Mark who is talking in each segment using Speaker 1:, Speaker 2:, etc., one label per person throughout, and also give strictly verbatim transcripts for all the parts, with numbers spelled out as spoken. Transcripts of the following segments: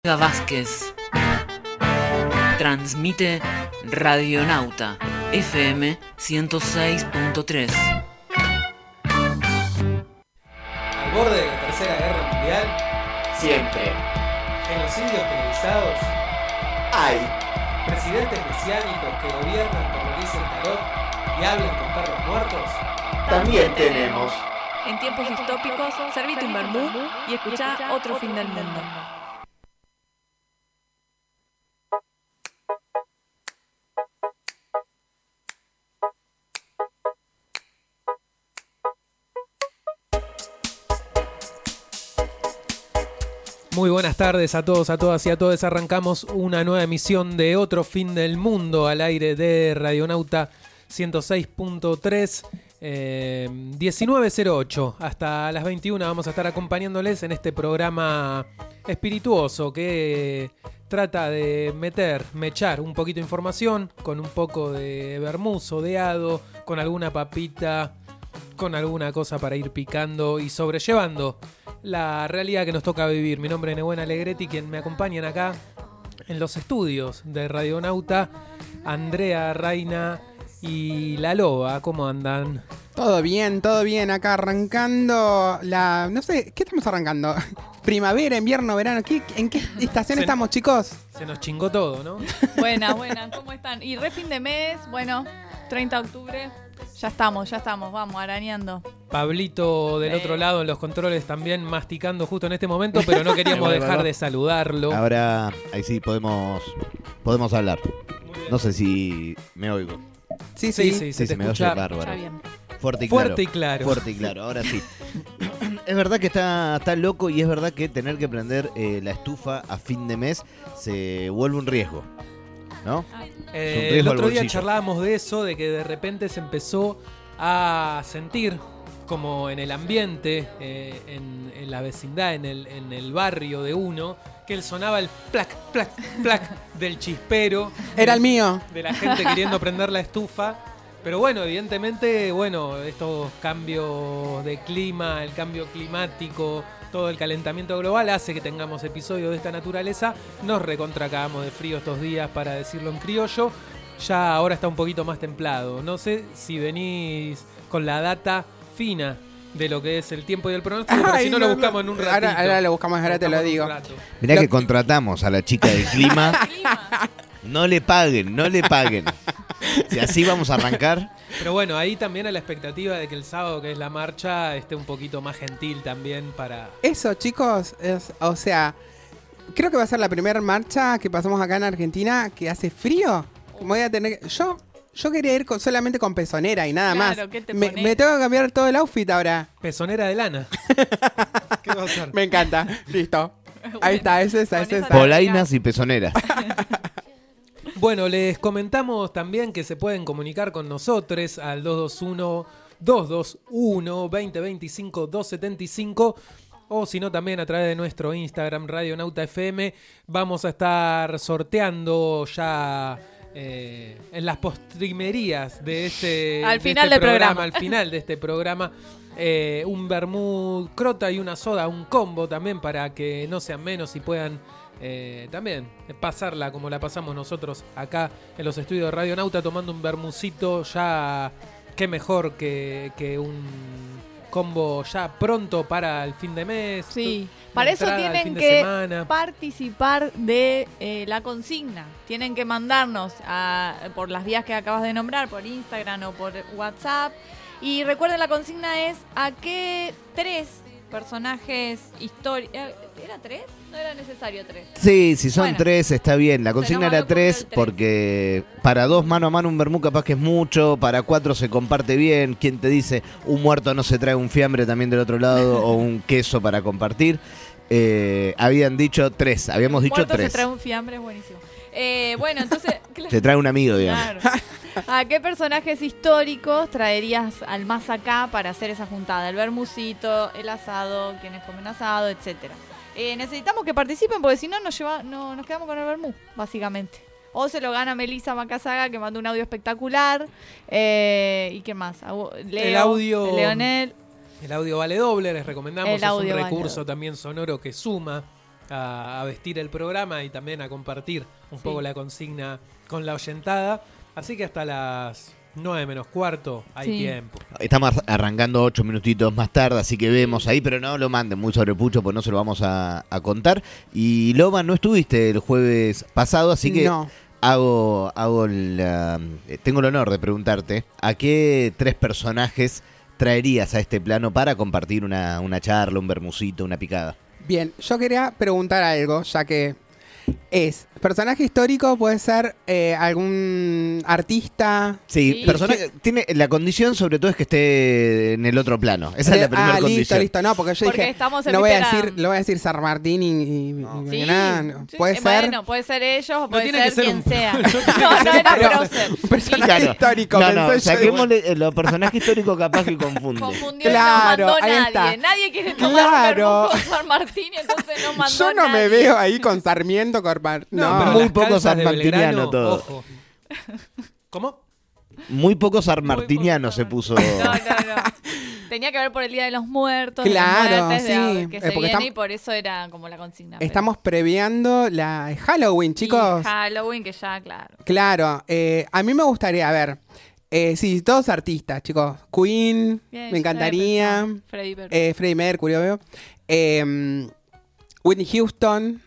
Speaker 1: Vázquez. Transmite Radionauta F M ciento seis punto tres.
Speaker 2: Al borde de la Tercera Guerra Mundial,
Speaker 3: siempre.
Speaker 2: Genocidios televisados,
Speaker 3: hay.
Speaker 2: Presidentes mesiánicos que gobiernan por lo que dice el tarot y hablan con perros muertos,
Speaker 3: también tenemos.
Speaker 4: En tiempos distópicos, servite un vermú y escuchá Otro Fin del Mundo.
Speaker 2: Muy buenas tardes a todos, a todas y a todos. Arrancamos una nueva emisión de Otro Fin del Mundo al aire de Radionauta ciento seis punto tres. Eh, diecinueve cero ocho hasta las veintiuna vamos a estar acompañándoles en este programa espirituoso que trata de meter, mechar un poquito de información con un poco de vermú sodeado, con alguna papita, con alguna cosa para ir picando y sobrellevando la realidad que nos toca vivir. Mi nombre es Nehuen Alegretti, quien me acompañan acá en los estudios de Radionauta, Andrea, Raina y La Loba. ¿Cómo andan?
Speaker 5: Todo bien, todo bien. Acá arrancando la... No sé, ¿qué estamos arrancando? Primavera, invierno, verano. ¿Qué, ¿En qué estación
Speaker 2: se,
Speaker 5: estamos, chicos?
Speaker 2: Se nos chingó todo, ¿no?
Speaker 4: Buenas, buenas. ¿Cómo están? Y re fin de mes, bueno, treinta de octubre. Ya estamos, ya estamos, vamos, arañando.
Speaker 2: Pablito del
Speaker 4: eh.
Speaker 2: otro lado en los controles también masticando justo en este momento, pero no queríamos
Speaker 6: bueno,
Speaker 2: dejar
Speaker 6: bueno.
Speaker 2: de saludarlo.
Speaker 6: Ahora, ahí sí podemos podemos hablar. No sé si me oigo.
Speaker 5: Sí,
Speaker 2: Sí,
Speaker 5: sí.
Speaker 2: sí,
Speaker 6: Sí,
Speaker 2: se te
Speaker 6: se me oye
Speaker 2: escucha
Speaker 6: bárbaro.
Speaker 4: Ya bien.
Speaker 6: Fuerte y claro.
Speaker 2: fuerte y claro.
Speaker 6: Fuerte y claro, ahora sí. Es verdad que está, está loco y es verdad que tener que prender eh, la estufa a fin de mes se vuelve un riesgo, ¿no?
Speaker 2: Eh,
Speaker 6: Es un
Speaker 2: el
Speaker 6: riesgo al
Speaker 2: otro día
Speaker 6: bolsillo.
Speaker 2: charlábamos de eso, de que de repente se empezó a sentir como en el ambiente, eh, en, en la vecindad, en el, en el barrio de uno, que él sonaba el plac, plac, plac del chispero.
Speaker 5: Era el mío.
Speaker 2: De la gente queriendo prender la estufa. Pero bueno, evidentemente, bueno, estos cambios de clima, el cambio climático, todo el calentamiento global hace que tengamos episodios de esta naturaleza. Nos recontracagamos de frío estos días, para decirlo en criollo. Ya ahora está un poquito más templado. No sé si venís con la data fina de lo que es el tiempo y el pronóstico, pero
Speaker 5: Ay,
Speaker 2: si no,
Speaker 5: no,
Speaker 2: lo buscamos
Speaker 5: no.
Speaker 2: en un ratito.
Speaker 5: Ahora- ahora lo buscamos, ahora te lo
Speaker 2: buscamos en
Speaker 5: digo.
Speaker 2: un rato.
Speaker 6: Mirá
Speaker 5: Lo-
Speaker 6: que contratamos a la chica del clima. No le paguen, no le paguen. Si así vamos a arrancar.
Speaker 2: Pero bueno, ahí también a la expectativa de que el sábado, que es la marcha, esté un poquito más gentil también para...
Speaker 5: Eso, chicos, es, o sea, creo que va a ser la primera marcha que pasamos acá en Argentina que hace frío. Voy a tener que- Yo, yo quería ir con- solamente con pezonera y nada
Speaker 4: Claro,
Speaker 5: más.
Speaker 4: ¿qué te
Speaker 5: Me,
Speaker 4: ponés?
Speaker 5: me tengo que cambiar todo el outfit ahora.
Speaker 2: Pezonera de lana. ¿Qué va a hacer?
Speaker 5: Me encanta. Listo. Ahí está, es esa, es
Speaker 4: Con esa
Speaker 5: esa.
Speaker 6: Polainas y pezoneras.
Speaker 2: Bueno, les comentamos también que se pueden comunicar con nosotros al dos dos uno, dos dos uno, dos cero dos cinco, dos siete cinco, o si no también a través de nuestro Instagram Radionauta F M. Vamos a estar sorteando ya eh, en las postrimerías de este,
Speaker 4: Al
Speaker 2: de
Speaker 4: final
Speaker 2: este
Speaker 4: del programa.
Speaker 2: al final de este programa, eh, un vermut crota y una soda, un combo también, para que no sean menos y puedan Eh, también pasarla como la pasamos nosotros acá en los estudios de Radionauta, tomando un vermucito. Ya qué mejor que, que un combo ya pronto para el fin de mes.
Speaker 4: Sí,
Speaker 2: tu-
Speaker 4: para eso
Speaker 2: entrada al fin
Speaker 4: tienen
Speaker 2: de
Speaker 4: que
Speaker 2: semana.
Speaker 4: participar de eh, la consigna. Tienen que mandarnos a, por las vías que acabas de nombrar, por Instagram o por WhatsApp. Y recuerden, la consigna es ¿a qué tres personajes históricos? ¿Era tres? No era necesario tres.
Speaker 6: Sí, si son
Speaker 4: Bueno.
Speaker 6: tres está bien. La consigna
Speaker 4: Se nos
Speaker 6: era tres
Speaker 4: ocurrió el tres.
Speaker 6: porque para dos mano a mano un vermú capaz que es mucho, para cuatro se comparte bien. ¿Quién te dice un muerto no se trae un fiambre también del otro lado o un queso para compartir? Eh, habían dicho tres, habíamos dicho
Speaker 4: Muerto
Speaker 6: tres.
Speaker 4: se trae un fiambre, es buenísimo. Eh, bueno, entonces...
Speaker 6: Te trae un amigo, digamos.
Speaker 4: Claro. ¿A qué personajes históricos traerías al más acá para hacer esa juntada? El vermucito, el asado, quienes comen asado, etcétera. Eh, necesitamos que participen porque si no nos, lleva, no nos quedamos con el vermú, básicamente. O se lo gana Melissa Macasaga, que mandó un audio espectacular. Eh, ¿Y qué más? Leo,
Speaker 2: El audio-
Speaker 4: Leonel.
Speaker 2: El audio vale doble, les recomendamos.
Speaker 4: El
Speaker 2: Es
Speaker 4: audio
Speaker 2: un
Speaker 4: vale
Speaker 2: recurso
Speaker 4: doble.
Speaker 2: también sonoro que suma a, a vestir el programa y también a compartir un
Speaker 4: Sí.
Speaker 2: poco la consigna con la oyentada. Así que hasta las nueve menos cuarto hay
Speaker 4: Sí.
Speaker 2: tiempo.
Speaker 6: Estamos arrancando ocho minutitos más tarde, así que vemos ahí, pero no lo manden muy sobre pucho, pues no se lo vamos a, a contar. Y Loma, no estuviste el jueves pasado, así que
Speaker 5: No.
Speaker 6: hago, hago la, eh, tengo el honor de preguntarte, ¿a qué tres personajes traerías a este plano para compartir una, una charla, un bermucito, una picada?
Speaker 5: Bien, yo quería preguntar algo, ya que es personaje histórico, puede ser eh, algún artista.
Speaker 6: Sí,
Speaker 4: Sí.
Speaker 6: personaje, tiene, la condición sobre todo es que esté en el otro plano. Esa es la primera
Speaker 5: ah, listo,
Speaker 6: condición.
Speaker 5: listo. No, porque yo
Speaker 4: Porque
Speaker 5: dije,
Speaker 4: estamos en
Speaker 5: no voy a
Speaker 4: víspera-
Speaker 5: decir, lo voy a decir San Martín y, y- y
Speaker 4: Sí,
Speaker 5: nada, no.
Speaker 4: sí,
Speaker 5: puede
Speaker 4: eh,
Speaker 5: ser
Speaker 4: Bueno, puede ser ellos o puede
Speaker 2: tiene
Speaker 4: ser
Speaker 2: que ser
Speaker 4: quien
Speaker 2: un-
Speaker 4: sea.
Speaker 2: no tiene
Speaker 4: No, no era
Speaker 5: Claro.
Speaker 4: prócer.
Speaker 5: un personaje
Speaker 6: Claro.
Speaker 5: histórico.
Speaker 6: No, no,
Speaker 5: pensé yo.
Speaker 6: saquémosle los personajes históricos capaz que confunde.
Speaker 4: Confundió
Speaker 5: Claro,
Speaker 4: y no mandó
Speaker 5: ahí
Speaker 4: nadie.
Speaker 5: está.
Speaker 4: Nadie quiere tomar
Speaker 5: Claro.
Speaker 4: vermut con San Martín, entonces no mandó
Speaker 5: Yo no
Speaker 4: nadie.
Speaker 5: me veo ahí con Sarmiento Corpar. No,
Speaker 2: pero
Speaker 6: muy
Speaker 2: las
Speaker 6: poco
Speaker 2: calzas de
Speaker 6: sanmartiniano
Speaker 2: Belgrano,
Speaker 6: todo.
Speaker 2: ojo. ¿Cómo?
Speaker 6: Muy poco sarmartiniano
Speaker 4: Muy
Speaker 6: se
Speaker 4: poco
Speaker 6: puso.
Speaker 4: No, no, no. Tenía que ver por el Día de los Muertos,
Speaker 5: Claro,
Speaker 4: de las muertes, de-
Speaker 5: sí,
Speaker 4: que
Speaker 5: eh,
Speaker 4: se
Speaker 5: porque
Speaker 4: viene
Speaker 5: estam-
Speaker 4: y por eso era como la consigna. pero-
Speaker 5: estamos previando la Halloween,
Speaker 4: Y
Speaker 5: chicos.
Speaker 4: Halloween, que ya, claro.
Speaker 5: Claro, eh, a mí me gustaría, a ver, eh, sí, todos artistas, chicos. Queen,
Speaker 4: Bien,
Speaker 5: me
Speaker 4: yo estaba
Speaker 5: encantaría.
Speaker 4: pensando, Freddie Mercury.
Speaker 5: Eh, Freddie Mercury, obvio. Eh, Whitney Houston.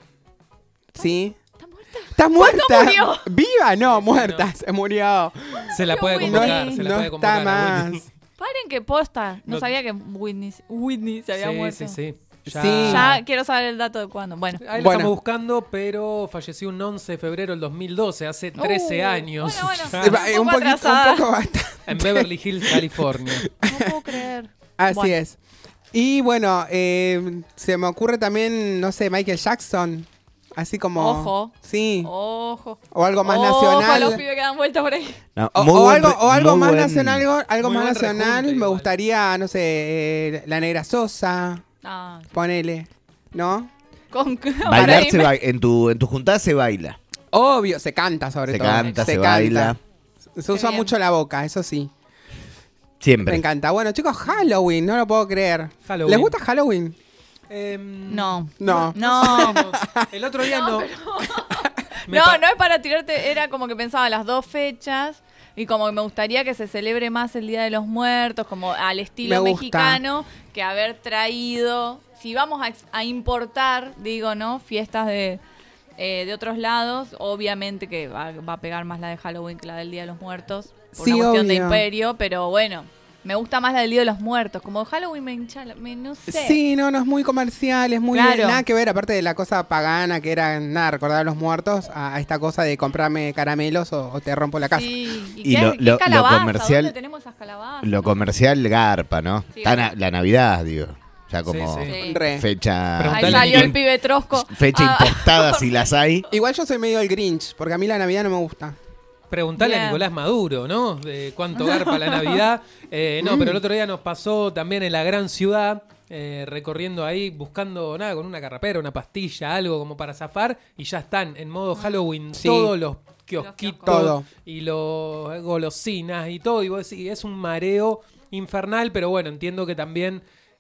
Speaker 5: Sí.
Speaker 4: ¿Está muerta?
Speaker 5: ¿Está muerta?
Speaker 4: murió?
Speaker 5: ¿Viva? No, muerta. Se murió.
Speaker 2: Se la puede
Speaker 4: Whitney.
Speaker 2: convocar,
Speaker 5: No,
Speaker 2: se la
Speaker 5: no
Speaker 2: puede
Speaker 5: está
Speaker 2: convocar a Whitney.
Speaker 5: más.
Speaker 4: Paren que posta. No,
Speaker 2: No-
Speaker 4: sabía que Whitney, Whitney se había
Speaker 2: Sí,
Speaker 4: muerto.
Speaker 2: sí, sí. Ya,
Speaker 5: Sí.
Speaker 4: Ya quiero saber el dato de cuándo. Bueno.
Speaker 2: Ahí lo
Speaker 5: Bueno.
Speaker 2: estamos buscando, pero falleció un once de febrero del dos mil doce, hace trece
Speaker 4: Uh,
Speaker 2: años.
Speaker 4: bueno, bueno.
Speaker 2: Ya,
Speaker 5: Eh, va- eh, un,
Speaker 4: poco
Speaker 5: poquito,
Speaker 4: atrasada.
Speaker 5: un poco bastante.
Speaker 2: en Beverly Hills, California.
Speaker 4: No puedo creer.
Speaker 5: Así
Speaker 4: Bueno.
Speaker 5: es. Y bueno, eh, se me ocurre también, no sé, Michael Jackson. Así como.
Speaker 4: Ojo.
Speaker 5: Sí.
Speaker 4: Ojo.
Speaker 5: O algo más
Speaker 4: Ojo,
Speaker 5: nacional.
Speaker 4: los pibes que dan vueltas por ahí.
Speaker 6: No,
Speaker 5: O,
Speaker 6: muy
Speaker 5: o
Speaker 6: buen
Speaker 5: algo,
Speaker 6: re-
Speaker 5: o algo
Speaker 6: muy
Speaker 5: más
Speaker 6: buen-
Speaker 5: nacional, algo, algo
Speaker 2: muy
Speaker 5: más
Speaker 2: buen
Speaker 5: nacional.
Speaker 2: rejunte
Speaker 5: Me
Speaker 2: igual.
Speaker 5: gustaría, no sé, eh, la Negra Sosa,
Speaker 4: Ah,
Speaker 5: ponele, ¿no?
Speaker 4: con
Speaker 6: Bailar se
Speaker 4: Freddie
Speaker 6: ba- en tu en tu juntada se baila.
Speaker 5: Obvio, se canta sobre
Speaker 6: Se
Speaker 5: todo.
Speaker 6: canta, se baila.
Speaker 5: Se usa
Speaker 4: bien.
Speaker 5: mucho la boca, eso sí. Me
Speaker 6: Siempre.
Speaker 5: encanta. Bueno, chicos, Halloween, no lo puedo creer.
Speaker 2: Halloween.
Speaker 5: ¿Les gusta Halloween?
Speaker 2: Em,
Speaker 4: No.
Speaker 5: No.
Speaker 4: No.
Speaker 2: no. El otro día no. Me
Speaker 4: No,
Speaker 2: pa-
Speaker 4: no es para tirarte, era como que pensaba las dos fechas y como que me gustaría que se celebre más el Día de los Muertos, como al estilo
Speaker 5: Me gusta.
Speaker 4: mexicano, que haber traído, si vamos a, ex- a importar, digo, ¿no? Fiestas de, eh, de otros lados, obviamente que va, va a pegar más la de Halloween que la del Día de los Muertos, por
Speaker 5: Sí,
Speaker 4: una cuestión de
Speaker 5: obvio.
Speaker 4: imperio, pero bueno, me gusta más la del Día de los Muertos, como Halloween me hincha, la- me, no sé.
Speaker 5: Sí, no, no es muy comercial, es muy
Speaker 4: Claro.
Speaker 5: nada que ver, aparte de la cosa pagana que era nada, recordar a los muertos, a, a esta cosa de comprarme caramelos o, o te rompo la casa.
Speaker 4: Sí, y,
Speaker 6: Y
Speaker 4: qué,
Speaker 6: lo-
Speaker 4: qué
Speaker 6: lo- lo
Speaker 4: calabaza,
Speaker 6: comercial-
Speaker 4: ¿dónde tenemos esas calabazas?
Speaker 6: Lo comercial garpa, ¿no?
Speaker 4: Sí,
Speaker 6: Está
Speaker 4: obvio.
Speaker 6: na- la Navidad, digo. Ya como
Speaker 2: Sí, sí.
Speaker 4: Sí.
Speaker 5: Re.
Speaker 6: fecha.
Speaker 4: Ahí
Speaker 2: Preguntale
Speaker 4: salió
Speaker 2: a
Speaker 4: el pibe trosco.
Speaker 6: Fecha
Speaker 4: Ah,
Speaker 6: impostada si las hay.
Speaker 5: Igual yo soy medio el Grinch, porque a mí la Navidad no me gusta.
Speaker 2: Preguntale
Speaker 4: Bien.
Speaker 2: a Nicolás Maduro, ¿no? De cuánto garpa la Navidad. Eh, no, pero el otro día nos pasó también en la gran ciudad, eh, recorriendo ahí, buscando nada, con una carrapera, una pastilla, algo como para zafar, y ya están en modo Halloween
Speaker 5: Sí.
Speaker 2: todos los kiosquitos
Speaker 5: Todo.
Speaker 2: y los golosinas y todo. Y vos decís, es un mareo infernal, pero bueno, entiendo que también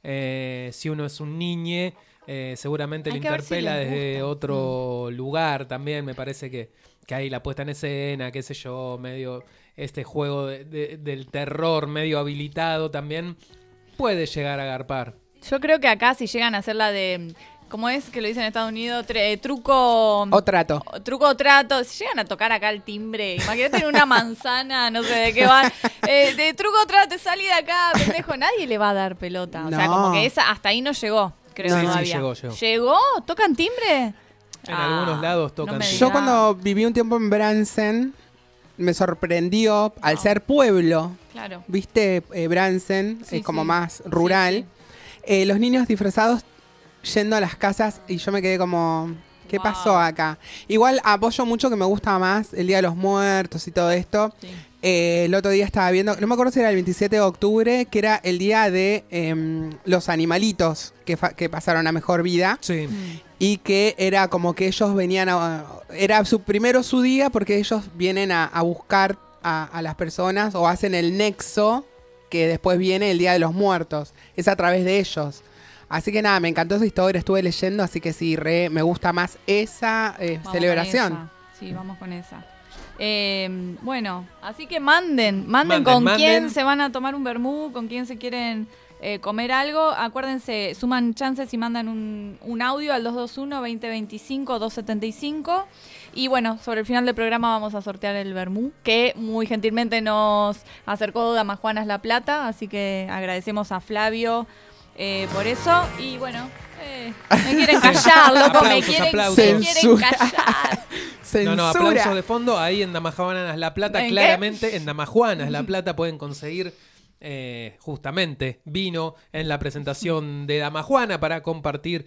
Speaker 2: eh, si uno es un niñe, eh, seguramente
Speaker 4: Hay
Speaker 2: le
Speaker 4: que ver si
Speaker 2: interpela
Speaker 4: les
Speaker 2: desde
Speaker 4: gusta.
Speaker 2: otro lugar también. Me parece que, que ahí la puesta en escena, qué sé yo, medio este juego de- de- del terror medio habilitado también puede llegar a garpar.
Speaker 4: Yo creo que acá si llegan a hacer la de, ¿cómo es que lo dicen en Estados Unidos? Tre- eh, truco...
Speaker 5: O trato.
Speaker 4: o- Truco o trato. Si llegan a tocar acá el timbre, imagínate en una manzana, no sé de qué van. Eh, de truco o trato, salí de acá, pendejo. Nadie le va a dar pelota. O sea,
Speaker 5: No.
Speaker 4: como que esa hasta ahí no llegó, creo
Speaker 2: Sí, sí,
Speaker 4: todavía.
Speaker 2: llegó, llegó.
Speaker 4: ¿Llegó? ¿Tocan timbre?
Speaker 2: En
Speaker 4: Ah,
Speaker 2: algunos lados
Speaker 4: no
Speaker 2: tocan
Speaker 4: me
Speaker 2: timbre.
Speaker 5: Yo
Speaker 4: digas.
Speaker 5: cuando viví un tiempo en Bransen, me sorprendió, al
Speaker 4: No.
Speaker 5: ser pueblo,
Speaker 4: Claro.
Speaker 5: viste, eh, Bransen,
Speaker 4: Sí,
Speaker 5: es como
Speaker 4: sí.
Speaker 5: más rural,
Speaker 4: Sí,
Speaker 5: eh, los niños disfrazados yendo a las casas y yo me quedé como, ¿qué
Speaker 4: Wow.
Speaker 5: pasó acá? Igual apoyo mucho que me gusta más el Día de los Muertos y todo esto.
Speaker 4: sí.
Speaker 5: Eh, el otro día estaba viendo, no me acuerdo si era el veintisiete de octubre, que era el día de em, los animalitos que, fa- que pasaron a mejor vida.
Speaker 2: Sí.
Speaker 4: Mm.
Speaker 5: Y que era como que ellos venían a... Era su primero su día porque ellos vienen a, a buscar a, a las personas o hacen el nexo que después viene el Día de los Muertos. Es a través de ellos. Así que nada, me encantó esa historia, estuve leyendo, así que sí, re, me gusta más esa eh,
Speaker 4: Vamos
Speaker 5: celebración.
Speaker 4: con esa. Sí, vamos con esa. Eh, bueno, así que manden, manden,
Speaker 2: Manden,
Speaker 4: con
Speaker 2: manden.
Speaker 4: quién se van a tomar un vermú, con quién se quieren eh, comer algo. Acuérdense, suman chances y mandan un, un audio al dos dos uno, veinte veinticinco, doscientos setenta y cinco. Y bueno, sobre el final del programa vamos a sortear el vermú, que muy gentilmente nos acercó Dama Juanas La Plata, así que agradecemos a Flavio eh, por eso. Y bueno, eh, me quieren callar, loco, me
Speaker 2: Aplausos,
Speaker 4: quieren,
Speaker 2: aplausos.
Speaker 4: me quieren
Speaker 5: Censura.
Speaker 4: callar.
Speaker 5: Censura.
Speaker 2: No, no, aplausos de fondo. Ahí en Damajuanas La Plata,
Speaker 4: ¿En qué?
Speaker 2: claramente, en Damajuanas La Plata pueden conseguir eh, justamente vino en la presentación de Damajuana para compartir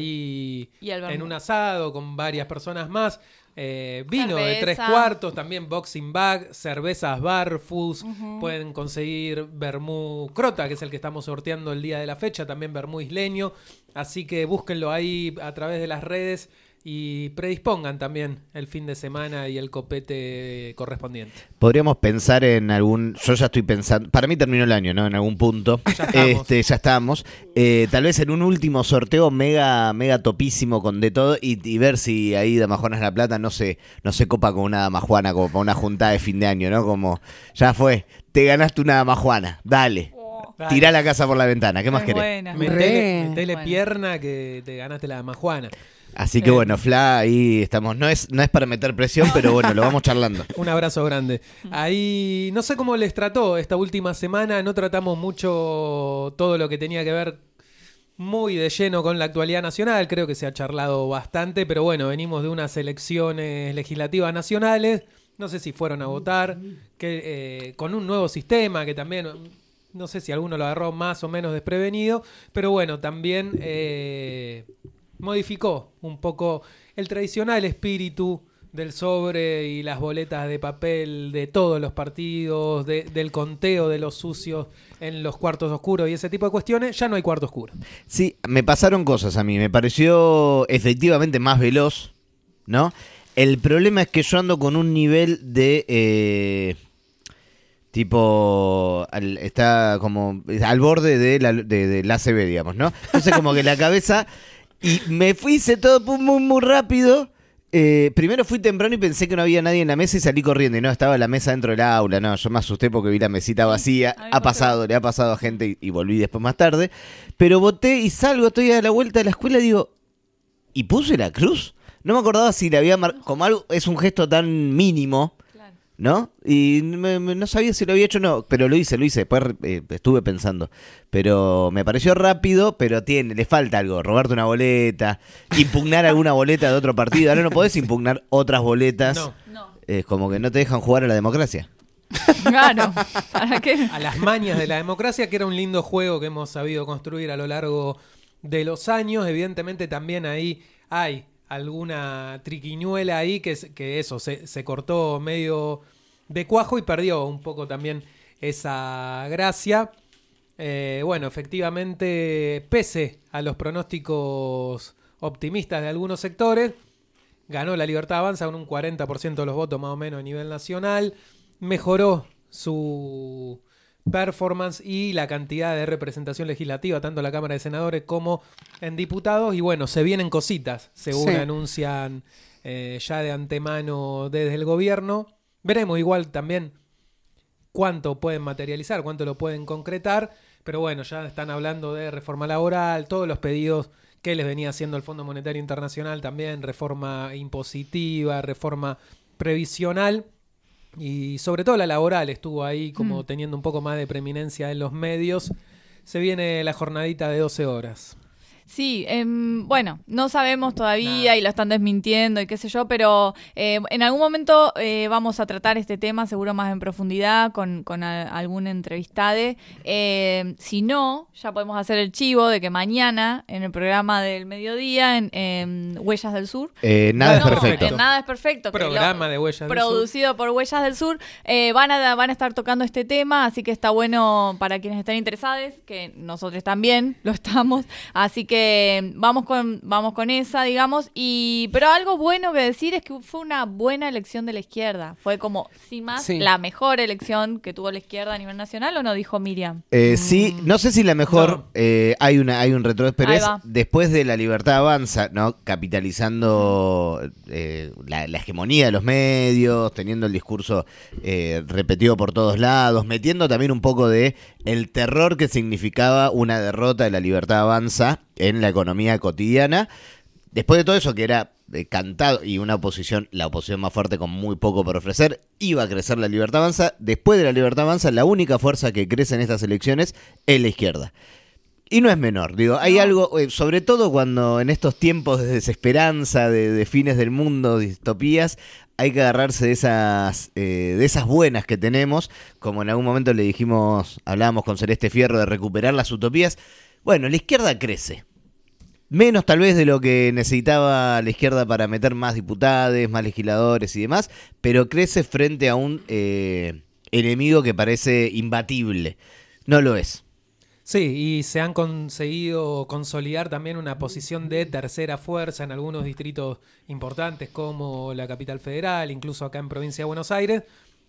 Speaker 2: ahí
Speaker 4: Y el vermú.
Speaker 2: en un asado con varias personas más. Eh, vino de
Speaker 4: Cerveza.
Speaker 2: tres cuartos, también boxing bag, cervezas Barfus, pueden conseguir vermú crota, que es el que estamos sorteando el día de la fecha, también vermú isleño, así que búsquenlo ahí a través de las redes y predispongan también el fin de semana y el copete correspondiente.
Speaker 6: Podríamos pensar en algún, yo ya estoy pensando, para mí terminó el año, ¿no? En algún punto.
Speaker 2: Ya estamos.
Speaker 6: Este, ya estamos. Eh, tal vez en un último sorteo mega, mega topísimo con de todo y, y ver si ahí Damajuanas La Plata no se, no se copa con una Damajuana como para una juntada de fin de año, ¿no? Como, ya fue, te ganaste una Damajuana, dale.
Speaker 2: Dale.
Speaker 6: Tirá la casa por la ventana, ¿qué más
Speaker 4: Es
Speaker 6: querés?
Speaker 4: buena.
Speaker 5: Me-
Speaker 2: Metele,
Speaker 5: Re.
Speaker 2: metele
Speaker 4: Bueno.
Speaker 2: pierna que te ganaste la Damajuana.
Speaker 6: Así que
Speaker 2: Eh.
Speaker 6: bueno, Fla, ahí estamos. No es, no es para meter presión, pero bueno, lo vamos charlando.
Speaker 2: Un abrazo grande. Ahí no sé cómo les trató esta última semana, no tratamos mucho todo lo que tenía que ver muy de lleno con la actualidad nacional, creo que se ha charlado bastante, pero bueno, venimos de unas elecciones legislativas nacionales, no sé si fueron a votar, que eh, con un nuevo sistema que también, no sé si alguno lo agarró más o menos desprevenido, pero bueno, también eh, modificó un poco el tradicional espíritu del sobre y las boletas de papel de todos los partidos, de- del conteo de los sucios en los cuartos oscuros y ese tipo de cuestiones. Ya no hay cuarto oscuro.
Speaker 6: Sí, me pasaron cosas a mí. Me pareció efectivamente más veloz, ¿no? El problema es que yo ando con un nivel de... eh, tipo... al- está como al borde de la, de, del A C V, digamos, ¿no? Entonces como que la cabeza... Y me fui, hice todo muy, muy, muy rápido. Eh, primero fui temprano y pensé que no había nadie en la mesa y salí corriendo. Y no, estaba la mesa dentro del aula. No, yo me asusté porque vi la mesita vacía.
Speaker 4: A mí me
Speaker 6: Ha
Speaker 4: pasó.
Speaker 6: pasado, le ha pasado a gente y, y volví después más tarde. Pero voté y salgo, estoy a la vuelta de la escuela y digo... ¿Y puse la cruz? No me acordaba si le había marcado... Como algo, es un gesto tan mínimo,
Speaker 4: Claro.
Speaker 6: ¿no? Y me- me- no sabía si lo había hecho o no, pero lo hice, lo hice. Después eh, estuve pensando. Pero me pareció rápido, pero tiene, le falta algo. Robarte una boleta, impugnar alguna boleta de otro partido. Ahora no podés impugnar otras boletas.
Speaker 2: No.
Speaker 4: No.
Speaker 6: Es como que no te dejan jugar a la democracia.
Speaker 4: Claro. ¿Para qué?
Speaker 2: A las mañas de la democracia, que era un lindo juego que hemos sabido construir a lo largo de los años. Evidentemente también ahí hay alguna triquiñuela ahí que, es- que eso, se, se cortó medio de cuajo y perdió un poco también esa gracia. Eh, bueno, efectivamente, pese a los pronósticos optimistas de algunos sectores, ganó la Libertad Avanza con un cuarenta por ciento de los votos más o menos a nivel nacional, mejoró su performance y la cantidad de representación legislativa, tanto en la Cámara de Senadores como en diputados, y bueno, se vienen cositas, según
Speaker 5: Sí.
Speaker 2: anuncian eh, ya de antemano desde el gobierno. Veremos igual también cuánto pueden materializar, cuánto lo pueden concretar, pero bueno, ya están hablando de reforma laboral, todos los pedidos que les venía haciendo el Fondo Monetario Internacional también, reforma impositiva, reforma previsional y sobre todo la laboral estuvo ahí como teniendo un poco más de preeminencia en los medios. Se viene la jornadita de doce horas.
Speaker 4: Sí, em, bueno, no sabemos todavía
Speaker 2: Nada.
Speaker 4: y lo están desmintiendo y qué sé yo, pero eh, en algún momento eh, vamos a tratar este tema seguro más en profundidad con, con a- algún entrevistade. Eh, si no, ya podemos hacer el chivo de que mañana en el programa del mediodía en, en Huellas del Sur,
Speaker 6: Eh, nada es
Speaker 2: No,
Speaker 6: perfecto.
Speaker 4: en Nada es Perfecto, que
Speaker 2: Programa
Speaker 4: lo-
Speaker 2: de Huellas del Sur.
Speaker 4: producido por Huellas del Sur, eh, van, a, van a estar tocando este tema, así que está bueno para quienes estén interesados, que nosotros también lo estamos, así que que vamos con vamos con esa, digamos. y Pero algo bueno que decir es que fue una buena elección de la izquierda. Fue como, sin más,
Speaker 5: Sí.
Speaker 4: la mejor elección que tuvo la izquierda a nivel nacional, ¿o no, dijo Miriam?
Speaker 6: Eh, sí, no sé si la mejor,
Speaker 2: No.
Speaker 6: eh, hay una hay un retroceso, pero
Speaker 4: Ahí
Speaker 6: es
Speaker 4: va.
Speaker 6: después de La Libertad Avanza, ¿no? Capitalizando eh, la, la hegemonía de los medios, teniendo el discurso eh, repetido por todos lados, metiendo también un poco de el terror que significaba una derrota de La Libertad Avanza en la economía cotidiana. Después de todo eso que era eh, cantado y una oposición, la oposición más fuerte con muy poco por ofrecer, iba a crecer La Libertad Avanza. Después de La Libertad Avanza, la única fuerza que crece en estas elecciones es la izquierda. Y no es menor, digo, hay
Speaker 4: No.
Speaker 6: algo, eh, sobre todo cuando en estos tiempos de desesperanza, de, de fines del mundo, distopías, hay que agarrarse de esas, eh, de esas buenas que tenemos, como en algún momento le dijimos, hablábamos con Celeste Fierro de recuperar las utopías. Bueno, la izquierda crece. Menos tal vez de lo que necesitaba la izquierda para meter más diputados, más legisladores y demás, pero crece frente a un eh, enemigo que parece imbatible. No lo es.
Speaker 2: Sí, y se han conseguido consolidar también una posición de tercera fuerza en algunos distritos importantes como la capital federal, incluso acá en provincia de Buenos Aires,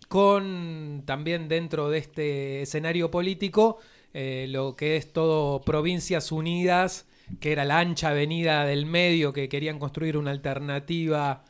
Speaker 2: con también dentro de este escenario político eh, lo que es todo Provincias Unidas, que era la ancha avenida del medio, que querían construir una alternativa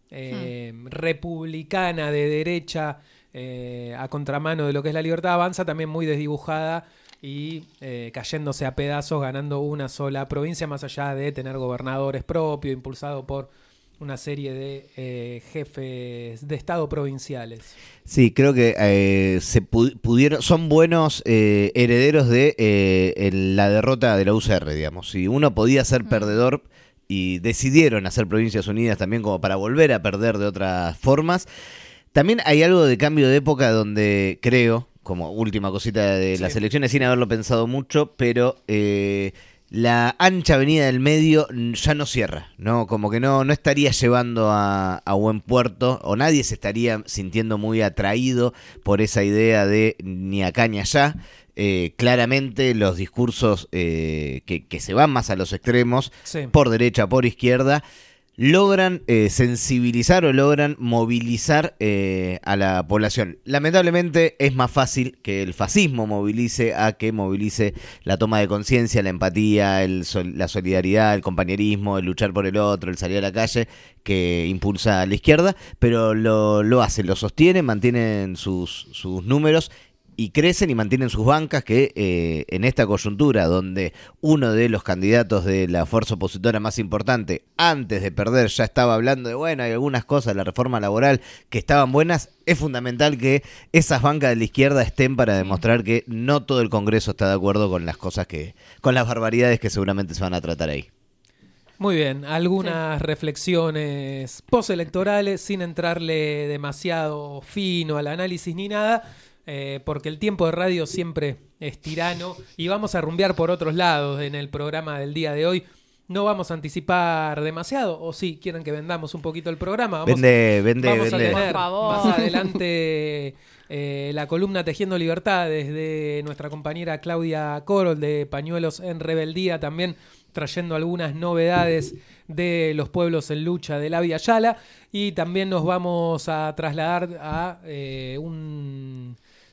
Speaker 2: eh, hmm. republicana de derecha eh, a contramano de lo que es La Libertad Avanza, también muy desdibujada y eh, cayéndose a pedazos, ganando una sola provincia, más allá de tener gobernadores propios, impulsado por una serie de eh, jefes de estado provinciales.
Speaker 6: Sí, creo que eh, se pu- pudieron, son buenos eh, herederos de eh, el, la derrota de la U C R, digamos. Si uno podía ser mm. perdedor y decidieron hacer Provincias Unidas también como para volver a perder de otras formas. También hay algo de cambio de época donde creo, como última cosita de sí. las elecciones, sin haberlo pensado mucho, pero eh, la ancha avenida del medio ya no cierra, ¿no? Como que no, no estaría llevando a, a buen puerto, o nadie se estaría sintiendo muy atraído por esa idea de ni acá ni allá. Eh, claramente los discursos eh, que, que se van más a los extremos, sí. por derecha, por izquierda, logran eh, sensibilizar o logran movilizar eh, a la población. Lamentablemente es más fácil que el fascismo movilice a que movilice la toma de conciencia, la empatía, el sol, la solidaridad, el compañerismo, el luchar por el otro, el salir a la calle, que impulsa a la izquierda, pero lo, lo hace, lo sostiene, mantienen sus, sus números y crecen y mantienen sus bancas, que eh, en esta coyuntura donde uno de los candidatos de la fuerza opositora más importante, antes de perder, ya estaba hablando de, bueno, hay algunas cosas, la reforma laboral, que estaban buenas, es fundamental que esas bancas de la izquierda estén para demostrar que no todo el Congreso está de acuerdo con las cosas que, con las barbaridades que seguramente se van a tratar ahí.
Speaker 2: Muy bien, algunas sí. reflexiones postelectorales, sin entrarle demasiado fino al análisis ni nada, Eh, porque el tiempo de radio siempre es tirano y vamos a rumbear por otros lados en el programa del día de hoy. No vamos a anticipar demasiado, o sí, quieren que vendamos un poquito el programa. Vamos,
Speaker 6: vende, vende,
Speaker 2: vamos
Speaker 6: vende.
Speaker 2: a tener
Speaker 4: por favor.
Speaker 2: más adelante eh, la columna Tejiendo Libertades de nuestra compañera Claudia Corol de Pañuelos en Rebeldía, también trayendo algunas novedades de los pueblos en lucha de la Via Yala, y también nos vamos a trasladar a eh, un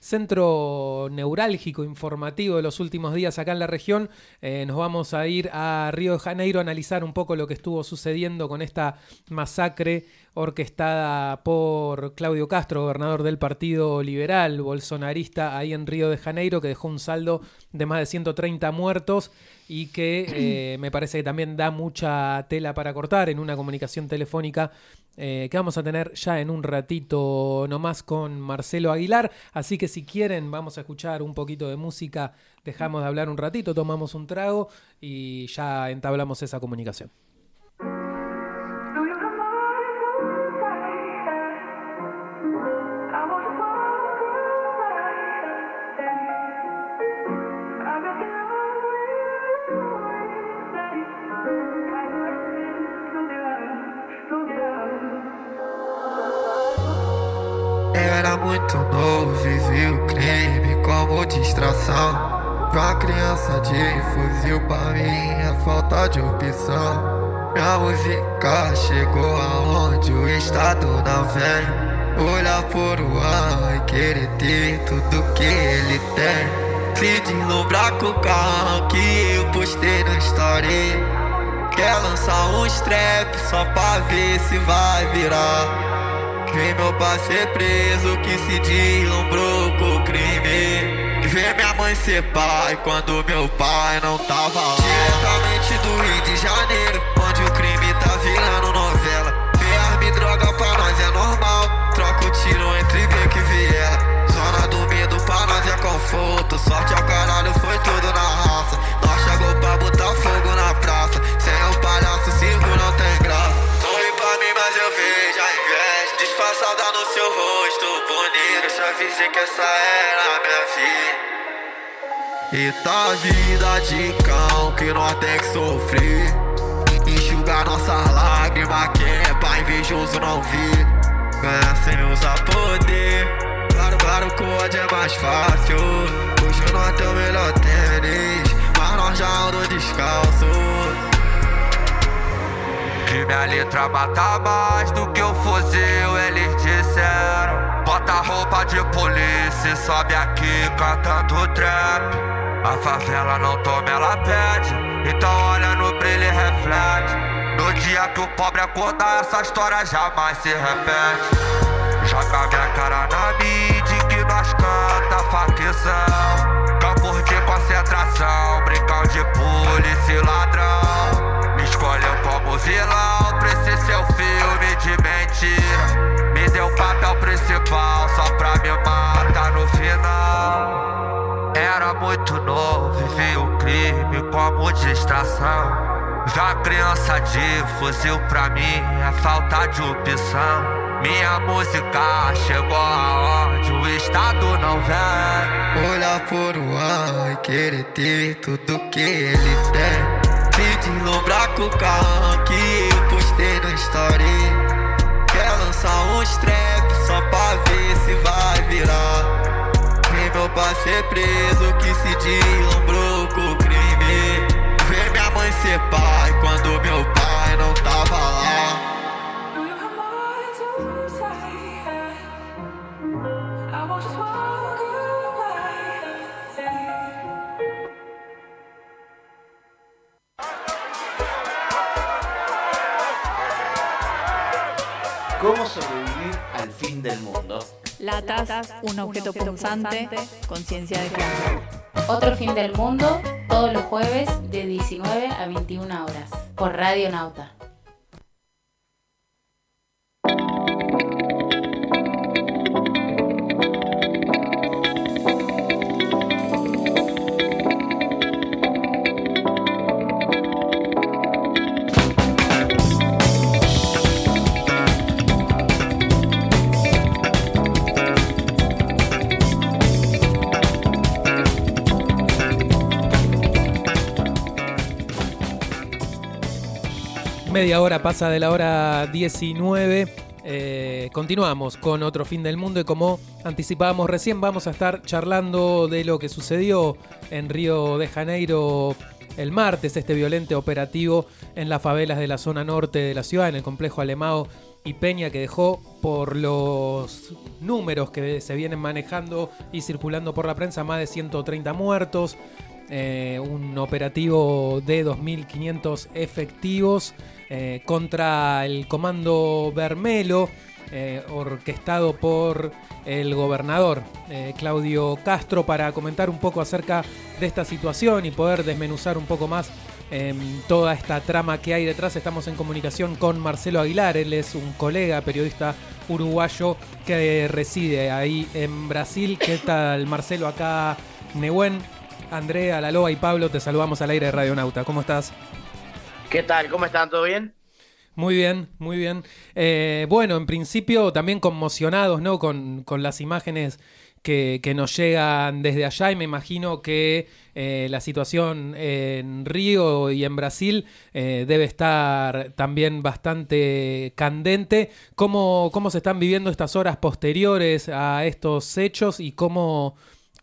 Speaker 2: centro neurálgico informativo de los últimos días acá en la región. Eh, nos vamos a ir a Río de Janeiro a analizar un poco lo que estuvo sucediendo con esta masacre orquestada por Claudio Castro, gobernador del Partido Liberal bolsonarista ahí en Río de Janeiro, que dejó un saldo de más de ciento treinta muertos y que eh, me parece que también da mucha tela para cortar en una comunicación telefónica eh, que vamos a tener ya en un ratito nomás con Marcelo Aguilar. Así que si quieren vamos a escuchar un poquito de música, dejamos de hablar un ratito, tomamos un trago y ya entablamos esa comunicación.
Speaker 7: Era muito novo, vivi o crime como distração. Pra criança de fuzil, pra mim é falta de opção. Minha música chegou aonde o Estado não vem. Olhar por o ar e querer ter tudo que ele tem. Se deslumbrar com o carro que eu postei na story. Quer lançar uns trap só pra ver se vai virar. Vem meu pai ser preso que se deslumbrou com o crime. Vê minha mãe ser pai quando meu pai não tava lá. Diretamente do Rio de Janeiro, onde o crime tá virando novela. Vê arma e droga pra nós é normal. Troca o tiro entre beco e viela. Zona do medo pra nós é conforto. Sorte ao caralho foi tudo na raça. Nós chegou pra botar fogo na praça. Sem o palhaço circo não tem graça. Sorri pra mim mas eu vejo a inveja disfarçada no seu rosto bonito. Já avisei que essa era a minha vida. E tá vida de cão que nós tem que sofrer. Enxugar nossas lágrimas que é pra invejoso não vir. Ganhar sem usar poder. Claro, claro que o ódio é mais fácil. Hoje nós tem o melhor tênis, mas nós já andamos descalço. Que minha letra mata mais do que o fuzil, eles disseram. Bota roupa de polícia e sobe aqui cantando trap. A favela não toma, ela pede. Então olha no brilho e reflete. No dia que o pobre acordar, essa história jamais se repete. Joga minha cara na mídia que nós canta facção. Campos de concentração, brincão de polícia e ladrão. Me escolheu como vilão pra esse seu filme de mentira. Me deu o papel principal só pra me matar no final. Era muito novo, vivi o crime como distração. Já criança de fuzil pra mim é falta de opção. Minha música chegou aonde o Estado não vem. Olhar por o ar e querer ter tudo que ele tem. Se deslumbrar com o carro que eu postei na story. Quer lançar uns trap só pra ver se vai virar. Vem meu pai ser preso que se deslumbrou com o crime. Vê minha mãe ser pai quando meu pai não tava lá.
Speaker 3: ¿Cómo sobrevivir al fin del mundo?
Speaker 4: Latas, un objeto punzante, conciencia de clase.
Speaker 8: Otro fin del mundo, todos los jueves de diecinueve a veintiuna horas, por Radio Nauta.
Speaker 2: Media hora pasa de la hora diecinueve. Eh, continuamos con otro fin del mundo y como anticipábamos recién vamos a estar charlando de lo que sucedió en Río de Janeiro el martes, este violento operativo en las favelas de la zona norte de la ciudad, en el complejo Alemão y Peña, que dejó, por los números que se vienen manejando y circulando por la prensa, más de ciento treinta muertos. Eh, un operativo de dos mil quinientos efectivos eh, contra el Comando Vermelho, eh, orquestado por el gobernador eh, Claudio Castro, para comentar un poco acerca de esta situación y poder desmenuzar un poco más eh, toda esta trama que hay detrás. Estamos en comunicación con Marcelo Aguilar. Él es un colega periodista uruguayo que reside ahí en Brasil. ¿Qué tal, Marcelo? Acá Nehuen, Andrea, Laloa y Pablo, te saludamos al aire de Radio Nauta. ¿Cómo estás?
Speaker 3: ¿Qué tal? ¿Cómo están? ¿Todo bien?
Speaker 2: Muy bien, muy bien. Eh, bueno, en principio también conmocionados, ¿no? Con, con las imágenes que, que nos llegan desde allá, y me imagino que eh, la situación en Río y en Brasil eh, debe estar también bastante candente. ¿Cómo, cómo se están viviendo estas horas posteriores a estos hechos y cómo...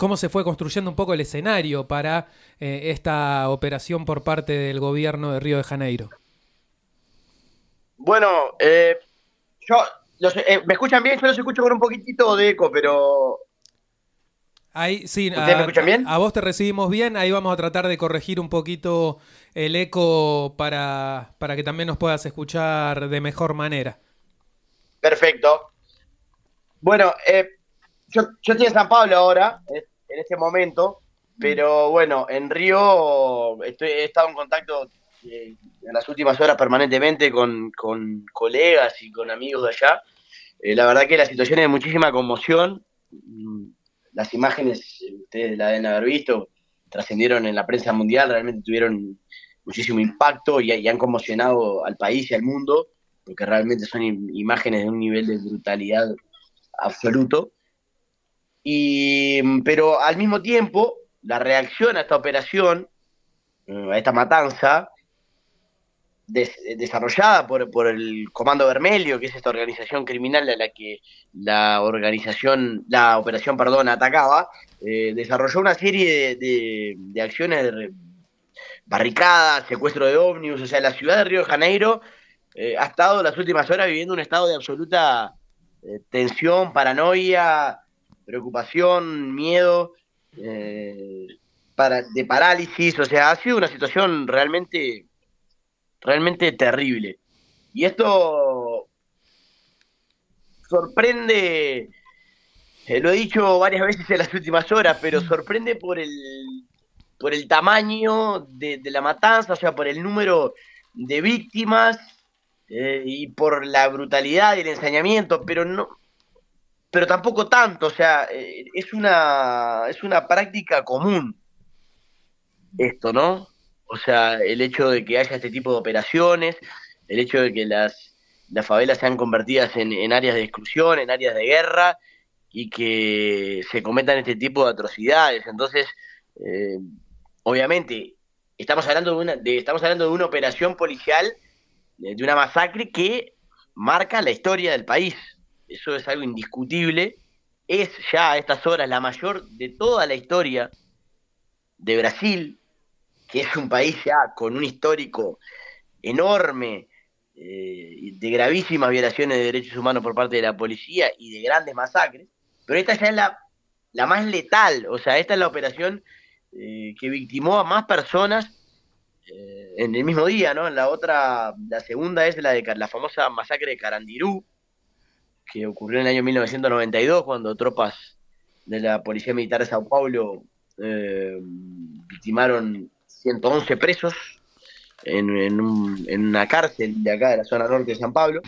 Speaker 2: cómo se fue construyendo un poco el escenario para eh, esta operación por parte del gobierno de Río de Janeiro.
Speaker 3: Bueno, eh, yo los, eh, ¿me escuchan bien? Yo los escucho con un poquitito de eco, pero...
Speaker 2: Ahí, sí,
Speaker 3: ¿Ustedes
Speaker 2: a,
Speaker 3: me escuchan bien?
Speaker 2: A, a vos te recibimos bien, ahí vamos a tratar de corregir un poquito el eco para, para que también nos puedas escuchar de mejor manera.
Speaker 3: Perfecto. Bueno, eh, yo, yo estoy en San Pablo ahora, eh, en este momento, pero bueno, en Río estoy, he estado en contacto eh, en las últimas horas permanentemente con, con colegas y con amigos de allá. Eh, la verdad que la situación es de muchísima conmoción. Las imágenes, ustedes la deben haber visto, trascendieron en la prensa mundial, realmente tuvieron muchísimo impacto y, y han conmocionado al país y al mundo, porque realmente son im- imágenes de un nivel de brutalidad absoluto. Y, pero al mismo tiempo, la reacción a esta operación, eh, a esta matanza, des- desarrollada por, por el Comando Vermelho, que es esta organización criminal a la que la organización, la operación, perdón, atacaba, eh, desarrolló una serie de, de, de acciones de re- barricadas, secuestro de ómnibus. O sea, la ciudad de Río de Janeiro eh, ha estado las últimas horas viviendo un estado de absoluta eh, tensión, paranoia, preocupación, miedo, eh, para, de parálisis. O sea, ha sido una situación realmente, realmente terrible. Y esto sorprende, eh, lo he dicho varias veces en las últimas horas, pero sorprende por el, por el tamaño de, de la matanza, o sea, por el número de víctimas eh, y por la brutalidad y el ensañamiento, pero no, pero tampoco tanto. O sea, eh, es una, es una práctica común esto, ¿no? O sea, el hecho de que haya este tipo de operaciones, el hecho de que las, las favelas sean convertidas en, en áreas de exclusión, en áreas de guerra, y que se cometan este tipo de atrocidades. Entonces, eh, obviamente, estamos hablando de una, de, estamos hablando de una operación policial, de, de una masacre que marca la historia del país. Eso es algo indiscutible. Es ya a estas horas la mayor de toda la historia de Brasil, que es un país ya con un histórico enorme, eh, de gravísimas violaciones de derechos humanos por parte de la policía y de grandes masacres, pero esta ya es la, la más letal. O sea, esta es la operación eh, que victimó a más personas eh, en el mismo día, ¿no? La otra, la segunda es la de la famosa masacre de Carandirú, que ocurrió en el año mil novecientos noventa y dos, cuando tropas de la Policía Militar de Sao Paulo eh, victimaron ciento once presos en, en, un, en una cárcel de acá, de la zona norte de San Pablo,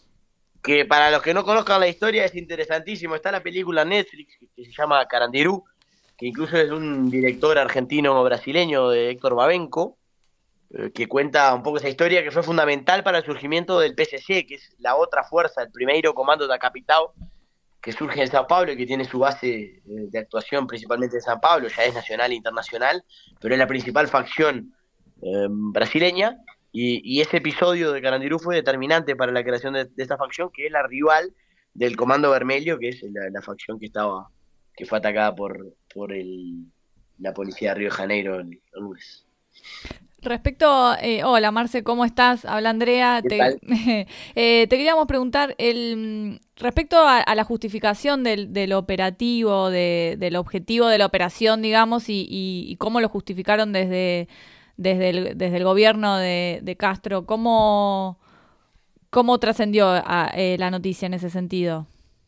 Speaker 3: que para los que no conozcan la historia es interesantísimo. Está la película Netflix que se llama Carandirú, que incluso es un director argentino-brasileño de Héctor Babenco, eh, que cuenta un poco esa historia, que fue fundamental para el surgimiento del P C C, que es la otra fuerza, el Primeiro Comando da Capital, que surge en San Pablo y que tiene su base eh, de actuación principalmente en San Pablo. Ya es nacional e internacional, pero es la principal facción eh, brasileña, y, y ese episodio de Carandirú fue determinante para la creación de, de esta facción, que es la rival del Comando Vermelho, que es la, la facción que estaba que fue atacada por, por el, la policía de Río de Janeiro el, el lunes.
Speaker 4: Respecto, eh, hola Marce, ¿cómo estás? Habla Andrea.
Speaker 3: ¿Qué
Speaker 4: Te,
Speaker 3: tal?
Speaker 4: eh, te queríamos preguntar, el respecto a, a la justificación del, del operativo, de, del objetivo de la operación, digamos, y, y, y cómo lo justificaron desde, desde, el, desde el gobierno de, de Castro. ¿Cómo, cómo trascendió a, eh, la noticia en ese sentido?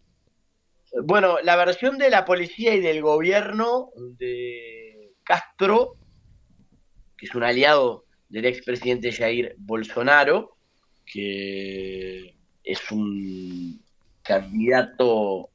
Speaker 3: Bueno, la versión de la policía y del gobierno de Castro, que es un aliado del expresidente Jair Bolsonaro, que es un candidato,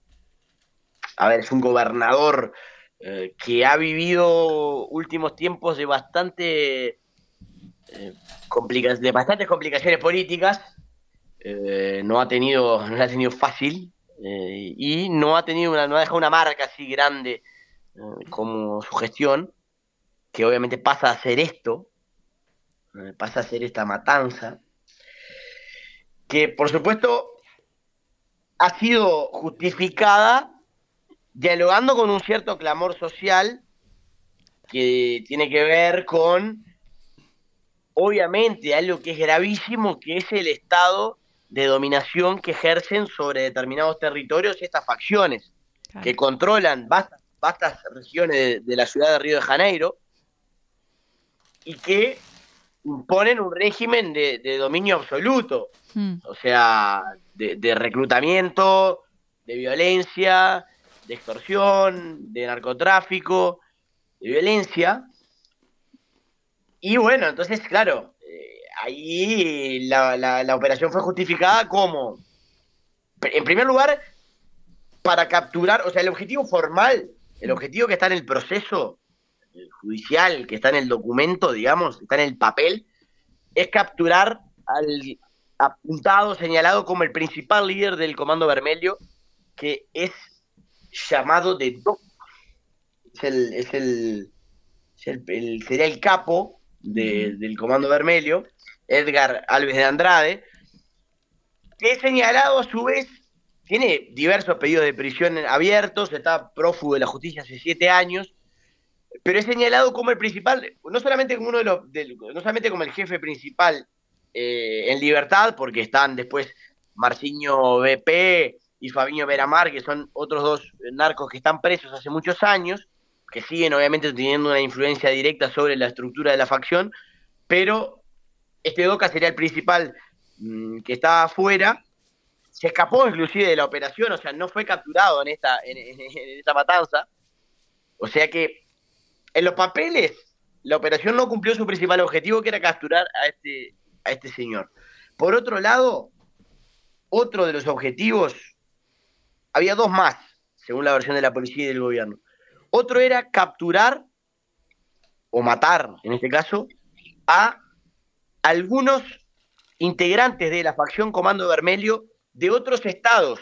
Speaker 3: a ver, es un gobernador eh, que ha vivido últimos tiempos de bastante eh, complica- de bastantes complicaciones políticas. Eh, no ha tenido, no la ha tenido fácil, eh, y no ha tenido una, no ha dejado una marca así grande eh, como su gestión, que obviamente pasa a ser esto, eh, pasa a ser esta matanza, que por supuesto ha sido justificada dialogando con un cierto clamor social que tiene que ver con, obviamente, algo que es gravísimo, que es el estado de dominación que ejercen sobre determinados territorios estas facciones,
Speaker 4: Claro.
Speaker 3: que controlan vastas, vastas regiones de, de la ciudad de Río de Janeiro y que imponen un régimen de, de dominio absoluto,
Speaker 4: Mm.
Speaker 3: o sea, de, de reclutamiento, de violencia, de extorsión, de narcotráfico, de violencia. Y bueno, entonces, claro, eh, ahí la, la, la operación fue justificada como, en primer lugar, para capturar, o sea, el objetivo formal, el objetivo que está en el proceso judicial, que está en el documento, digamos, está en el papel, es capturar al apuntado, señalado como el principal líder del Comando Vermelho, que es llamado de Doc. Es el, es el, es el, el- sería el capo de, del Comando Vermelho, Edgar Alves de Andrade, que es señalado a su vez, tiene diversos pedidos de prisión abiertos, está prófugo de la justicia hace siete años, pero es señalado como el principal, no solamente como uno de los, del- no solamente como el jefe principal eh, en libertad, porque están después Marcinho B P y Fabinho Veramar, que son otros dos narcos que están presos hace muchos años, que siguen obviamente teniendo una influencia directa sobre la estructura de la facción, pero este Doca sería el principal mmm, que está afuera, se escapó inclusive de la operación, o sea, no fue capturado en esta, en, en- en esta matanza, o sea que en los papeles la operación no cumplió su principal objetivo, que era capturar a este, a este señor. Por otro lado, otro de los objetivos, había dos más, según la versión de la policía y del gobierno. Otro era capturar, o matar, en este caso, a algunos integrantes de la facción Comando Vermelho de otros estados.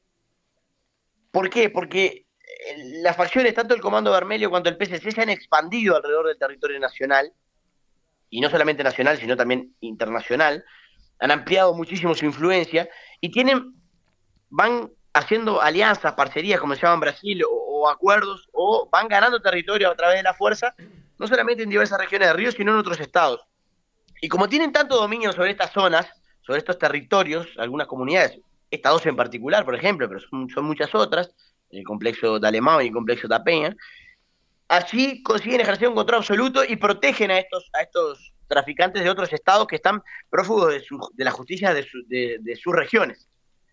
Speaker 3: ¿Por qué? Porque eh, las facciones, tanto el Comando Vermelho cuanto el P C C, se han expandido alrededor del territorio nacional, y no solamente nacional, sino también internacional, han ampliado muchísimo su influencia, y tienen, van haciendo alianzas, parcerías, como se llama en Brasil, o, o acuerdos, o van ganando territorio a través de la fuerza, no solamente en diversas regiones de Río, sino en otros estados. Y como tienen tanto dominio sobre estas zonas, sobre estos territorios, algunas comunidades, estas dos en particular, por ejemplo, pero son, son muchas otras, el complejo de Alemão y el complejo de Peña, allí consiguen ejercer un control absoluto y protegen a estos, a estos traficantes de otros estados que están prófugos de, su, de la justicia de, su, de, de sus regiones.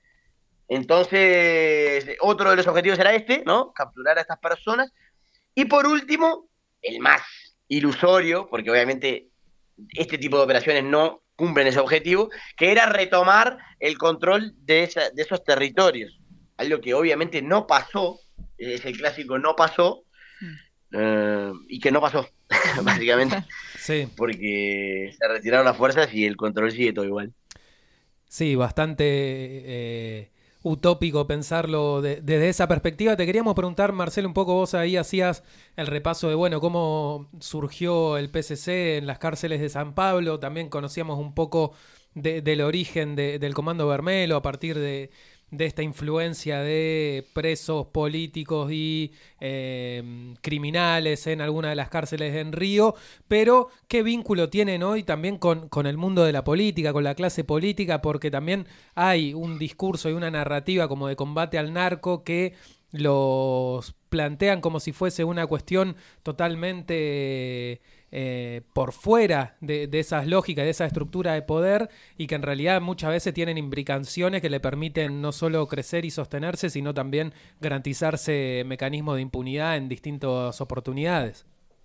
Speaker 3: Entonces, otro de los objetivos era este, ¿no? Capturar a estas personas. Y por último, el más ilusorio, porque obviamente este tipo de operaciones no cumplen ese objetivo, que era retomar el control de, esa, de esos territorios. Algo que obviamente no pasó, es el clásico no pasó, eh, y que no pasó, básicamente,
Speaker 2: Sí,
Speaker 3: porque se retiraron las fuerzas y el control sigue todo igual.
Speaker 2: sí, bastante eh, utópico pensarlo de- desde esa perspectiva. Te queríamos preguntar, Marcelo, un poco vos ahí hacías el repaso de, bueno, cómo surgió el P C C en las cárceles de San Pablo. También conocíamos un poco de- del origen de- del Comando Vermelho a partir de, de esta influencia de presos políticos y eh, criminales en alguna de las cárceles en Río, pero ¿qué vínculo tienen hoy también con, con el mundo de la política, con la clase política? Porque también hay un discurso y una narrativa como de combate al narco que los plantean como si fuese una cuestión totalmente eh, por fuera de, de esas lógicas, de esa estructura de poder, y que en realidad muchas veces tienen imbricaciones que le permiten no solo crecer y sostenerse, sino también garantizarse mecanismos de impunidad en distintas oportunidades.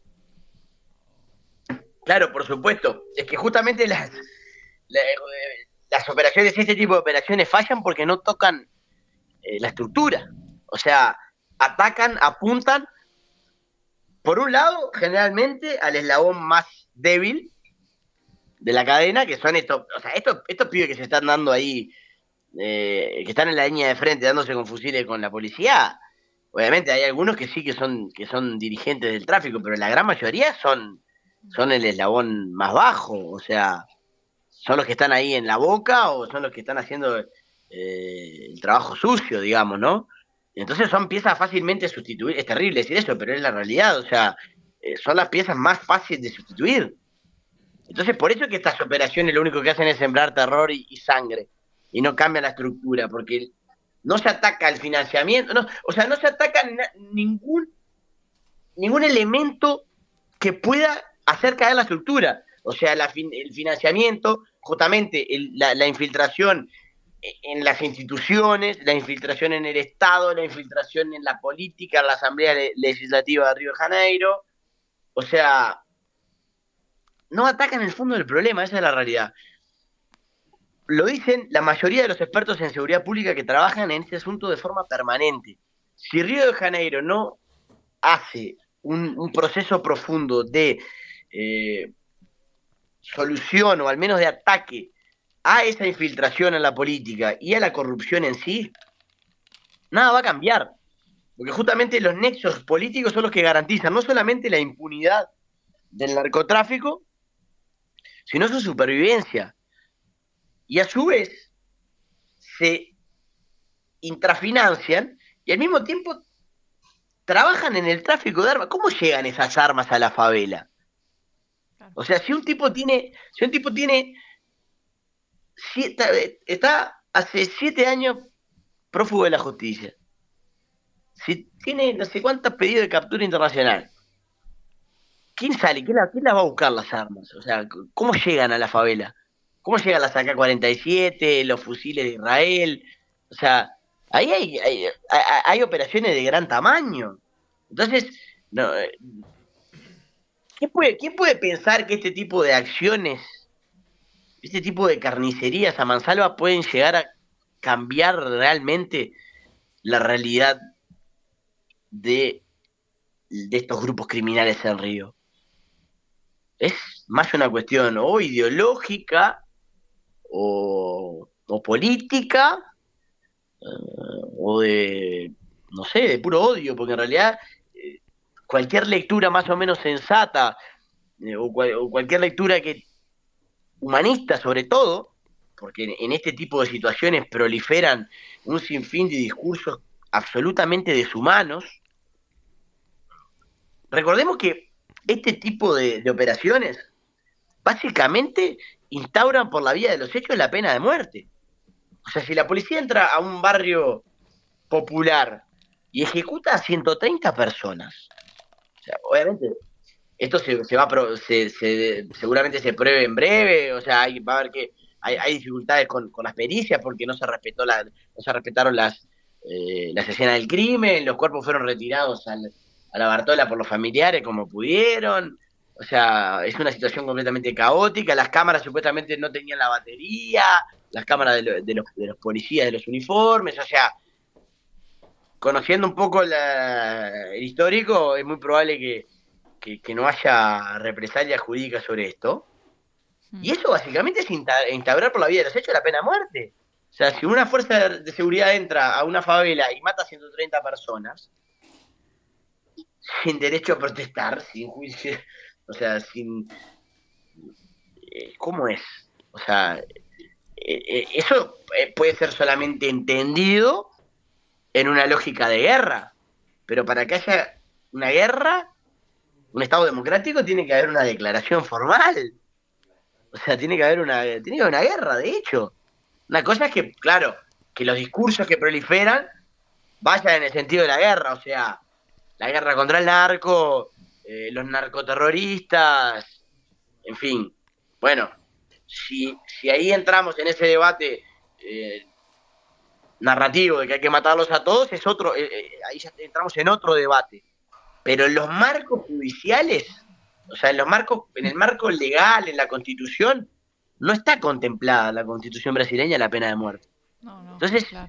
Speaker 3: Claro, por supuesto. Es que justamente las, la- eh, las operaciones, este tipo de operaciones fallan porque no tocan eh, la estructura. O sea, atacan, apuntan, por un lado, generalmente al eslabón más débil de la cadena, que son estos, o sea, estos, estos pibes que se están dando ahí, eh, que están en la línea de frente dándose con fusiles con la policía. Obviamente hay algunos que sí que son, que son dirigentes del tráfico, pero la gran mayoría son, son el eslabón más bajo, o sea, son los que están ahí en la boca o son los que están haciendo eh, el trabajo sucio, digamos, ¿no? Entonces son piezas fácilmente sustituir. Es terrible decir eso, pero es la realidad. O sea, eh, son las piezas más fáciles de sustituir. Entonces, por eso es que estas operaciones lo único que hacen es sembrar terror y, y sangre. Y no cambia la estructura, porque no se ataca el financiamiento. No, o sea, no se ataca na- ningún, ningún elemento que pueda hacer caer la estructura. O sea, la fin- el financiamiento, justamente el- la, la infiltración en las instituciones, la infiltración en el Estado, la infiltración en la política, en la Asamblea Le- Legislativa de Río de Janeiro. O sea, no atacan el fondo del problema, esa es la realidad. Lo dicen la mayoría de los expertos en seguridad pública que trabajan en este asunto de forma permanente. Si Río de Janeiro no hace un, un proceso profundo de eh, solución o al menos de ataque a esa infiltración en la política y a la corrupción en sí, nada va a cambiar. Porque justamente los nexos políticos son los que garantizan no solamente la impunidad del narcotráfico, sino su supervivencia. Y a su vez se intrafinancian y al mismo tiempo trabajan en el tráfico de armas. ¿Cómo llegan esas armas a la favela? O sea, si un tipo tiene, si un tipo tiene Siete, está hace siete años prófugo de la justicia. Si tiene no sé cuántos pedidos de captura internacional, ¿quién sale? ¿Quién la, quién la va a buscar las armas? O sea, ¿cómo llegan a la favela? ¿Cómo llegan las A K cuarenta y siete, los fusiles de Israel? O sea, ahí hay, hay, hay, hay operaciones de gran tamaño. Entonces, no, ¿quién puede, quién puede pensar que este tipo de acciones, este tipo de carnicerías a mansalva pueden llegar a cambiar realmente la realidad de, de estos grupos criminales en Río? Es más una cuestión o ideológica o, o política eh, o de, no sé, de puro odio, porque en realidad eh, cualquier lectura más o menos sensata eh, o, cual, o cualquier lectura que humanista sobre todo, porque en, en este tipo de situaciones proliferan un sinfín de discursos absolutamente deshumanos. Recordemos que este tipo de, de operaciones básicamente instauran por la vía de los hechos la pena de muerte. O sea, si la policía entra a un barrio popular y ejecuta a ciento treinta personas, o sea, obviamente esto se, se va a pro, se, se, seguramente se pruebe en breve, o sea, hay, va a haber que hay, hay dificultades con, con las pericias porque no se respetó la, no se respetaron las eh, las escenas del crimen, los cuerpos fueron retirados al, a la Bartola por los familiares como pudieron. O sea, es una situación completamente caótica. Las cámaras supuestamente no tenían la batería, las cámaras de, lo, de, los, de los policías de los uniformes. O sea, conociendo un poco la, el histórico, es muy probable que Que, que no haya represalia jurídica sobre esto. Y eso básicamente es instaurar por la vía de los hechos la pena de muerte. O sea, si una fuerza de seguridad entra a una favela y mata a ciento treinta personas, sin derecho a protestar, sin juicio, o sea, sin... ¿Cómo es? O sea, eso puede ser solamente entendido en una lógica de guerra. Pero para que haya una guerra, un Estado democrático, tiene que haber una declaración formal. O sea, tiene que haber una tiene que haber una guerra, de hecho. Una cosa es que, claro, que los discursos que proliferan vayan en el sentido de la guerra, o sea, la guerra contra el narco, eh, los narcoterroristas, en fin. Bueno, si, si ahí entramos en ese debate eh, narrativo de que hay que matarlos a todos, es otro, eh, eh, ahí ya entramos en otro debate. Pero en los marcos judiciales, o sea, en los marcos, en el marco legal, en la Constitución, no está contemplada la Constitución brasileña la pena de muerte.
Speaker 4: No, no,
Speaker 3: Entonces,
Speaker 4: claro.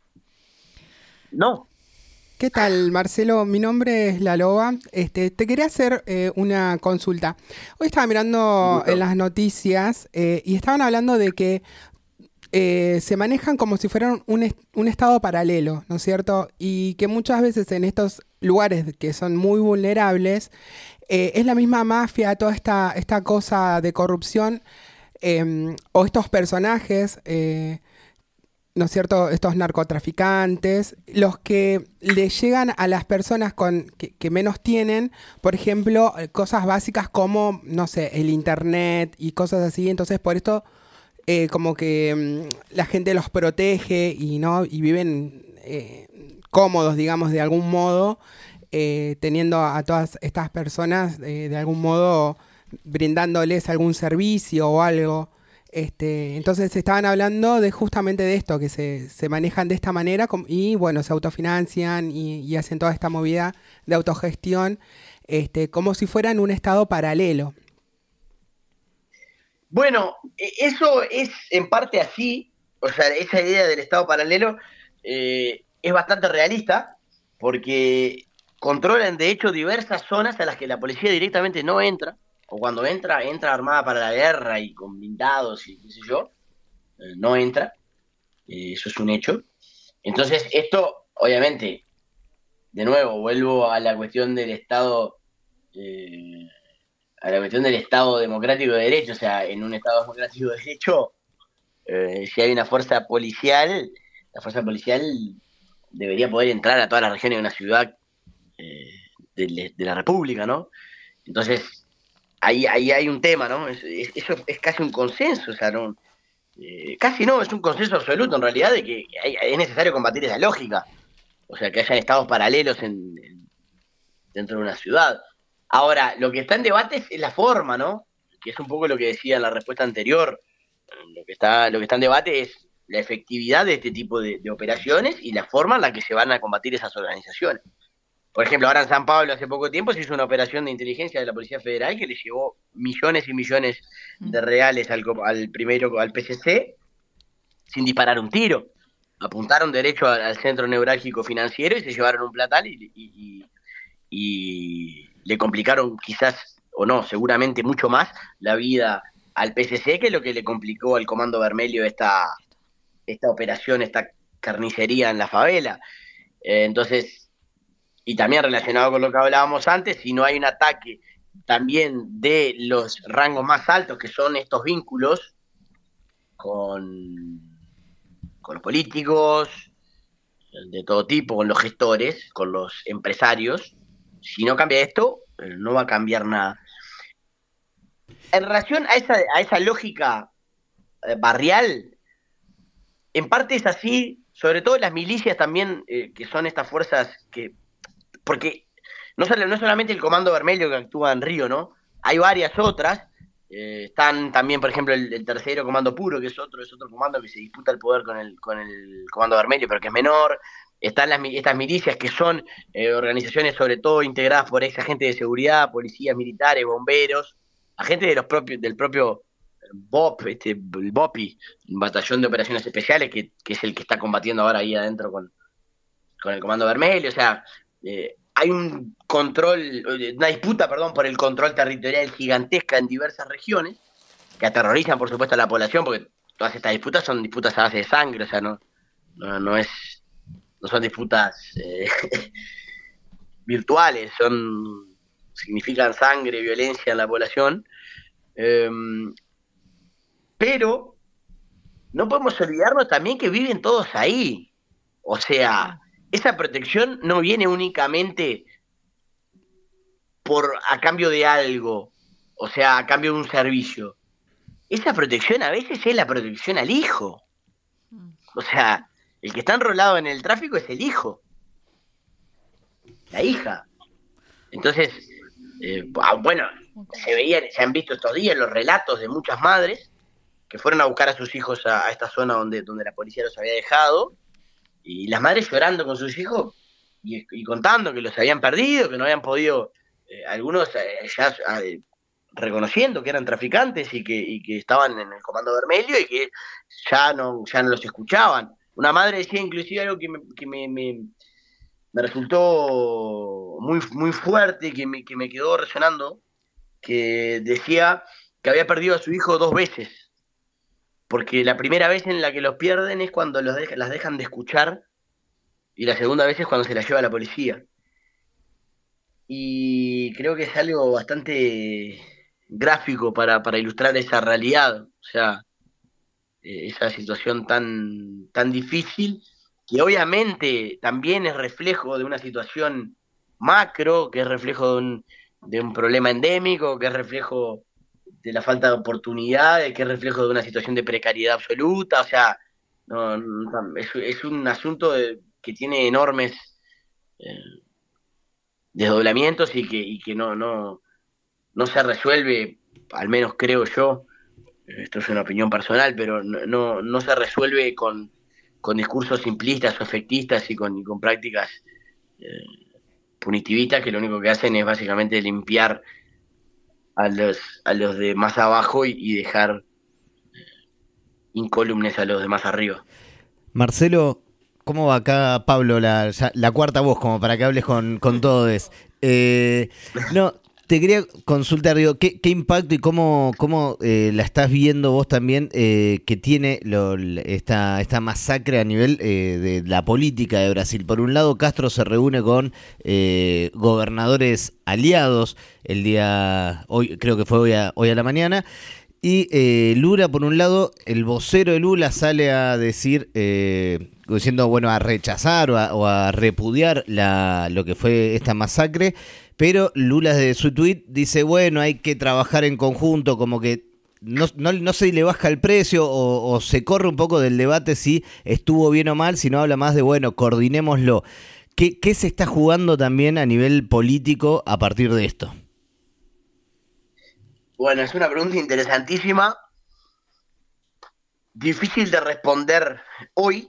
Speaker 3: no.
Speaker 5: ¿Qué tal, Marcelo? Mi nombre es La Loba. Este, te quería hacer eh, una consulta. Hoy estaba mirando en las noticias eh, y estaban hablando de que eh, se manejan como si fueran un, est- un estado paralelo, ¿no es cierto? Y que muchas veces en estos lugares que son muy vulnerables, eh, es la misma mafia, toda esta, esta cosa de corrupción, eh, o estos personajes eh, ¿no es cierto?, estos narcotraficantes, los que le llegan a las personas con que, que menos tienen, por ejemplo, cosas básicas como, no sé, el internet y cosas así. Entonces, por esto, eh, como que mm, la gente los protege y no y viven eh, cómodos, digamos, de algún modo, eh, teniendo a todas estas personas eh, de algún modo brindándoles algún servicio o algo. Este, entonces estaban hablando de justamente de esto, que se, se manejan de esta manera y bueno, se autofinancian y, y hacen toda esta movida de autogestión, este, como si fueran un estado paralelo.
Speaker 3: Bueno, eso es en parte así, o sea, esa idea del estado paralelo eh, es bastante realista, porque controlan de hecho diversas zonas a las que la policía directamente no entra, o cuando entra, entra armada para la guerra y con blindados y qué sé yo, eh, no entra, eh, eso es un hecho. Entonces esto, obviamente, de nuevo, vuelvo a la cuestión del Estado, eh, a la cuestión del Estado democrático de derecho, o sea, en un Estado democrático de derecho, eh, si hay una fuerza policial, la fuerza policial debería poder entrar a todas las regiones de una ciudad eh, de, de la República, ¿no? Entonces, Ahí, ahí hay un tema, ¿no? Es, es, eso es casi un consenso, o sea, no, eh, casi no, es un consenso absoluto en realidad de que hay, es necesario combatir esa lógica, o sea, que hayan estados paralelos en, en, dentro de una ciudad. Ahora, lo que está en debate es, es la forma, ¿no? Que es un poco lo que decía en la respuesta anterior. Lo que está, lo que está en debate es la efectividad de este tipo de, de operaciones y la forma en la que se van a combatir esas organizaciones. Por ejemplo, ahora en San Pablo hace poco tiempo se hizo una operación de inteligencia de la Policía Federal que le llevó millones y millones de reales al, al primero, al P C C, sin disparar un tiro. Apuntaron derecho al, al centro neurálgico financiero y se llevaron un platal y, y, y, y le complicaron quizás, o no, seguramente mucho más, la vida al P C C que lo que le complicó al Comando Vermelho esta, esta operación, esta carnicería en la favela. Eh, entonces... Y también relacionado con lo que hablábamos antes, si no hay un ataque también de los rangos más altos, que son estos vínculos con, con los políticos, de todo tipo, con los gestores, con los empresarios, si no cambia esto, no va a cambiar nada. En relación a esa, a esa lógica barrial, en parte es así, sobre todo las milicias también, eh, que son estas fuerzas que... Porque no, no es solamente el Comando Vermelho que actúa en Río, ¿no? Hay varias otras. Eh, están también, por ejemplo, el, el tercero Comando Puro, que es otro, es otro comando que se disputa el poder con el, con el Comando Vermelho, pero que es menor. Están las, estas milicias que son eh, organizaciones sobre todo integradas por ex agentes de seguridad, policías militares, bomberos, agentes de los propios, del propio B O P, este, el B O P I, Batallón de Operaciones Especiales, que, que es el que está combatiendo ahora ahí adentro con, con el Comando Vermelho, o sea... Eh, hay un control, una disputa, perdón, por el control territorial gigantesca en diversas regiones, que aterrorizan, por supuesto, a la población, porque todas estas disputas son disputas a base de sangre, o sea, no, no, no es, no son disputas eh, virtuales, son, significan sangre, violencia en la población, eh, pero no podemos olvidarnos también que viven todos ahí, o sea... Esa protección no viene únicamente por a cambio de algo, o sea, a cambio de un servicio. Esa protección a veces es la protección al hijo. O sea, el que está enrolado en el tráfico es el hijo, la hija. Entonces, eh, bueno, se veían, se han visto estos días los relatos de muchas madres que fueron a buscar a sus hijos a, a esta zona donde, donde la policía los había dejado. Y las madres llorando con sus hijos y, y contando que los habían perdido, que no habían podido, eh, algunos eh, ya eh, reconociendo que eran traficantes y que, y que estaban en el Comando Vermelho y que ya no, ya no los escuchaban. Una madre decía inclusive algo que me, que me, me, me resultó muy, muy fuerte, que me, que me quedó resonando, que decía que había perdido a su hijo dos veces. Porque la primera vez en la que los pierden es cuando los de, las dejan de escuchar y la segunda vez es cuando se las lleva la policía. Y creo que es algo bastante gráfico para, para ilustrar esa realidad. O sea, eh, esa situación tan, tan difícil, que obviamente también es reflejo de una situación macro, que es reflejo de un, de un problema endémico, que es reflejo de la falta de oportunidades, que es reflejo de una situación de precariedad absoluta, o sea, no, no, es, es un asunto de, que tiene enormes eh, desdoblamientos y que, y que no, no, no se resuelve, al menos creo yo, esto es una opinión personal, pero no, no, no se resuelve con, con discursos simplistas o efectistas y con, y con prácticas eh, punitivistas que lo único que hacen es básicamente limpiar a los, a los de más abajo y, y dejar incólumes a los de más arriba.
Speaker 6: Marcelo, ¿cómo va acá Pablo, la, ya, la cuarta voz, como para que hables con, con todos? Eh, no, te quería consultar, digo, ¿qué, qué impacto y cómo, cómo eh, la estás viendo vos también eh, que tiene lo, esta, esta masacre a nivel eh, de la política de Brasil? Por un lado, Castro se reúne con eh, gobernadores aliados el día, hoy creo que fue hoy a, hoy a la mañana, y eh, Lula, por un lado, el vocero de Lula sale a decir, eh, diciendo, bueno, a rechazar o a, o a repudiar la, lo que fue esta masacre, pero Lula desde su tuit dice, bueno, hay que trabajar en conjunto, como que no, no, no se le baja el precio o, o se corre un poco del debate si estuvo bien o mal, sino habla más de, bueno, coordinémoslo. ¿Qué, qué se está jugando también a nivel político a partir de esto?
Speaker 3: Bueno, es una pregunta interesantísima, difícil de responder hoy,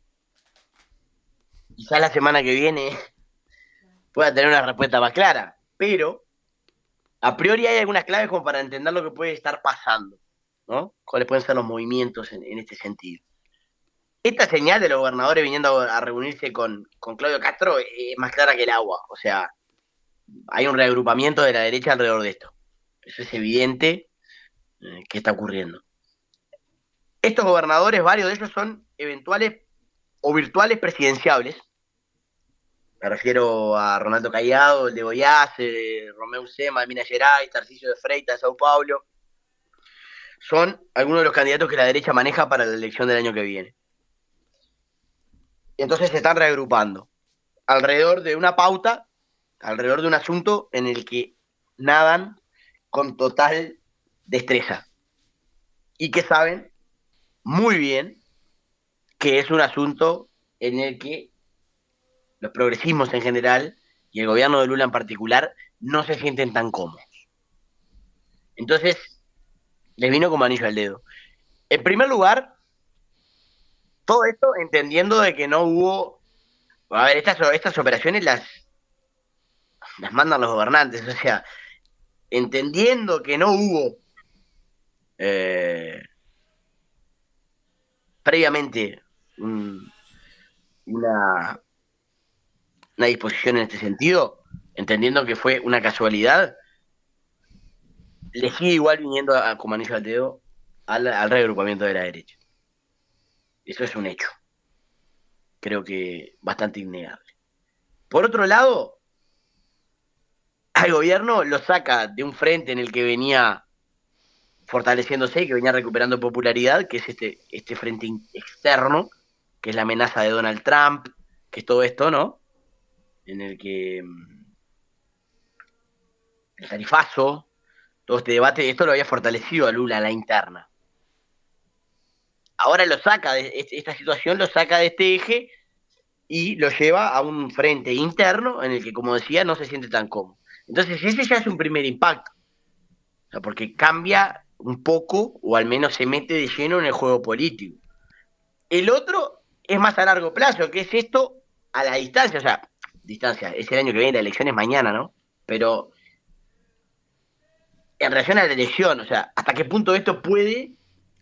Speaker 3: quizás la semana que viene pueda tener una respuesta más clara, pero a priori hay algunas claves como para entender lo que puede estar pasando, ¿no? Cuáles pueden ser los movimientos en, en este sentido. Esta señal de los gobernadores viniendo a, a reunirse con, con Claudio Castro es más clara que el agua, o sea, hay un reagrupamiento de la derecha alrededor de esto. Eso es evidente eh, que está ocurriendo. Estos gobernadores, varios de ellos son eventuales o virtuales presidenciables. Me refiero a Ronaldo Caiado, el de Goiás, eh, Romeu Zema de Minas Gerais, Tarcísio de Freitas de Sao Paulo. Son algunos de los candidatos que la derecha maneja para la elección del año que viene. Y entonces se están reagrupando alrededor de una pauta, alrededor de un asunto en el que nadan con total destreza y que saben muy bien que es un asunto en el que los progresismos en general y el gobierno de Lula en particular no se sienten tan cómodos. Entonces les vino como anillo al dedo. En primer lugar, todo esto entendiendo de que no hubo, a ver, estas, estas operaciones las las mandan los gobernantes, o sea, entendiendo que no hubo eh, previamente un, una, una disposición en este sentido, entendiendo que fue una casualidad, le sigue igual viniendo a, como anillo al dedo al, al reagrupamiento de la derecha. Eso es un hecho. Creo que bastante innegable. Por otro lado, al gobierno lo saca de un frente en el que venía fortaleciéndose y que venía recuperando popularidad, que es este, este frente externo, que es la amenaza de Donald Trump, que es todo esto, ¿no? En el que el tarifazo, todo este debate, esto lo había fortalecido a Lula a la interna. Ahora lo saca de esta situación, lo saca de este eje y lo lleva a un frente interno en el que, como decía, no se siente tan cómodo. Entonces ese ya es un primer impacto, o sea, porque cambia un poco, o al menos se mete de lleno en el juego político. El otro es más a largo plazo, que es esto a la distancia, o sea, distancia, es el año que viene, la elección es mañana, ¿no? Pero en relación a la elección, o sea, ¿hasta qué punto esto puede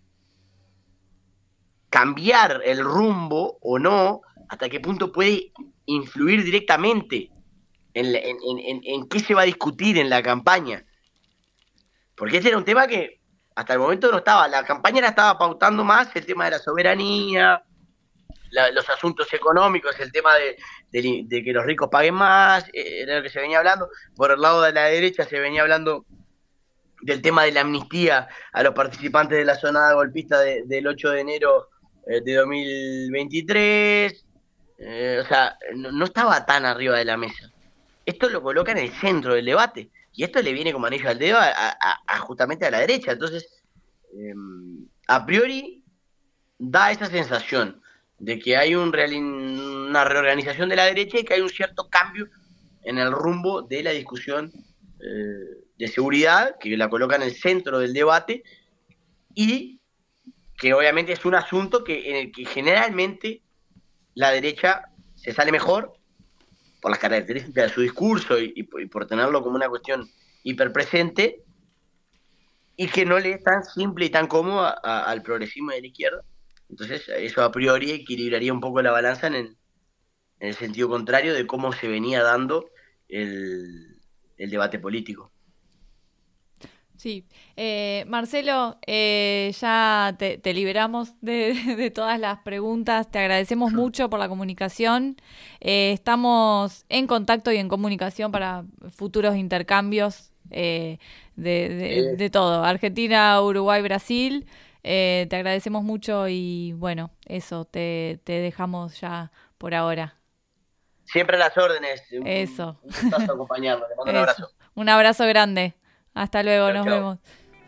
Speaker 3: cambiar el rumbo o no? ¿Hasta qué punto puede influir directamente en, en, en, en qué se va a discutir en la campaña? Porque ese era un tema que hasta el momento no estaba. La campaña la estaba pautando más el tema de la soberanía, la, los asuntos económicos, el tema de, de, de que los ricos paguen más, era lo que se venía hablando. Por el lado de la derecha se venía hablando del tema de la amnistía a los participantes de la sonada golpista de, del ocho de enero eh, de dos mil veintitrés. Eh, o sea, no, no estaba tan arriba de la mesa. Esto lo coloca en el centro del debate. Y esto le viene como anillo al dedo a, a, a justamente a la derecha. Entonces, eh, a priori, da esa sensación de que hay un real, una reorganización de la derecha y que hay un cierto cambio en el rumbo de la discusión eh, de seguridad, que la coloca en el centro del debate, y que obviamente es un asunto que en el que generalmente la derecha se sale mejor por las características de su discurso y, y, y por tenerlo como una cuestión hiperpresente, y que no le es tan simple y tan cómodo a, a, al progresismo de la izquierda. Entonces eso a priori equilibraría un poco la balanza en el, en el sentido contrario de cómo se venía dando el, el debate político.
Speaker 4: Sí, eh, Marcelo, eh, ya te, te liberamos de, de todas las preguntas, te agradecemos mucho por la comunicación, eh, estamos en contacto y en comunicación para futuros intercambios eh, de, de, de todo, Argentina, Uruguay, Brasil, eh, te agradecemos mucho y bueno, eso, te, te dejamos ya por ahora.
Speaker 3: Siempre a las órdenes, un,
Speaker 4: eso.
Speaker 3: Un gustazo acompañarlo, te mando un abrazo.
Speaker 4: Un abrazo grande. Hasta luego, chau, nos chau. Vemos.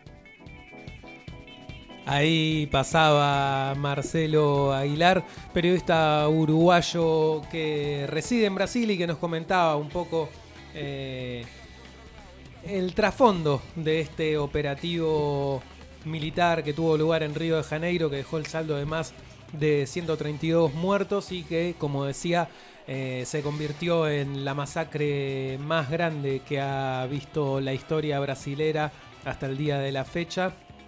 Speaker 2: Ahí pasaba Marcelo Aguilar, periodista uruguayo que reside en Brasil y que nos comentaba un poco eh, el trasfondo de este operativo militar que tuvo lugar en Río de Janeiro, que dejó el saldo de más de ciento treinta y dos muertos y que, como decía, Eh, se convirtió en la masacre más grande que ha visto la historia brasilera hasta el día de la fecha.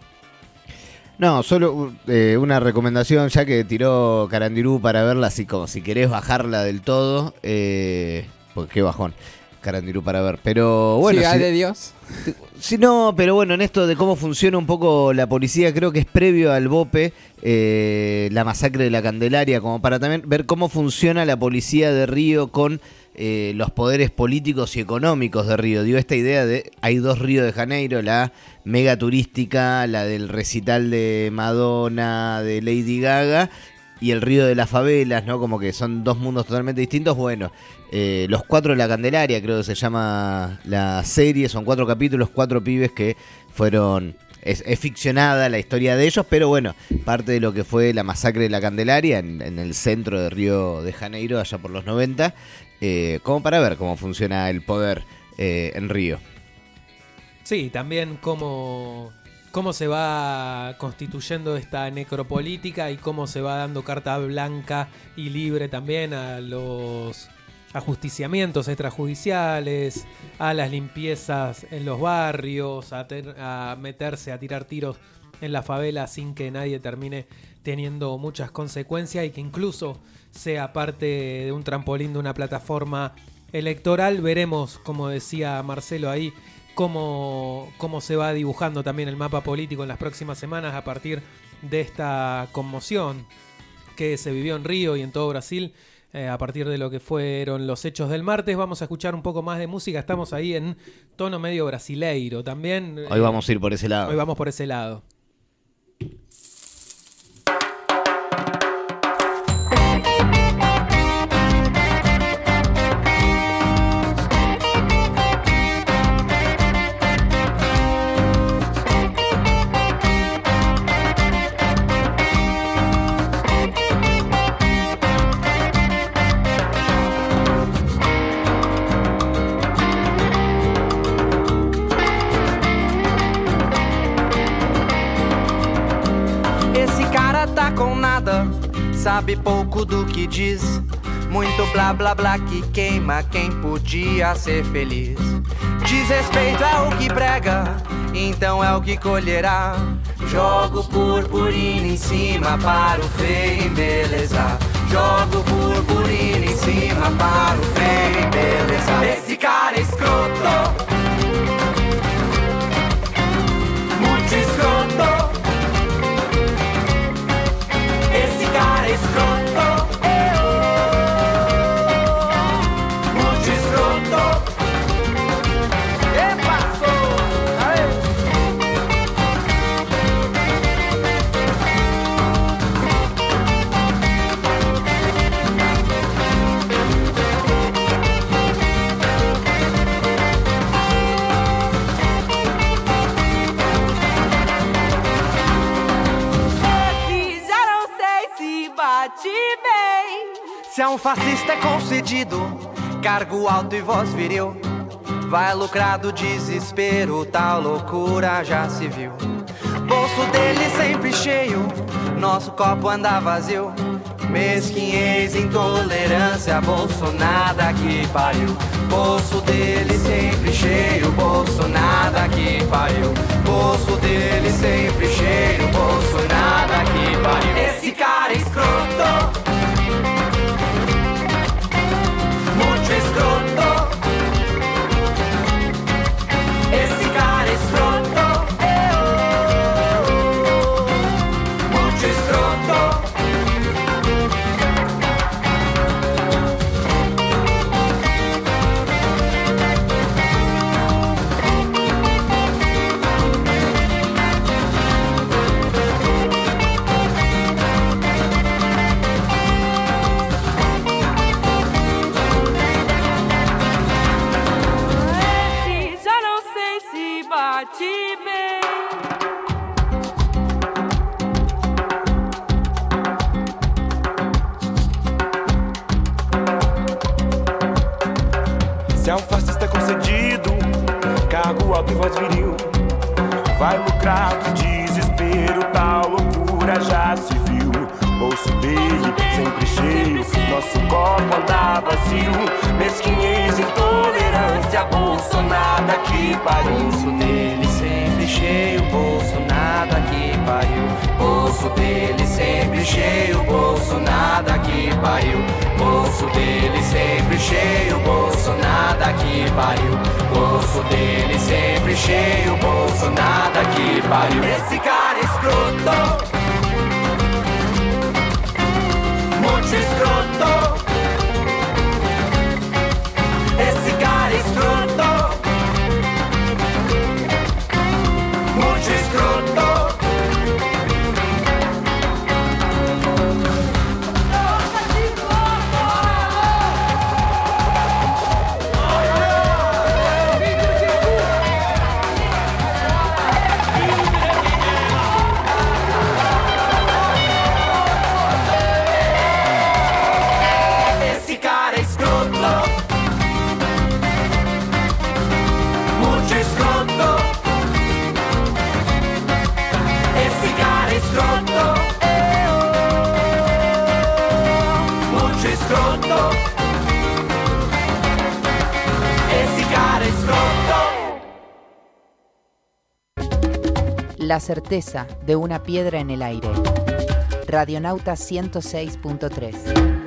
Speaker 6: No, solo eh, una recomendación, ya que tiró Carandirú para verla, así como si querés bajarla del todo, eh, porque qué bajón, Carandirú para ver, pero bueno.
Speaker 5: Ciudad
Speaker 6: si,
Speaker 5: de Dios.
Speaker 6: Si no, pero bueno, en esto de cómo funciona un poco la policía, creo que es previo al BOPE, eh, la masacre de la Candelaria, como para también ver cómo funciona la policía de Río con eh, los poderes políticos y económicos de Río. Digo, esta idea de, hay dos Río de Janeiro, la mega turística, la del recital de Madonna, de Lady Gaga, y el Río de las favelas, ¿no? Como que son dos mundos totalmente distintos. Bueno, eh, Los Cuatro de la Candelaria, creo que se llama la serie, son cuatro capítulos, cuatro pibes que fueron... Es, es ficcionada la historia de ellos, pero bueno, parte de lo que fue la masacre de la Candelaria en, en el centro de Río de Janeiro, allá por los noventa, eh, como para ver cómo funciona el poder eh, en Río.
Speaker 2: Sí, también cómo... cómo se va constituyendo esta necropolítica y cómo se va dando carta blanca y libre también a los ajusticiamientos extrajudiciales, a las limpiezas en los barrios, a, ter, a meterse a tirar tiros en la favela sin que nadie termine teniendo muchas consecuencias y que incluso sea parte de un trampolín de una plataforma electoral. Veremos, como decía Marcelo ahí, Cómo, cómo se va dibujando también el mapa político en las próximas semanas a partir de esta conmoción que se vivió en Río y en todo Brasil, eh, a partir de lo que fueron los hechos del martes. Vamos a escuchar un poco más de música, estamos ahí en tono medio brasileiro también.
Speaker 6: Hoy vamos a ir por ese lado.
Speaker 2: Hoy vamos por ese lado.
Speaker 9: Sabe pouco do que diz, muito blá blá blá que queima quem podia ser feliz. Desrespeito é o que prega, então é o que colherá. Jogo purpurina em cima para o feio embelezar. Jogo purpurina em cima para o feio embelezar. Esse cara é escroto, muito escroto. Esse cara é escroto, muito escroto. Epa, sou, um fascista é concedido cargo alto e voz viril, vai lucrar do desespero, tal loucura já se viu. Bolso dele sempre cheio, nosso copo anda vazio. Mesquinhez, intolerância, bolso nada que pariu. Bolso dele sempre cheio, bolso nada que pariu. Bolso dele sempre cheio, bolso nada que pariu. Esse cara é escroto, muito escroto. Esse cara é escroto, muito escroto.
Speaker 10: Se é um fascista concedido cargo alto e voz viril, vai lucrar do desespero, tal loucura já se viu. Bolso dele sempre cheio, nosso copo anda vazio. Mesquinhez, intolerância, bolso nada que pariu.
Speaker 9: Bolso dele sempre cheio, bolso nada que pariu. Bolso dele sempre cheio, bolso nada que pariu. Bolso dele sempre cheio, bolso nada que pariu. Bolso dele sempre cheio, bolso nada que pariu. Esse cara é escroto, muito escroto. Esse cara é escroto, muito escroto.
Speaker 11: La certeza de una piedra en el aire. Radionauta ciento seis punto tres.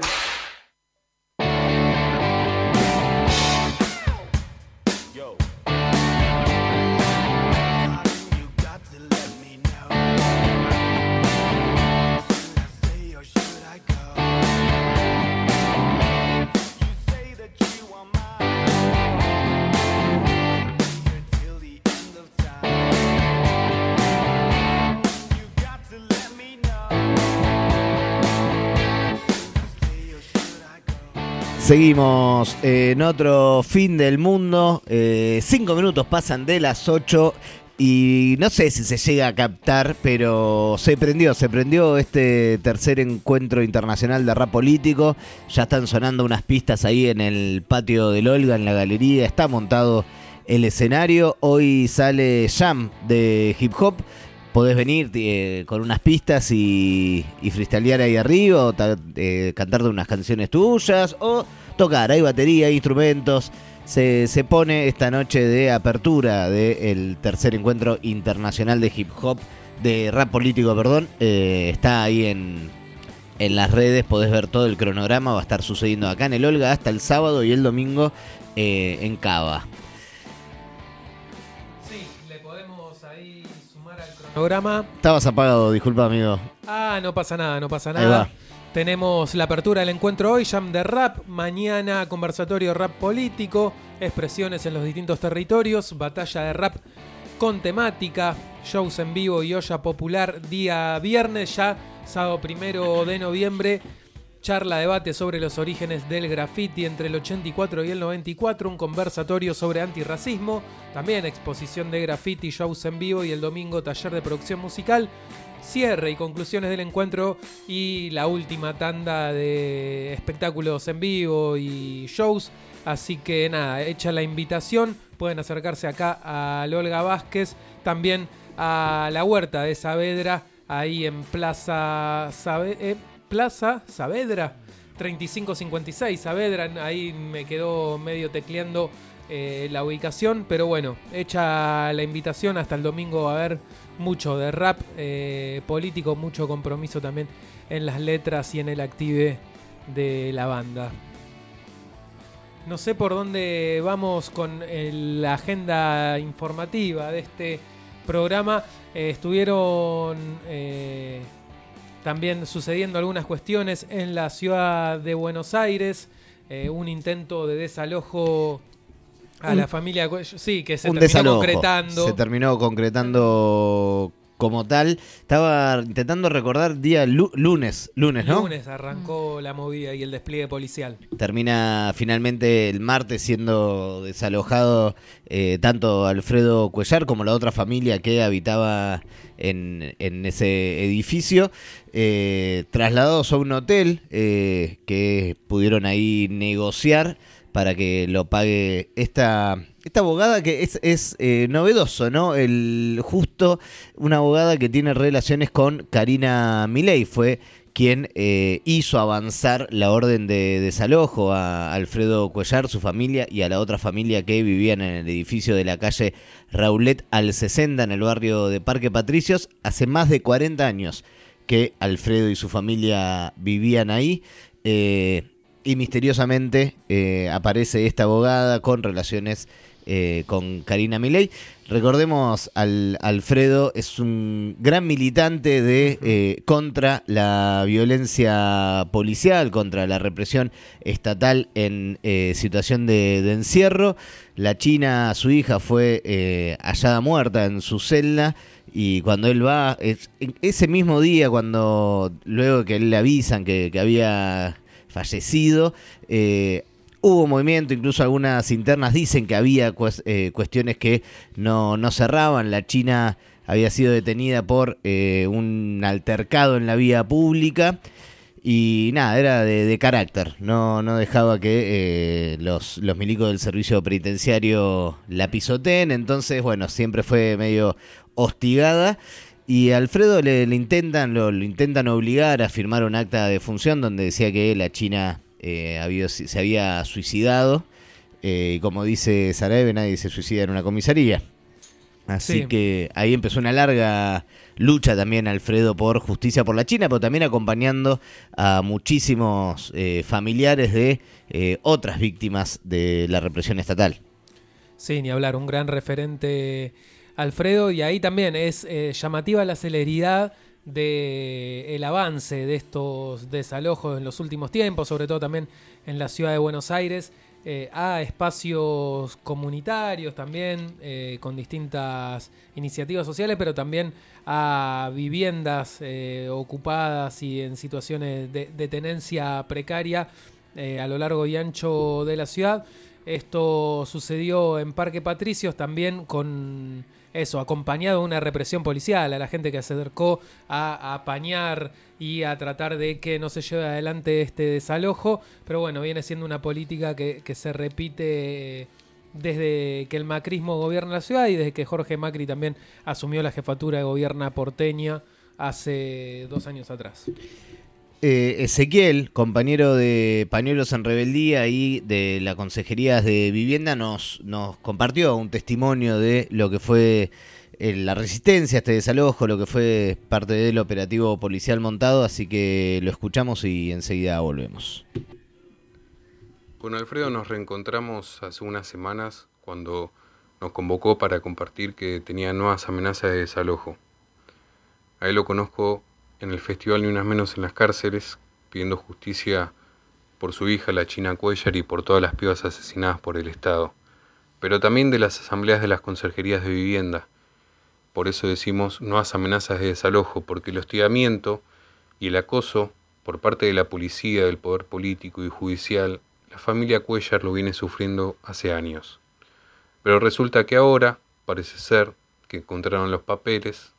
Speaker 6: Seguimos en otro fin del mundo. Eh, cinco minutos pasan de las ocho y no sé si se llega a captar, pero se prendió, se prendió este tercer encuentro internacional de rap político. Ya están sonando unas pistas ahí en el patio del Olga, en la galería. Está montado el escenario. Hoy sale Jam de hip hop. Podés venir eh, con unas pistas y, y freestylear ahí arriba, o ta, eh, cantarte unas canciones tuyas, o tocar. Hay batería, hay instrumentos. Se, se pone esta noche de apertura del tercer encuentro internacional de hip hop, de rap político, perdón. Eh, está ahí en, en las redes, podés ver todo el cronograma. Va a estar sucediendo acá en el Olga hasta el sábado y el domingo eh, en Cava.
Speaker 2: Programa.
Speaker 6: Estabas apagado, disculpa, amigo.
Speaker 2: Ah, no pasa nada, no pasa
Speaker 6: Ahí
Speaker 2: nada.
Speaker 6: va.
Speaker 2: Tenemos la apertura del encuentro hoy, Jam de Rap. Mañana, conversatorio rap político, expresiones en los distintos territorios, batalla de rap con temática, shows en vivo y olla popular día viernes, ya sábado primero de noviembre. charla, debate sobre los orígenes del graffiti entre el ochenta y cuatro y el noventa y cuatro, un conversatorio sobre antirracismo, también exposición de graffiti, shows en vivo y el domingo taller de producción musical, cierre y conclusiones del encuentro y la última tanda de espectáculos en vivo y shows. Así que nada, hecha la invitación, pueden acercarse acá al Olga Vázquez, también a la Huerta de Saavedra, ahí en Plaza Sabe- eh, Plaza Saavedra, treinta y cinco cincuenta y seis Saavedra, ahí me quedó medio tecleando eh, la ubicación, pero bueno, hecha la invitación, hasta el domingo va a haber mucho de rap eh, político, mucho compromiso también en las letras y en el active de la banda. No sé por dónde vamos con el, la agenda informativa de este programa. Eh, estuvieron eh, también sucediendo algunas cuestiones en la ciudad de Buenos Aires. Eh, un intento de desalojo a un, la familia. Sí, que se terminó
Speaker 6: desalojo.
Speaker 2: concretando.
Speaker 6: Se terminó concretando como tal. Estaba intentando recordar día lu- lunes, lunes, ¿no?
Speaker 2: Lunes arrancó la movida y el despliegue policial.
Speaker 6: Termina finalmente el martes siendo desalojado eh, tanto Alfredo Cuellar como la otra familia que habitaba en, en ese edificio, eh, trasladados a un hotel eh, que pudieron ahí negociar para que lo pague esta, esta abogada que es, es eh, novedoso, ¿no? El, justo una abogada que tiene relaciones con Karina Milei, fue quien eh, hizo avanzar la orden de desalojo a Alfredo Cuellar, su familia y a la otra familia que vivían en el edificio de la calle Raulet al sesenta en el barrio de Parque Patricios. Hace más de cuarenta años que Alfredo y su familia vivían ahí. Eh, Y misteriosamente eh, aparece esta abogada con relaciones eh, con Karina Milei. Recordemos, al Alfredo es un gran militante de eh, contra la violencia policial, contra la represión estatal en eh, situación de, de encierro. La China, su hija, fue eh, hallada muerta en su celda. Y cuando él va, es, ese mismo día, cuando luego que él le avisan que, que había fallecido, eh, hubo movimiento, incluso algunas internas dicen que había cues, eh, cuestiones que no, no cerraban. La China había sido detenida por eh, un altercado en la vía pública y nada, era de, de carácter, no, no dejaba que eh, los, los milicos del servicio penitenciario la pisoteen, entonces bueno, siempre fue medio hostigada. Y a Alfredo le, le intentan lo, lo intentan obligar a firmar un acta de función donde decía que la China eh, había, se había suicidado. Eh, y como dice Saraiva, nadie se suicida en una comisaría. Así sí. que ahí empezó una larga lucha también Alfredo por justicia por la China, pero también acompañando a muchísimos eh, familiares de eh, otras víctimas de la represión estatal.
Speaker 2: Sí, ni hablar, un gran referente Alfredo, y ahí también es eh, llamativa la celeridad del avance de estos desalojos en los últimos tiempos, sobre todo también en la ciudad de Buenos Aires, eh, a espacios comunitarios también, eh, con distintas iniciativas sociales, pero también a viviendas eh, ocupadas y en situaciones de, de tenencia precaria eh, a lo largo y ancho de la ciudad. Esto sucedió en Parque Patricios también con eso, acompañado de una represión policial a la gente que se acercó a, a apañar y a tratar de que no se lleve adelante este desalojo. Pero bueno, viene siendo una política que, que se repite desde que el macrismo gobierna la ciudad y desde que Jorge Macri también asumió la jefatura de gobierno porteña hace dos años atrás.
Speaker 6: Eh, Ezequiel, compañero de Pañuelos en Rebeldía y de la Consejería de Vivienda, nos, nos compartió un testimonio de lo que fue eh, la resistencia a este desalojo, lo que fue parte del operativo policial montado, así que lo escuchamos y enseguida volvemos.
Speaker 12: Con Alfredo nos reencontramos hace unas semanas cuando nos convocó para compartir que tenía nuevas amenazas de desalojo. A él lo conozco en el festival Ni Unas Menos en las Cárceles, pidiendo justicia por su hija, la China Cuellar, y por todas las pibas asesinadas por el Estado, pero también de las asambleas de las conserjerías de vivienda. Por eso decimos nuevas amenazas de desalojo, porque el hostigamiento y el acoso por parte de la policía, del poder político y judicial, la familia Cuellar lo viene sufriendo hace años. Pero resulta que ahora, parece ser, que encontraron los papeles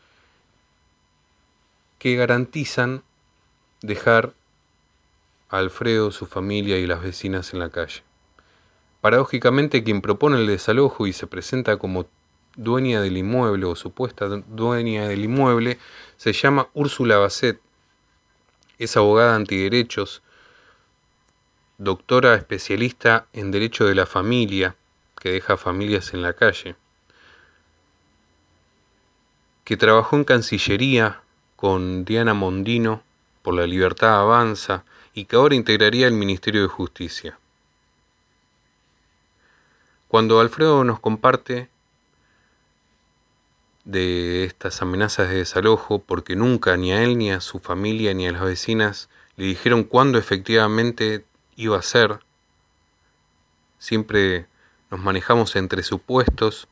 Speaker 12: que garantizan dejar a Alfredo, su familia y las vecinas en la calle. Paradójicamente, quien propone el desalojo y se presenta como dueña del inmueble o supuesta dueña del inmueble se llama Úrsula Basset. Es abogada antiderechos, doctora especialista en derecho de la familia, que deja familias en la calle, que trabajó en Cancillería con Diana Mondino por la Libertad Avanza y que ahora integraría el Ministerio de Justicia. Cuando Alfredo nos comparte de estas amenazas de desalojo, porque nunca ni a él, ni a su familia, ni a las vecinas le dijeron cuándo efectivamente iba a ser, siempre nos manejamos entre supuestos.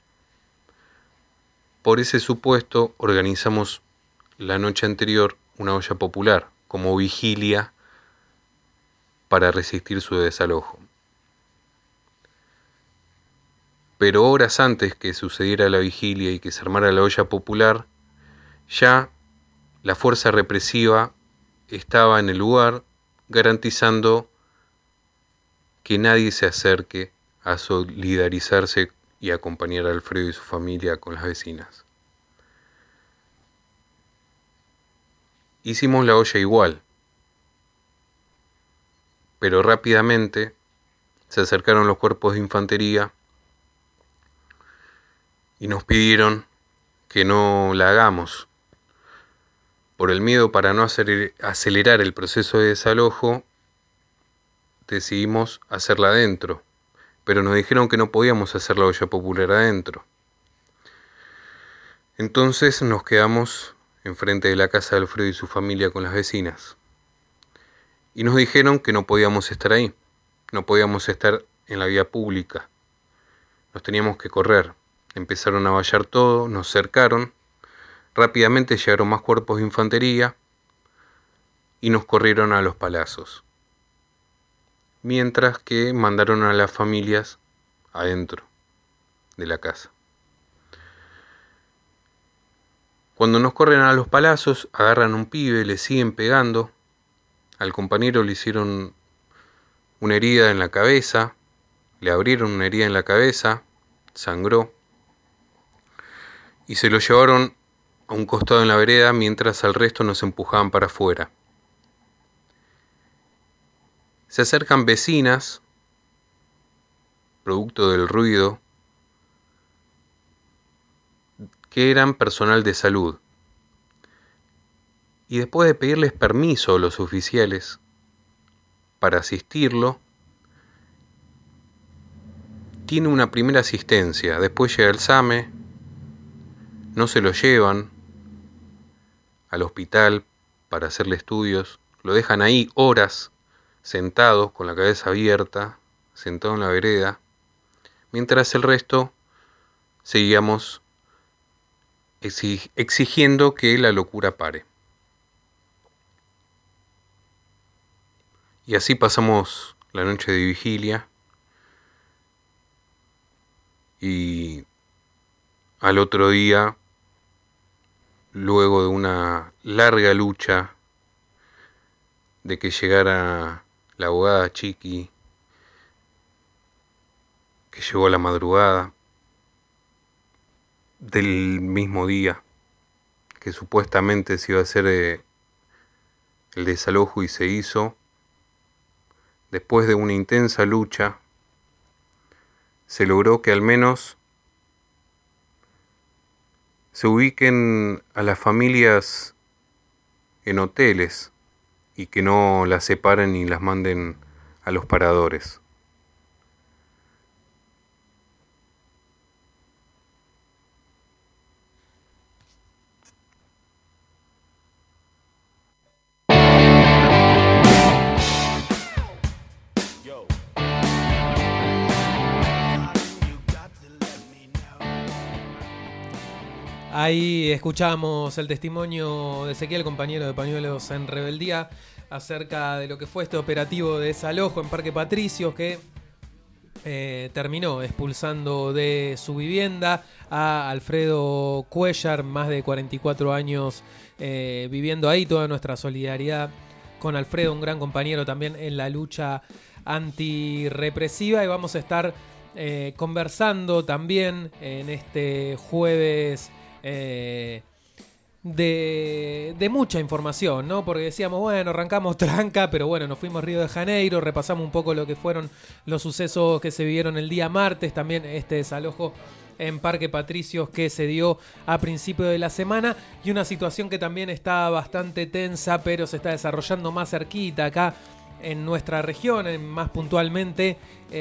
Speaker 12: Por ese supuesto organizamos la noche anterior una olla popular como vigilia para resistir su desalojo. Pero horas antes que sucediera la vigilia y que se armara la olla popular, ya la fuerza represiva estaba en el lugar garantizando que nadie se acerque a solidarizarse y acompañar a Alfredo y su familia con las vecinas. Hicimos la olla igual, pero rápidamente se acercaron los cuerpos de infantería y nos pidieron que no la hagamos. Por el miedo para no acelerar el proceso de desalojo, decidimos hacerla adentro, pero nos dijeron que no podíamos hacer la olla popular adentro. Entonces nos quedamos enfrente de la casa de Alfredo y su familia con las vecinas. Y nos dijeron que no podíamos estar ahí, no podíamos estar en la vía pública. Nos teníamos que correr. Empezaron a vallar todo, nos cercaron. Rápidamente llegaron más cuerpos de infantería y nos corrieron a los palazos. Mientras que mandaron a las familias adentro de la casa. Cuando nos corren a los palazos, agarran a un pibe, le siguen pegando. Al compañero le hicieron una herida en la cabeza, le abrieron una herida en la cabeza, sangró. Y se lo llevaron a un costado en la vereda mientras al resto nos empujaban para afuera. Se acercan vecinas, producto del ruido, que eran personal de salud. Y después de pedirles permiso a los oficiales para asistirlo, tiene una primera asistencia. Después llega el SAME, no se lo llevan al hospital para hacerle estudios, lo dejan ahí horas, sentado con la cabeza abierta, sentado en la vereda, mientras el resto seguíamos exigiendo que la locura pare. Y así pasamos la noche de vigilia y al otro día, luego de una larga lucha de que llegara la abogada Chiqui, que llegó a la madrugada del mismo día, que supuestamente se iba a hacer eh, el desalojo y se hizo, después de una intensa lucha, se logró que al menos se ubiquen a las familias en hoteles y que no las separen ni las manden a los paradores.
Speaker 2: Ahí escuchamos el testimonio de Ezequiel, compañero de Pañuelos en Rebeldía, acerca de lo que fue este operativo de desalojo en Parque Patricios, que eh, terminó expulsando de su vivienda a Alfredo Cuellar, más de cuarenta y cuatro años eh, viviendo ahí. Toda nuestra solidaridad con Alfredo, un gran compañero también en la lucha antirrepresiva, y vamos a estar eh, conversando también en este jueves eh, de, de mucha información, ¿no? Porque decíamos, bueno, arrancamos tranca, pero bueno, nos fuimos a Río de Janeiro, repasamos un poco lo que fueron los sucesos que se vivieron el día martes, también este desalojo en Parque Patricios que se dio a principio de la semana, y una situación que también está bastante tensa, pero se está desarrollando más cerquita acá en nuestra región, en, más puntualmente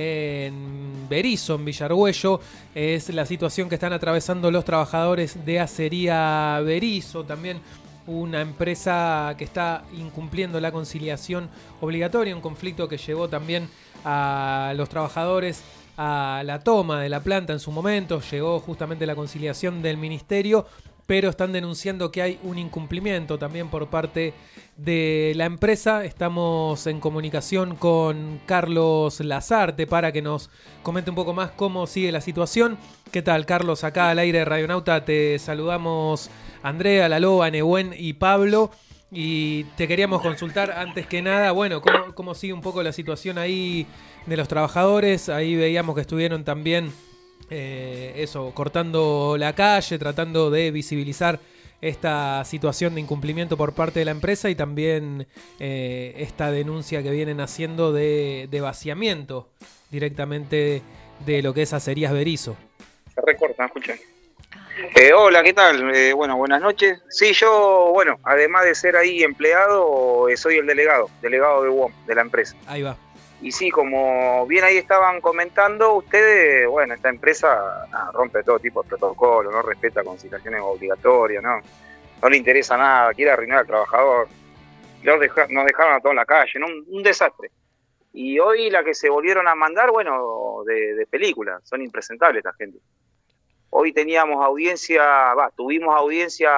Speaker 2: en Berisso, en Villargüello. Es la situación que están atravesando los trabajadores de Acería Berisso, también una empresa que está incumpliendo la conciliación obligatoria, un conflicto que llevó también a los trabajadores a la toma de la planta en su momento. Llegó justamente la conciliación del ministerio, pero están denunciando que hay un incumplimiento también por parte de la empresa. Estamos en comunicación con Carlos Lazarte para que nos comente un poco más cómo sigue la situación. ¿Qué tal, Carlos? Acá al aire de Radionauta te saludamos Andrea, La Loba, Nehuen y Pablo. Y te queríamos consultar antes que nada, bueno, cómo, cómo sigue un poco la situación ahí de los trabajadores. Ahí veíamos que estuvieron también Eh, eso, cortando la calle, tratando de visibilizar esta situación de incumplimiento por parte de la empresa, y también eh, esta denuncia que vienen haciendo de, de vaciamiento directamente de lo que es Acerías Berisso.
Speaker 13: Se recorta, escuchen. Eh, hola, ¿qué tal? Eh, bueno, buenas noches. Sí, yo, bueno, además de ser ahí empleado, eh, soy el delegado, delegado de U O M, de la empresa.
Speaker 2: Ahí va.
Speaker 13: Y sí, como bien ahí estaban comentando ustedes, bueno, esta empresa nah, rompe todo tipo de protocolo, no respeta conciliaciones obligatorias, no, no le interesa nada, quiere arruinar al trabajador. Nos, deja, nos dejaron a todos en la calle, ¿no? un, un desastre. Y hoy la que se volvieron a mandar, bueno, de, de película, son impresentables esta gente. Hoy teníamos audiencia, va, tuvimos audiencia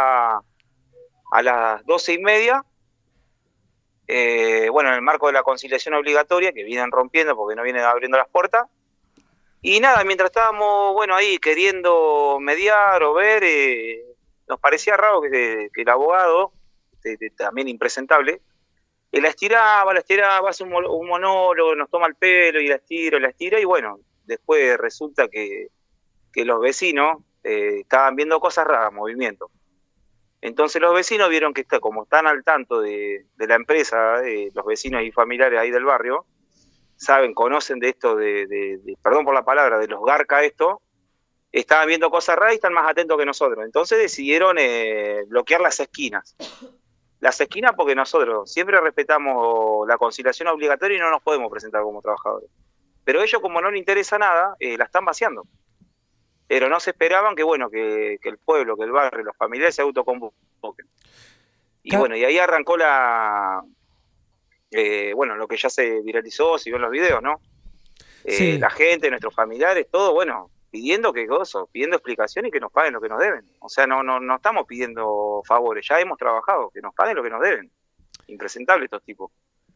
Speaker 13: a las doce y media. Eh, bueno, en el marco de la conciliación obligatoria, que vienen rompiendo porque no vienen abriendo las puertas. Y nada, mientras estábamos, bueno, ahí queriendo mediar o ver, eh, nos parecía raro que, que el abogado, de, de, también impresentable, eh, la estiraba, la estiraba, hace un, un monólogo, nos toma el pelo y la estira, la estira, y bueno, después resulta que, que los vecinos eh, estaban viendo cosas raras, movimientos. Entonces los vecinos vieron que está, como están al tanto de, de la empresa, eh, los vecinos y familiares ahí del barrio, saben, conocen de esto, de, de, de perdón por la palabra, de los garca esto, estaban viendo cosas raras y están más atentos que nosotros. Entonces decidieron eh, bloquear las esquinas. Las esquinas porque nosotros siempre respetamos la conciliación obligatoria y no nos podemos presentar como trabajadores. Pero ellos, como no les interesa nada, eh, la están vaciando. Pero no se esperaban que, bueno, que, que el pueblo, que el barrio, los familiares se autoconvoquen. Y bueno, y ahí arrancó la, eh, bueno, lo que ya se viralizó, si ven los videos, ¿no? Eh,
Speaker 2: Sí.
Speaker 13: La gente, nuestros familiares, todo, bueno, pidiendo que gozo, pidiendo explicaciones y que nos paguen lo que nos deben. O sea, no, no, no estamos pidiendo favores, ya hemos trabajado, que nos paguen lo que nos deben. Impresentable estos tipos.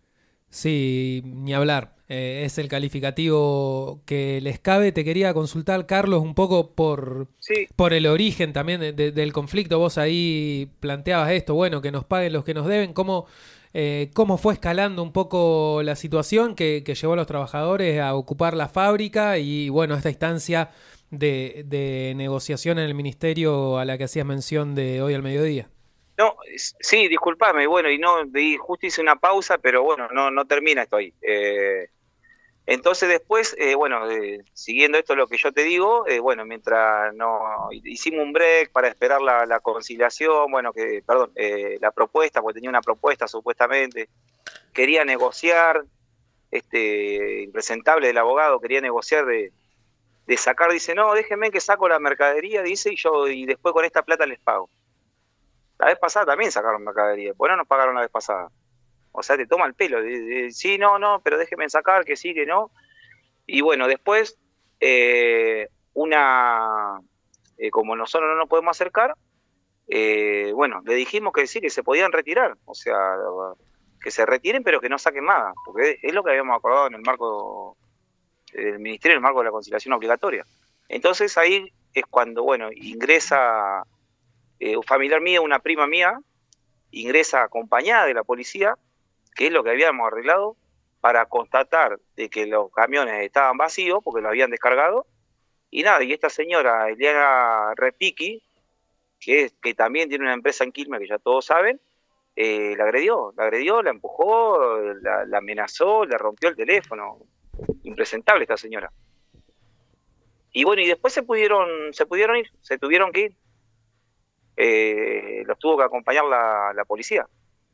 Speaker 2: Sí, ni hablar. Eh, es el calificativo que les cabe. Te quería consultar, Carlos, un poco por,
Speaker 13: sí.
Speaker 2: por el origen también de, de, del conflicto. Vos ahí planteabas esto, bueno, que nos paguen los que nos deben. ¿Cómo, eh, cómo fue escalando un poco la situación que, que llevó a los trabajadores a ocupar la fábrica y, bueno, esta instancia de, de negociación en el ministerio a la que hacías mención de hoy al mediodía?
Speaker 13: No, sí, disculpame, bueno, y no, y justo hice una pausa, pero bueno, no, no termina esto ahí. Eh, entonces después, eh, bueno, eh, siguiendo esto lo que yo te digo, eh, bueno, mientras no hicimos un break para esperar la, la conciliación, bueno, que, perdón, eh, la propuesta, porque tenía una propuesta supuestamente, quería negociar, este, impresentable del abogado, quería negociar de, de sacar, dice, no, déjenme que saco la mercadería, dice, y yo, y después con esta plata les pago. La vez pasada también sacaron mercadería, ¿por qué no nos pagaron la vez pasada? O sea, te toma el pelo, de, de, sí, no, no, pero déjenme sacar, que sí, que no. Y bueno, después, eh, una, eh, como nosotros no nos podemos acercar, eh, bueno, le dijimos que sí, que se podían retirar, o sea, que se retiren pero que no saquen nada, porque es lo que habíamos acordado en el marco del Ministerio, en el marco de la conciliación obligatoria. Entonces ahí es cuando, bueno, ingresa eh, un familiar mío, una prima mía, ingresa acompañada de la policía, que es lo que habíamos arreglado, para constatar de que los camiones estaban vacíos, porque lo habían descargado, y nada, y esta señora, Eliana Repiqui, que, es, que también tiene una empresa en Quilmes, que ya todos saben, eh, la agredió, la agredió, la empujó, la, la amenazó, le rompió el teléfono. Impresentable esta señora. Y bueno, y después se pudieron se pudieron ir, se tuvieron que ir. Eh, los tuvo que acompañar la, la policía.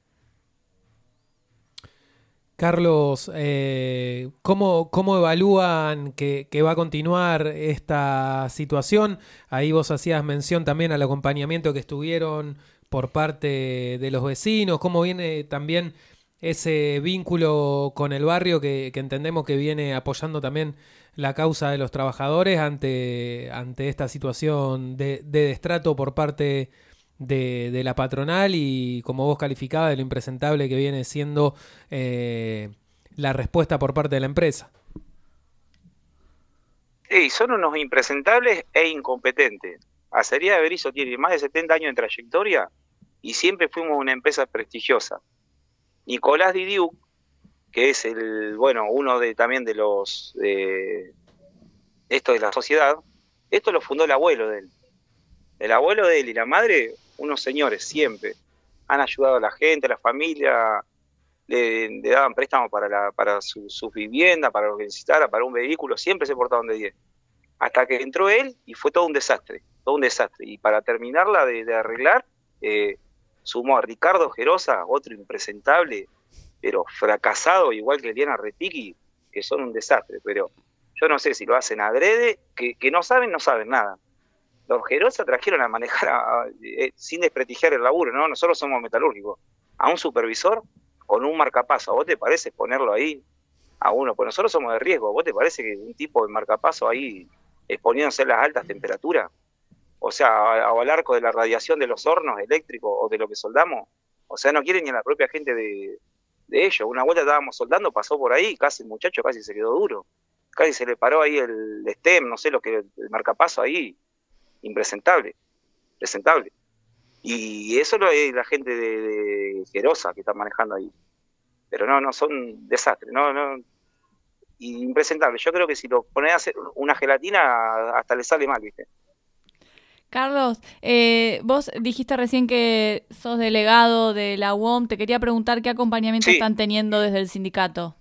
Speaker 2: Carlos, eh, ¿cómo, ¿cómo evalúan que, que va a continuar esta situación? Ahí vos hacías mención también al acompañamiento que estuvieron por parte de los vecinos. ¿Cómo viene también ese vínculo con el barrio que, que entendemos que viene apoyando también la causa de los trabajadores ante, ante esta situación de, de destrato por parte de, de la patronal y, como vos calificabas, de lo impresentable que viene siendo eh, la respuesta por parte de la empresa?
Speaker 13: Sí, son unos impresentables e incompetentes. Acería de Berizo tiene más de setenta años de trayectoria y siempre fuimos una empresa prestigiosa. Nicolás Didiuk, que es el, bueno, uno de también de los, eh, esto de la sociedad, esto lo fundó el abuelo de él. El abuelo de él y la madre, unos señores siempre, han ayudado a la gente, a la familia, le, le daban préstamos para, la, para su, su vivienda, para lo que necesitara, para un vehículo, siempre se portaban de diez. Hasta que entró él y fue todo un desastre, todo un desastre. Y para terminarla de, de arreglar, eh, sumó a Ricardo Gerosa, otro impresentable, pero fracasado, igual que Eliana Repiqui, que son un desastre. Pero yo no sé si lo hacen adrede, que, que no saben, no saben nada. Los Gerosa trajeron a manejar, a, a, eh, sin desprestigiar el laburo, ¿no? Nosotros somos metalúrgicos. A un supervisor con un marcapaso, ¿a vos te parece ponerlo ahí a uno? Pues nosotros somos de riesgo. ¿Vos te parece que un tipo de marcapaso ahí exponiéndose a las altas temperaturas? O sea, o al arco de la radiación de los hornos eléctricos o de lo que soldamos. O sea, no quieren ni a la propia gente de, de ellos. Una vuelta estábamos soldando, pasó por ahí, casi el muchacho casi se quedó duro. Casi se le paró ahí el stem, no sé lo que, el marcapaso ahí. Impresentable, presentable. Y eso lo es la gente de, de Gerosa que está manejando ahí. Pero no, no, son desastres, no, no. Impresentable. Yo creo que si lo pones a hacer una gelatina, hasta le sale mal, ¿viste?
Speaker 4: Carlos, eh, vos dijiste recién que sos delegado de la U O M. Te quería preguntar qué acompañamiento sí. están teniendo desde el sindicato.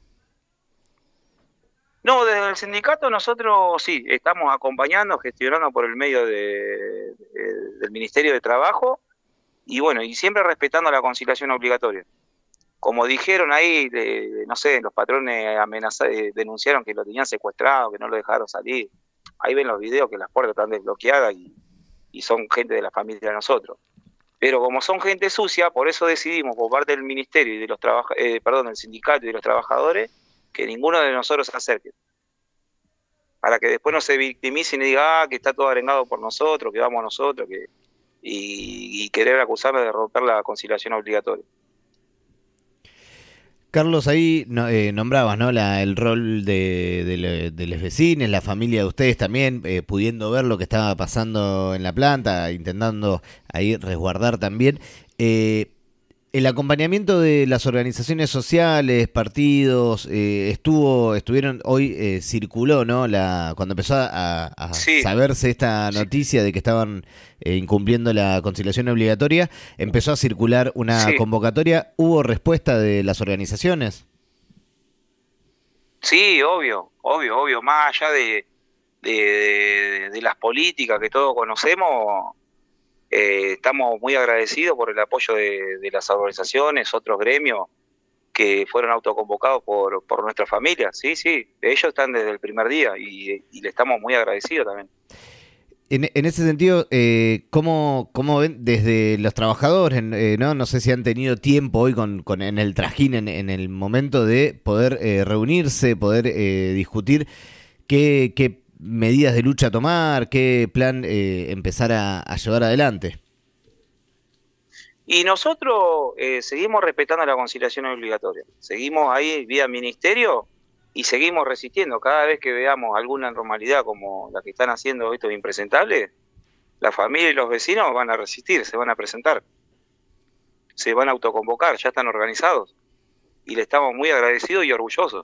Speaker 13: No, desde el sindicato nosotros sí, estamos acompañando, gestionando por el medio de, de, del Ministerio de Trabajo y bueno, y siempre respetando la conciliación obligatoria. Como dijeron ahí, de, no sé, los patrones amenazados, denunciaron que lo tenían secuestrado, que no lo dejaron salir. Ahí ven los videos que las puertas están desbloqueadas y, y son gente de la familia de nosotros. Pero como son gente sucia, por eso decidimos por parte del Ministerio y de los trabaja, eh, perdón, del sindicato y de los trabajadores, que ninguno de nosotros se acerque. Para que después no se victimicen y diga ah, que está todo arengado por nosotros, que vamos nosotros, que y, y querer acusarnos de romper la conciliación obligatoria.
Speaker 6: Carlos, ahí no, eh, nombrabas, ¿no? La, el rol de, de, de los vecinos, la familia de ustedes también, eh, pudiendo ver lo que estaba pasando en la planta, intentando ahí resguardar también. Eh, el acompañamiento de las organizaciones sociales, partidos, eh, estuvo, estuvieron, hoy eh, circuló, ¿no? La, cuando empezó a, a sí. saberse esta noticia sí. de que estaban eh, incumpliendo la conciliación obligatoria, empezó a circular una sí. convocatoria. ¿Hubo respuesta de las organizaciones?
Speaker 13: Sí, obvio, obvio, obvio. Más allá de, de, de, de las políticas que todos conocemos, Eh, estamos muy agradecidos por el apoyo de, de las organizaciones, otros gremios que fueron autoconvocados por, por nuestra familia. Sí, sí, ellos están desde el primer día y, y le estamos muy agradecidos también.
Speaker 6: En, en ese sentido, eh, ¿cómo, ¿cómo ven desde los trabajadores? Eh, no no sé si han tenido tiempo hoy con, con en el trajín, en, en el momento de poder eh, reunirse, poder eh, discutir qué, qué medidas de lucha tomar, qué plan eh, empezar a, a llevar adelante.
Speaker 13: Y nosotros eh, seguimos respetando la conciliación obligatoria. Seguimos ahí vía ministerio y seguimos resistiendo. Cada vez que veamos alguna anormalidad como la que están haciendo estos impresentables, la familia y los vecinos van a resistir, se van a presentar. Se van a autoconvocar, ya están organizados. Y le estamos muy agradecidos y orgullosos.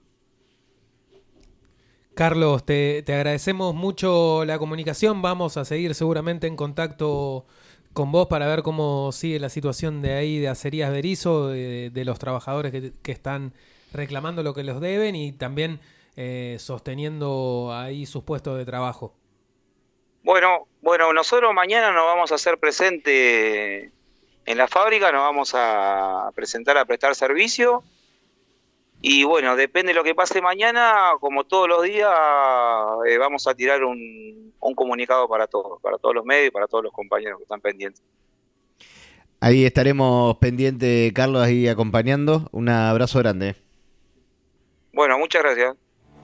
Speaker 2: Carlos, te, te agradecemos mucho la comunicación. Vamos a seguir seguramente en contacto con vos para ver cómo sigue la situación de ahí de Acerías Berizo, de, de los trabajadores que, que están reclamando lo que les deben y también eh, sosteniendo ahí sus puestos de trabajo.
Speaker 13: Bueno, bueno, nosotros mañana nos vamos a hacer presente en la fábrica, nos vamos a presentar a prestar servicio. Y bueno, depende de lo que pase mañana, como todos los días, eh, vamos a tirar un, un comunicado para todos, para todos los medios, para todos los compañeros que están pendientes.
Speaker 6: Ahí estaremos pendientes, Carlos, ahí acompañando. Un abrazo grande.
Speaker 13: Bueno, muchas gracias.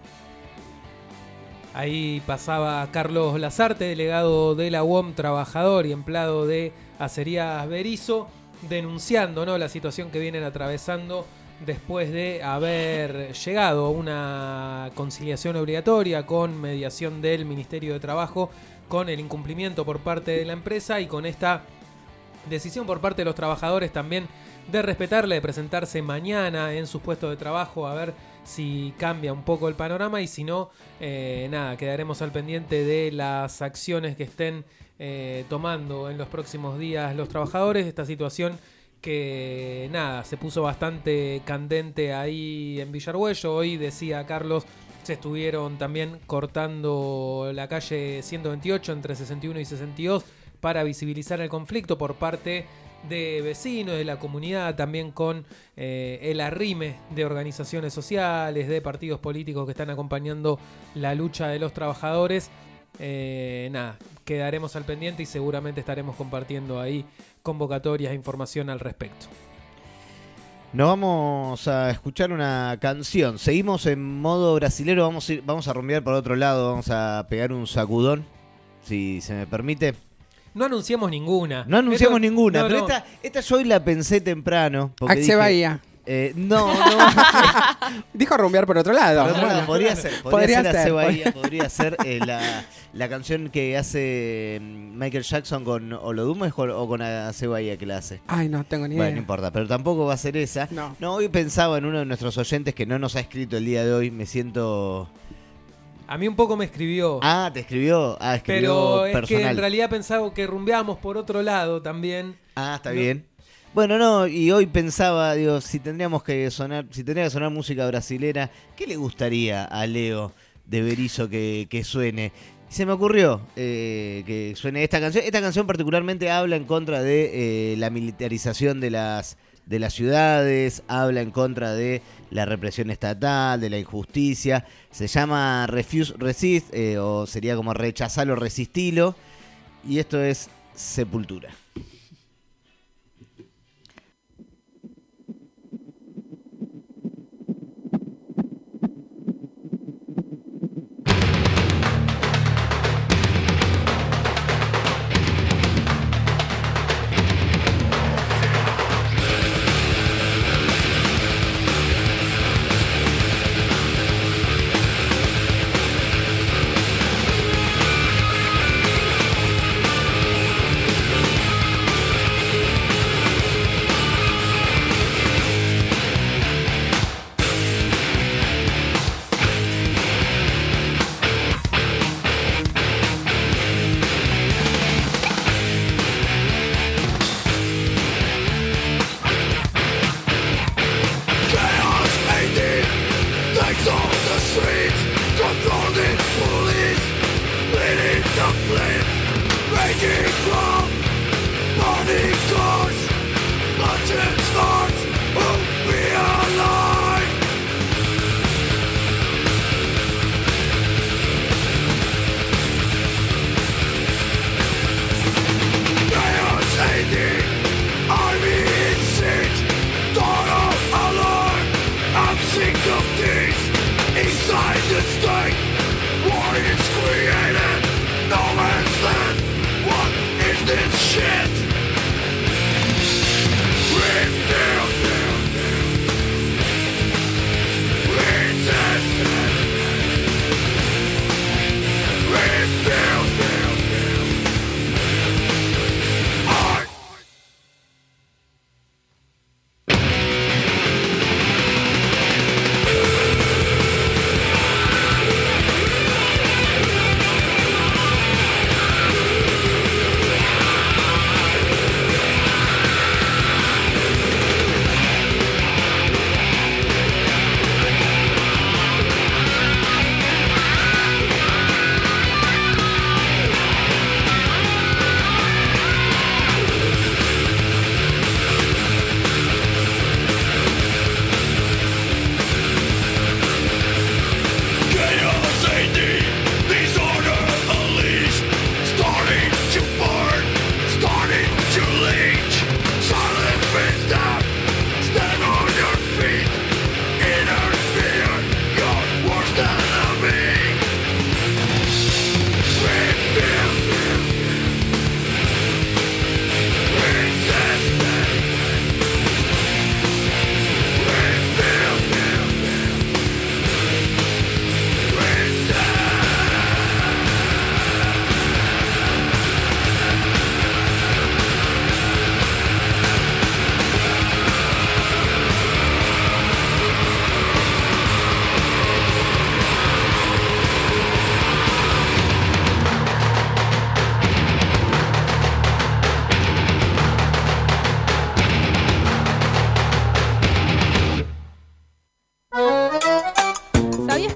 Speaker 2: Ahí pasaba Carlos Lazarte, delegado de la U O M, trabajador y empleado de Acerías Berizo, denunciando, ¿no?, la situación que vienen atravesando después de haber llegado a una conciliación obligatoria con mediación del Ministerio de Trabajo, con el incumplimiento por parte de la empresa y con esta decisión por parte de los trabajadores también de respetarle, de presentarse mañana en sus puestos de trabajo a ver si cambia un poco el panorama y si no, eh, nada, quedaremos al pendiente de las acciones que estén eh, tomando en los próximos días los trabajadores. Esta situación que nada, se puso bastante candente ahí en Villargüello. Hoy, decía Carlos, se estuvieron también cortando la calle ciento veintiocho entre sesenta y uno y sesenta y dos para visibilizar el conflicto por parte de vecinos, de la comunidad, también con eh, el arrime de organizaciones sociales, de partidos políticos que están acompañando la lucha de los trabajadores. Eh, nada, quedaremos al pendiente y seguramente estaremos compartiendo ahí convocatorias e información al respecto.
Speaker 6: Nos vamos a escuchar una canción. Seguimos en modo brasilero, vamos a, ir, vamos a rumbear por otro lado, vamos a pegar un sacudón, si se me permite.
Speaker 2: No anunciamos ninguna.
Speaker 6: No anunciamos
Speaker 2: Esto,
Speaker 6: ninguna,
Speaker 2: no,
Speaker 6: pero
Speaker 2: no.
Speaker 6: Esta, esta yo hoy la pensé temprano.
Speaker 5: Axe Bahía.
Speaker 6: Eh, no, no.
Speaker 5: Dijo rumbear por otro lado.
Speaker 6: Por otro lado,
Speaker 5: Bueno.
Speaker 6: podría ser, podría,
Speaker 5: Podría
Speaker 6: ser,
Speaker 5: ser.
Speaker 6: Axe Bahía, podría ser eh, la, la canción que hace Michael Jackson con Olodum o con, o con Axe Bahía que la hace.
Speaker 5: Ay, no tengo ni
Speaker 6: Bueno,
Speaker 5: idea.
Speaker 6: no importa, pero tampoco va a ser esa.
Speaker 5: No.
Speaker 6: No, hoy pensaba en uno de nuestros oyentes que no nos ha escrito el día de hoy. Me siento...
Speaker 2: A mí un poco me escribió.
Speaker 6: Ah, te escribió. Ah, escribió
Speaker 2: pero es
Speaker 6: personal.
Speaker 2: que en realidad pensaba que rumbeamos por otro lado también.
Speaker 6: Ah, está
Speaker 2: No.
Speaker 6: bien. Bueno, no, y hoy pensaba, digo, si tendríamos que sonar, si tendría que sonar música brasilera, ¿qué le gustaría a Leo de Berizo que, que suene? Y se me ocurrió eh, que suene esta canción. Esta canción particularmente habla en contra de eh, la militarización de las de las ciudades, habla en contra de la represión estatal, de la injusticia. Se llama Refuse Resist, eh, o sería como rechazalo, resistilo. Y esto es Sepultura.
Speaker 7: Sepultura.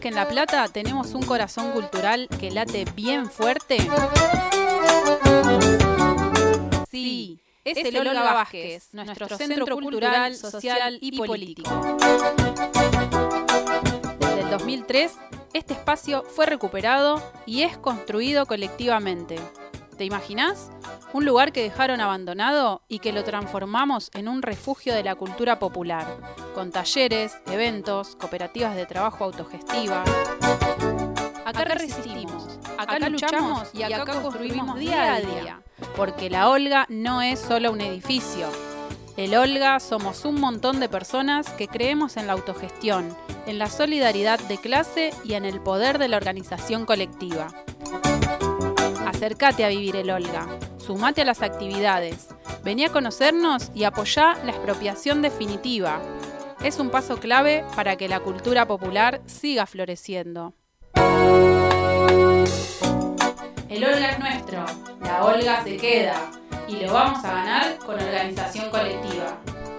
Speaker 14: que en La Plata tenemos un corazón cultural que late bien fuerte? Sí, es el Olga Vázquez, nuestro centro cultural, social y político. Desde el dos mil tres, este espacio fue recuperado y es construido colectivamente. ¿Te imaginás? Un lugar que dejaron abandonado y que lo transformamos en un refugio de la cultura popular, con talleres, eventos, cooperativas de trabajo autogestivas. Acá resistimos, acá luchamos y acá construimos día a día, porque la Olga no es solo un edificio. El Olga somos un montón de personas que creemos en la autogestión, en la solidaridad de clase y en el poder de la organización colectiva. Acércate a vivir el Olga, sumate a las actividades, vení a conocernos y apoyá la expropiación definitiva. Es un paso clave para que la cultura popular siga floreciendo. El Olga es nuestro, la Olga se queda y lo vamos a ganar con organización colectiva.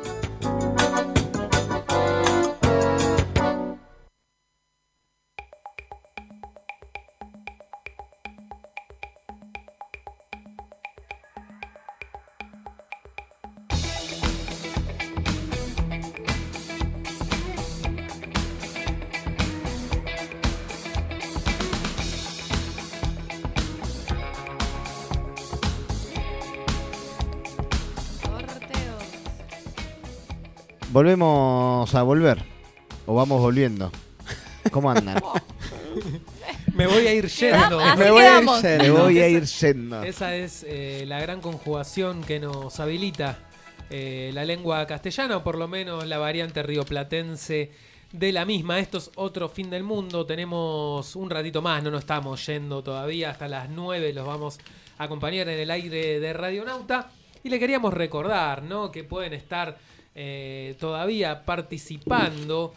Speaker 6: Volvemos a volver. O vamos volviendo. ¿Cómo andan?
Speaker 2: Me voy a ir yendo.
Speaker 4: Así
Speaker 6: Me voy a ir
Speaker 4: quedamos.
Speaker 6: yendo. Me voy a ir yendo.
Speaker 2: Esa es eh, la gran conjugación que nos habilita eh, la lengua castellana, o por lo menos la variante rioplatense de la misma. Esto es Otro Fin del Mundo. Tenemos un ratito más, no nos estamos yendo todavía. Hasta las nueve los vamos a acompañar en el aire de Radionauta. Y le queríamos recordar, ¿no?, que pueden estar eh, todavía participando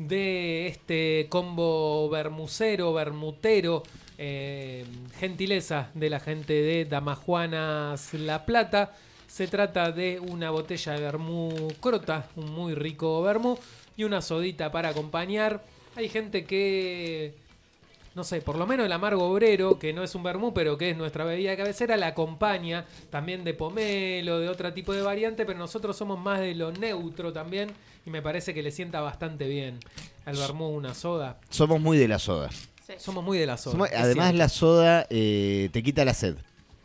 Speaker 2: de este combo bermucero, bermutero, eh, gentileza de la gente de Damajuanas La Plata. Se trata de una botella de vermú crota, un muy rico vermú, y una sodita para acompañar. Hay gente que, no sé, por lo menos el amargo obrero, que no es un vermú, pero que es nuestra bebida de cabecera, la acompaña también de pomelo, de otro tipo de variante, pero nosotros somos más de lo neutro también, y me parece que le sienta bastante bien al vermú una soda.
Speaker 6: Somos muy de la soda.
Speaker 2: Sí. Somos muy de la soda.
Speaker 6: Somos- además, la soda eh, te quita la sed.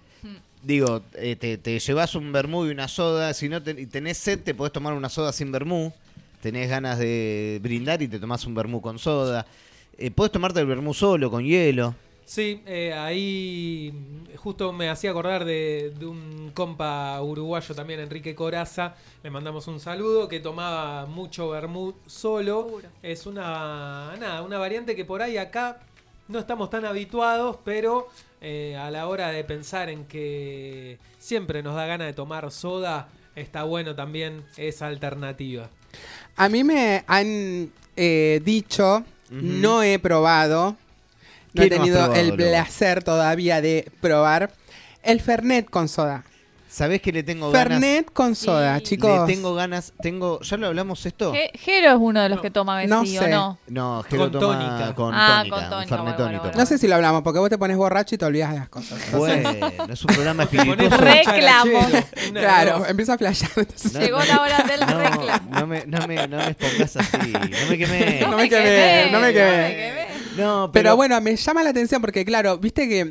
Speaker 6: Digo, eh, te, te llevas un vermú y una soda. Si no te- tenés sed, te podés tomar una soda sin vermú. Tenés ganas de brindar y te tomás un vermú con soda. Eh, podés tomarte el vermú solo, con hielo.
Speaker 2: Sí, eh, ahí justo me hacía acordar de, de un compa uruguayo también, Enrique Coraza. Le mandamos un saludo, que tomaba mucho vermú solo.
Speaker 4: Seguro.
Speaker 2: Es una, nada, una variante que por ahí acá no estamos tan habituados, pero eh, a la hora de pensar en que siempre nos da ganas de tomar soda, está bueno también esa alternativa.
Speaker 5: A mí me han eh, dicho, no he probado, no he
Speaker 6: ¿Qué no has
Speaker 5: tenido
Speaker 6: probado,
Speaker 5: el
Speaker 6: Loba?
Speaker 5: placer todavía de probar el Fernet con soda.
Speaker 6: ¿Sabés que le tengo ganas?
Speaker 5: Fernet con soda,
Speaker 4: Sí.
Speaker 5: chicos.
Speaker 6: Le tengo ganas. Tengo, ¿ya lo hablamos esto?
Speaker 4: Je- Jero es uno de los que toma
Speaker 5: No
Speaker 4: Besí, ¿o
Speaker 5: sé.
Speaker 4: no?
Speaker 6: No, Jero
Speaker 2: Con
Speaker 6: toma
Speaker 2: tónica.
Speaker 6: con
Speaker 4: Ah,
Speaker 6: tónica.
Speaker 4: con
Speaker 6: un
Speaker 4: tónica,
Speaker 6: Fernet
Speaker 4: bueno,
Speaker 6: tónico.
Speaker 4: bueno,
Speaker 5: No sé si lo hablamos, porque vos te pones borracho y te olvidas de las cosas.
Speaker 6: Bueno, es un programa
Speaker 2: Te pones
Speaker 6: espirituoso.
Speaker 4: Reclamo.
Speaker 2: charachero, una de
Speaker 5: Claro,
Speaker 2: dos.
Speaker 5: empiezo a flashear. entonces-
Speaker 6: No,
Speaker 4: Llegó
Speaker 6: no,
Speaker 4: la hora del
Speaker 6: no,
Speaker 4: reclamo.
Speaker 6: No me, no, me, no me pongas así. No me quemé.
Speaker 5: No me quemé, no me quemé.
Speaker 4: quemé.
Speaker 6: No,
Speaker 5: Pero
Speaker 6: pero,
Speaker 5: bueno, me llama la atención porque, claro, viste que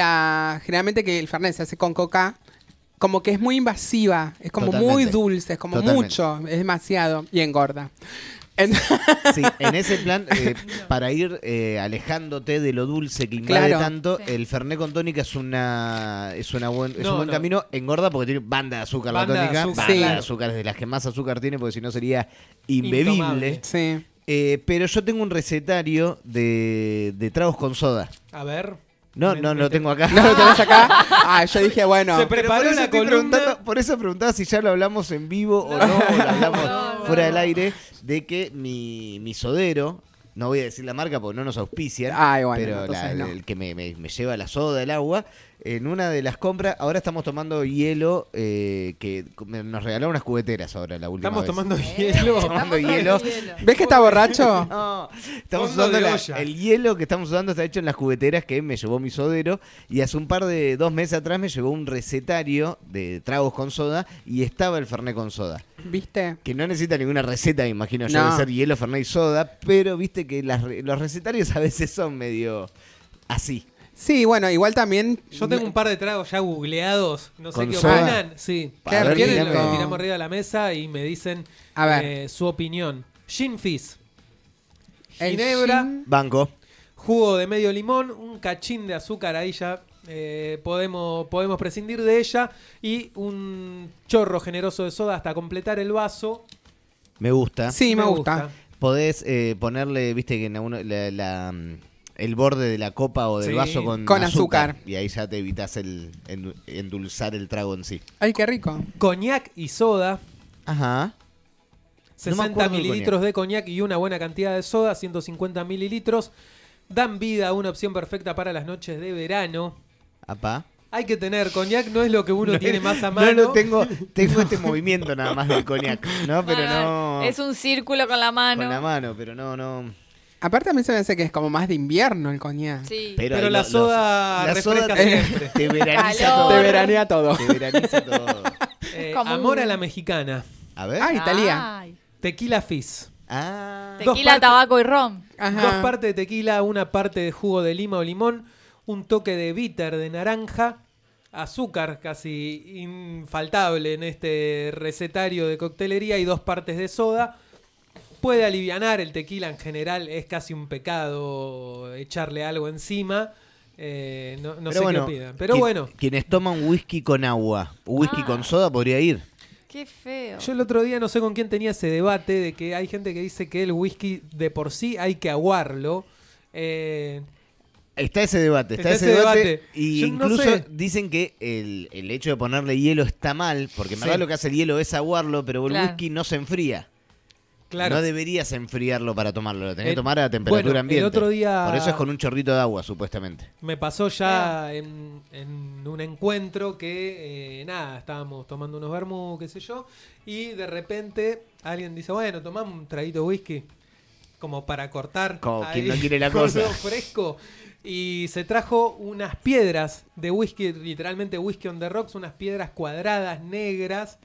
Speaker 5: la generalmente que el Fernet se hace con coca, como que es muy invasiva, es como muy
Speaker 6: Totalmente.
Speaker 5: dulce, es como
Speaker 6: Totalmente.
Speaker 5: mucho, es demasiado y engorda. En-
Speaker 6: sí, en ese plan, eh, para ir eh, alejándote de lo dulce que invade
Speaker 5: Claro.
Speaker 6: tanto,
Speaker 4: Sí.
Speaker 6: el Fernet con tónica es una es una buen, es
Speaker 2: No,
Speaker 6: un buen
Speaker 2: no.
Speaker 6: camino. Engorda porque tiene banda de azúcar
Speaker 2: Banda
Speaker 6: la
Speaker 2: de
Speaker 6: tónica.
Speaker 2: azúcar,
Speaker 6: Banda de
Speaker 5: claro.
Speaker 6: azúcar, es de las que más azúcar tiene, porque si no sería imbebible.
Speaker 2: Intomable.
Speaker 5: sí.
Speaker 6: Eh, pero yo tengo un recetario de, de tragos con soda.
Speaker 2: A ver.
Speaker 6: No,
Speaker 2: Me-
Speaker 6: no,
Speaker 2: me
Speaker 6: no
Speaker 2: te-
Speaker 6: tengo acá.
Speaker 5: ¿No lo tenés acá? Ah, yo dije, bueno.
Speaker 2: Se
Speaker 6: Pero
Speaker 2: preparó
Speaker 6: por eso
Speaker 2: la
Speaker 6: estoy
Speaker 2: columna.
Speaker 6: preguntando- por eso preguntaba si ya lo hablamos en vivo o no, o lo hablamos
Speaker 4: No, no,
Speaker 6: fuera
Speaker 4: no.
Speaker 6: del aire, de que mi, mi sodero no voy a decir la marca porque no nos auspician,
Speaker 5: Ay, bueno,
Speaker 6: pero
Speaker 5: entonces
Speaker 6: la-
Speaker 5: no.
Speaker 6: el que me, me- me lleva la soda, el agua, en una de las compras, ahora estamos tomando hielo, eh, que me- nos regalaron unas cubeteras ahora la última
Speaker 2: Estamos
Speaker 6: vez.
Speaker 2: tomando
Speaker 4: Eh,
Speaker 2: hielo.
Speaker 6: tomando hielo.
Speaker 5: ¿Ves que está borracho?
Speaker 6: No, estamos
Speaker 2: Fondo
Speaker 6: usando
Speaker 2: de
Speaker 6: la-
Speaker 2: olla.
Speaker 6: el hielo que estamos usando está hecho en las cubeteras que me llevó mi sodero y hace un par de dos meses atrás me llegó un recetario de tragos con soda y estaba el Fernet con soda.
Speaker 5: ¿Viste?
Speaker 6: Que no necesita ninguna receta, me imagino yo,
Speaker 5: No.
Speaker 6: de ser hielo, Fernet y soda, pero viste que las re- los recetarios a veces son medio así.
Speaker 5: Sí, bueno, igual también...
Speaker 2: Yo tengo un par de tragos ya googleados. No sé
Speaker 6: ¿Con
Speaker 2: qué
Speaker 6: soda?
Speaker 2: opinan. Sí.
Speaker 6: Qué
Speaker 2: Si quieren,
Speaker 6: rico.
Speaker 2: lo tiramos arriba de la mesa y me dicen
Speaker 5: A ver.
Speaker 2: eh, su opinión. Gin Fizz.
Speaker 5: El
Speaker 2: Ginebra,
Speaker 5: gin-
Speaker 6: Banco.
Speaker 2: jugo de medio limón, un cachín de azúcar, ahí ya eh, podemos, podemos prescindir de ella, y un chorro generoso de soda hasta completar el vaso.
Speaker 6: Me gusta.
Speaker 5: Sí, me, gusta.
Speaker 6: Podés eh, ponerle, viste que en uno, la, la, mm, el borde de la copa o del
Speaker 2: Sí.
Speaker 6: vaso con,
Speaker 5: Con azúcar.
Speaker 6: Y ahí ya te evitas el endu- endulzar el trago en sí.
Speaker 5: Ay, qué rico.
Speaker 2: Coñac y soda.
Speaker 6: Ajá. No me
Speaker 2: sesenta
Speaker 6: acuerdo del
Speaker 2: mililitros de coñac y una buena cantidad de soda, ciento cincuenta mililitros. Dan vida a una opción perfecta para las noches de verano.
Speaker 6: Apá.
Speaker 2: Hay que tener coñac, no es lo que uno
Speaker 6: No,
Speaker 2: tiene más a mano.
Speaker 6: No, no, tengo, tengo este movimiento nada más del coñac. No, pero no.
Speaker 4: Es un círculo con la mano.
Speaker 6: Con la mano, pero no, no.
Speaker 5: Aparte a mí se me hace que es como más de invierno el coñac.
Speaker 4: Sí.
Speaker 2: Pero
Speaker 6: ahí
Speaker 2: la
Speaker 6: lo-
Speaker 2: soda
Speaker 6: la
Speaker 2: refresca
Speaker 6: soda te,
Speaker 2: siempre.
Speaker 6: te veraniza
Speaker 4: Calor.
Speaker 6: todo.
Speaker 5: Te veranea todo.
Speaker 6: Te veraniza todo.
Speaker 2: Eh,
Speaker 4: Como
Speaker 2: amor
Speaker 4: un-
Speaker 2: a la mexicana.
Speaker 6: A ver.
Speaker 5: Ah, Italia.
Speaker 4: Ay.
Speaker 2: Tequila Fizz.
Speaker 6: Ah.
Speaker 2: Dos
Speaker 4: Tequila,
Speaker 2: partes-
Speaker 4: tabaco y rom.
Speaker 5: Ajá.
Speaker 2: Dos partes de tequila, una parte de jugo de lima o limón, un toque de bitter de naranja, azúcar casi infaltable en este recetario de coctelería y dos partes de soda. Puede alivianar el tequila en general, es casi un pecado echarle algo encima. Eh, no no
Speaker 6: Pero
Speaker 2: sé
Speaker 6: bueno,
Speaker 2: qué opinan. Pero
Speaker 6: quien-
Speaker 2: bueno,
Speaker 6: Quienes toman whisky con agua, whisky
Speaker 4: Ah.
Speaker 6: con soda podría ir.
Speaker 4: Qué feo.
Speaker 2: yo el otro día no sé con quién tenía ese debate de que hay gente que dice que el whisky de por sí hay que aguarlo. Eh,
Speaker 6: Está ese debate, está,
Speaker 2: Está
Speaker 6: ese
Speaker 2: ese
Speaker 6: debate.
Speaker 2: debate.
Speaker 6: Y
Speaker 2: Yo no
Speaker 6: incluso
Speaker 2: sé.
Speaker 6: dicen que el, el hecho de ponerle hielo está mal, porque en
Speaker 2: Sí.
Speaker 6: verdad lo que hace el hielo es aguarlo, pero el
Speaker 4: Claro.
Speaker 6: whisky no se enfría.
Speaker 2: claro.
Speaker 6: No deberías enfriarlo para tomarlo, lo tenés
Speaker 2: El-
Speaker 6: que tomar a temperatura
Speaker 2: bueno, el
Speaker 6: ambiente.
Speaker 2: otro día-
Speaker 6: Por eso es con un chorrito de agua, supuestamente.
Speaker 2: Me pasó ya en, en un encuentro que, eh, nada, estábamos tomando unos vermú, qué sé yo, y de repente alguien dice, bueno, tomamos un traguito de whisky, como para cortar.
Speaker 6: Como
Speaker 2: ahí
Speaker 6: quien no quiere la
Speaker 2: con
Speaker 6: cosa.
Speaker 2: lo fresco. Y se trajo unas piedras de whisky, literalmente whisky on the rocks, unas piedras cuadradas, negras,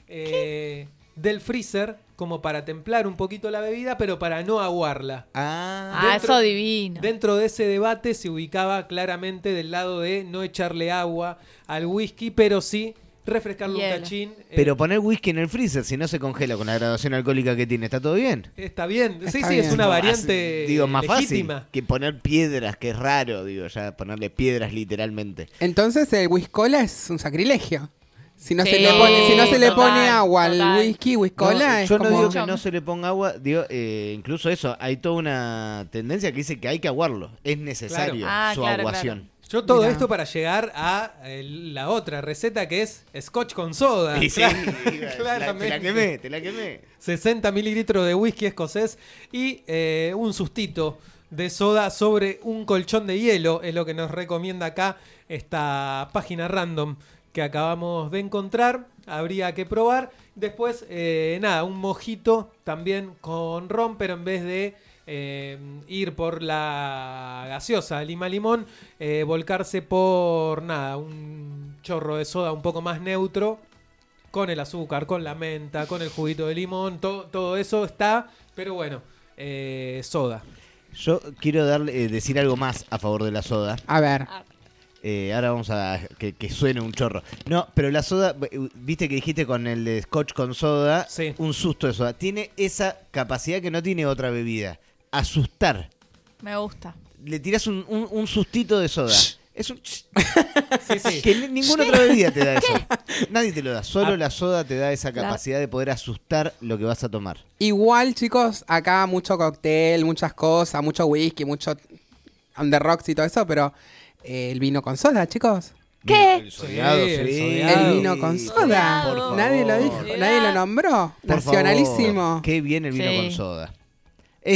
Speaker 2: eh, del freezer, como para templar un poquito la bebida, pero para no aguarla.
Speaker 6: Ah,
Speaker 4: Ah,
Speaker 2: Dentro-
Speaker 4: eso divino.
Speaker 2: Dentro de ese debate se ubicaba claramente del lado de no echarle agua al whisky, pero sí refrescarlo un
Speaker 4: Hielo.
Speaker 2: cachín. eh,
Speaker 6: pero poner whisky en el freezer, si no se congela con la graduación alcohólica que tiene, ¿está todo bien?
Speaker 2: está bien. Sí,
Speaker 5: Está
Speaker 2: sí, es
Speaker 5: bien.
Speaker 2: una
Speaker 6: Más-
Speaker 2: variante
Speaker 6: digo, más
Speaker 2: legítima.
Speaker 6: fácil que poner piedras, que es raro, digo, ya ponerle piedras literalmente.
Speaker 5: Entonces el whiskola es un sacrilegio. Si no
Speaker 4: Sí,
Speaker 5: se le pone, si no se le
Speaker 4: total,
Speaker 5: pone agua
Speaker 4: total.
Speaker 5: al whisky, whiskola
Speaker 6: No,
Speaker 5: es
Speaker 6: yo no
Speaker 5: como...
Speaker 6: digo que no se le ponga agua, digo, eh, incluso eso, hay toda una tendencia que dice que hay que aguarlo, es necesario
Speaker 4: Claro. Ah,
Speaker 6: su
Speaker 4: claro,
Speaker 6: aguación.
Speaker 2: Yo todo
Speaker 5: Mirá.
Speaker 2: esto para llegar a eh, la otra receta que es scotch con soda.
Speaker 6: Y sí,
Speaker 2: Clar-
Speaker 6: iba, te la- te la
Speaker 2: claramente.
Speaker 6: quemé, te la quemé.
Speaker 2: sesenta mililitros de whisky escocés y eh, un sustito de soda sobre un colchón de hielo, es lo que nos recomienda acá esta página random que acabamos de encontrar. Habría que probar. Después, eh, nada, un mojito también con ron, pero en vez de eh, ir por la gaseosa lima limón, eh, volcarse por nada, un chorro de soda un poco más neutro, con el azúcar, con la menta, con el juguito de limón, to- todo eso está, pero bueno, eh, soda.
Speaker 6: Yo quiero darle, eh, decir algo más a favor de la soda.
Speaker 5: A ver.
Speaker 6: Eh, ahora vamos a que, que suene un chorro. No, pero la soda, eh, viste que dijiste con el de scotch con soda,
Speaker 2: Sí.
Speaker 6: un susto de soda. Tiene esa capacidad que no tiene otra bebida. Asustar.
Speaker 4: Me gusta.
Speaker 6: Le tirás un, un, un sustito de soda. Es un...
Speaker 2: Sí, sí.
Speaker 6: Que ni- ninguna otra bebida te da eso. Nadie te lo da. Solo
Speaker 2: Ah.
Speaker 6: la soda te da esa capacidad de poder asustar lo que vas a tomar.
Speaker 5: Igual, chicos, acá mucho cóctel, muchas cosas, mucho whisky, mucho on the rocks y todo eso, pero eh, el vino con soda, chicos.
Speaker 4: ¿Qué?
Speaker 6: El sodiado,
Speaker 2: Sí, el
Speaker 6: sí.
Speaker 2: sodiado.
Speaker 5: El vino con soda.
Speaker 4: Por favor.
Speaker 5: Nadie lo dijo, nadie lo nombró.
Speaker 6: Por
Speaker 5: Nacionalísimo.
Speaker 6: favor. Qué bien el vino
Speaker 4: Sí.
Speaker 6: con soda. Es bien.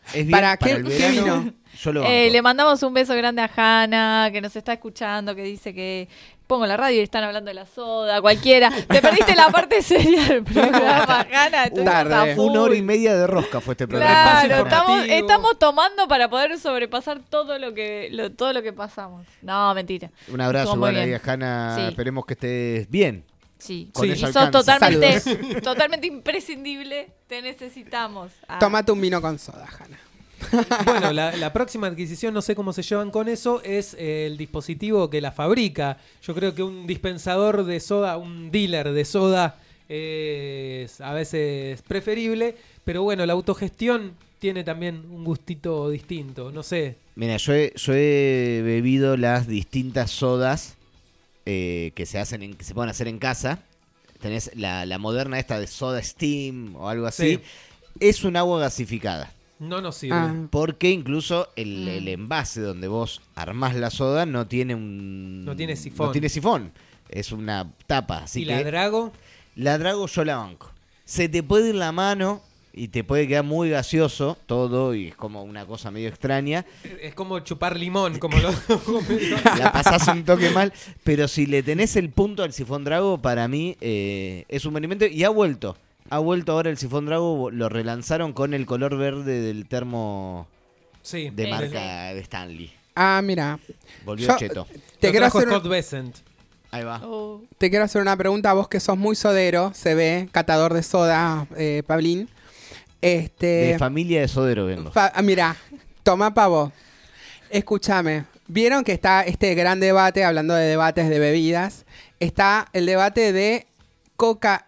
Speaker 6: Es bien
Speaker 5: ¿Para
Speaker 6: para
Speaker 5: qué-
Speaker 6: el
Speaker 5: qué
Speaker 6: verano.
Speaker 5: vino?
Speaker 6: Yo lo
Speaker 4: Eh,
Speaker 6: banco.
Speaker 4: le mandamos un beso grande a Hanna, que nos está escuchando, que dice que pongo la radio y están hablando de la soda, cualquiera. Te perdiste la parte seria del programa, Hanna. estuvimos a full.
Speaker 6: Una hora y media de rosca fue este programa.
Speaker 4: Claro, estamos, estamos tomando para poder sobrepasar todo lo que lo, todo lo que pasamos. No, mentira.
Speaker 6: Un abrazo
Speaker 4: Estuvo muy
Speaker 6: igual ahí
Speaker 4: bien.
Speaker 6: a Hanna.
Speaker 4: Sí.
Speaker 6: Esperemos que estés bien.
Speaker 4: Sí,
Speaker 6: Con
Speaker 4: sí.
Speaker 6: eso
Speaker 4: Y sos
Speaker 6: alcanza.
Speaker 4: totalmente,
Speaker 5: Saludos.
Speaker 4: totalmente imprescindible. Te necesitamos. Ah.
Speaker 5: Tómate un vino con soda, Hanna.
Speaker 2: Bueno, la, la próxima adquisición, no sé cómo se llevan con eso, es eh, el dispositivo que la fabrica. Yo creo que un dispensador de soda, un dealer de soda es a veces preferible, pero bueno, la autogestión tiene también un gustito distinto, no sé.
Speaker 6: Mira, yo he, yo he bebido las distintas sodas eh, que se hacen en- que se pueden hacer en casa. Tenés la, la moderna esta de Soda Steam o algo así.
Speaker 2: Sí.
Speaker 6: Es un agua gasificada.
Speaker 2: No nos sirve.
Speaker 5: Ah.
Speaker 6: Porque incluso el, el envase donde vos armás la soda no tiene un...
Speaker 2: No tiene sifón.
Speaker 6: No tiene sifón. Es una tapa. Así
Speaker 2: ¿Y
Speaker 6: que
Speaker 2: la Drago?
Speaker 6: La Drago yo la banco. Se te puede ir la mano y te puede quedar muy gaseoso todo y es como una cosa medio extraña.
Speaker 2: Es como chupar limón, como lo...
Speaker 6: La pasás un toque mal, pero si le tenés el punto al sifón Drago, para mí eh, es un buen invento y ha vuelto. Ha vuelto ahora el sifón Drago, lo relanzaron con el color verde del termo
Speaker 2: Sí.
Speaker 6: de
Speaker 2: Sí.
Speaker 6: marca de Stanley.
Speaker 5: Ah, mira.
Speaker 6: Volvió
Speaker 5: Yo,
Speaker 6: cheto.
Speaker 5: Te
Speaker 2: Lo
Speaker 5: quiero,
Speaker 2: trajo
Speaker 5: hacer,
Speaker 2: Scott Besant.
Speaker 6: Ahí va.
Speaker 4: Oh.
Speaker 5: te quiero hacer una pregunta a vos que sos muy sodero, se ve, catador de soda, eh, Pablín. Este,
Speaker 6: De familia de Sodero vengo.
Speaker 5: Fa- ah, mira, toma pa' vos. Escúchame. Vieron que está este gran debate, hablando de debates de bebidas, está el debate de coca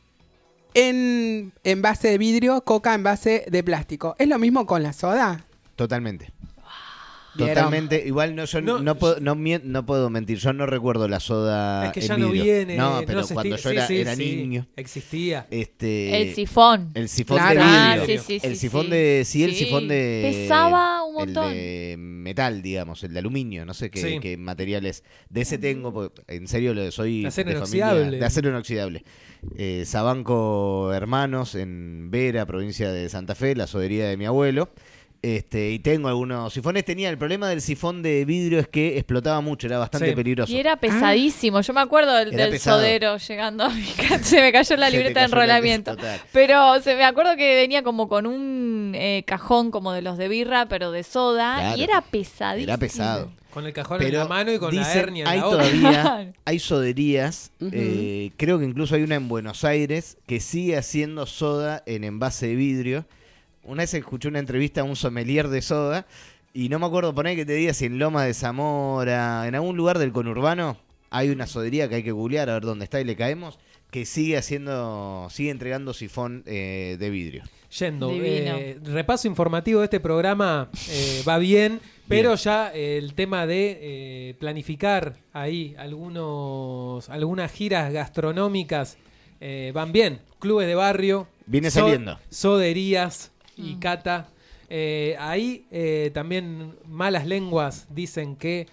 Speaker 5: en envase de vidrio, coca en envase de plástico. ¿Es lo mismo con la soda?
Speaker 6: Totalmente.
Speaker 5: ¿Vieron?
Speaker 6: Totalmente. Igual no, yo
Speaker 2: No,
Speaker 6: no, puedo, no, mien- no puedo mentir. Yo no recuerdo la soda.
Speaker 2: Es que
Speaker 6: en
Speaker 2: ya no
Speaker 6: vidrio.
Speaker 2: viene.
Speaker 6: No, pero
Speaker 2: se
Speaker 6: cuando
Speaker 2: esti-
Speaker 6: yo era,
Speaker 2: sí, sí,
Speaker 6: era
Speaker 2: sí,
Speaker 6: niño.
Speaker 2: Existía.
Speaker 6: Este,
Speaker 4: El sifón.
Speaker 6: El sifón
Speaker 5: Claro.
Speaker 6: de
Speaker 4: Ah,
Speaker 6: vidrio.
Speaker 4: sí, sí,
Speaker 6: el
Speaker 4: sí,
Speaker 6: sifón
Speaker 4: sí.
Speaker 6: de. Sí, el
Speaker 4: Sí.
Speaker 6: sifón de.
Speaker 4: Pesaba un montón.
Speaker 6: El de metal, digamos, el de aluminio, no sé qué,
Speaker 2: Sí.
Speaker 6: qué materiales. De ese tengo, porque en serio lo soy.
Speaker 2: De acero
Speaker 6: de familia-
Speaker 2: inoxidable.
Speaker 6: De acero inoxidable. Eh, Sabanco Hermanos en Vera, provincia de Santa Fe, la sodería de mi abuelo. Este, y tengo algunos sifones. Tenía el problema del sifón de vidrio es que explotaba mucho, era bastante
Speaker 2: Sí.
Speaker 6: peligroso.
Speaker 4: Y era pesadísimo. Yo me acuerdo del,
Speaker 6: Era
Speaker 4: del
Speaker 6: pesado.
Speaker 4: sodero llegando a mi casa. Se me cayó la
Speaker 6: Se te
Speaker 4: libreta de
Speaker 6: cayó la-
Speaker 4: enrolamiento.
Speaker 6: total.
Speaker 4: Pero se me acuerdo que venía como con un eh, cajón como de los de birra, pero de soda.
Speaker 6: Claro.
Speaker 4: Y era pesadísimo.
Speaker 6: Era pesado.
Speaker 2: Con el cajón en
Speaker 6: Pero
Speaker 2: la mano y con la
Speaker 6: dicen,
Speaker 2: hernia en
Speaker 6: hay
Speaker 2: la otra.
Speaker 6: todavía, hay soderías,
Speaker 5: Ujú.
Speaker 6: eh, creo que incluso hay una en Buenos Aires que sigue haciendo soda en envase de vidrio. Una vez escuché una entrevista a un sommelier de soda y no me acuerdo poner que te diga si en Loma de Zamora, en algún lugar del conurbano, hay una sodería que hay que googlear a ver dónde está y le caemos, que sigue haciendo, sigue entregando sifón eh, de vidrio.
Speaker 2: Yendo,
Speaker 4: Divino.
Speaker 2: eh, repaso informativo de este programa eh, va bien, pero ya eh, el tema de eh, planificar ahí algunos algunas giras gastronómicas eh, van bien. Clubes de barrio,
Speaker 6: Viene
Speaker 2: so-
Speaker 6: saliendo.
Speaker 2: soderías y
Speaker 4: Mm.
Speaker 2: cata. Eh, ahí eh, también malas lenguas dicen que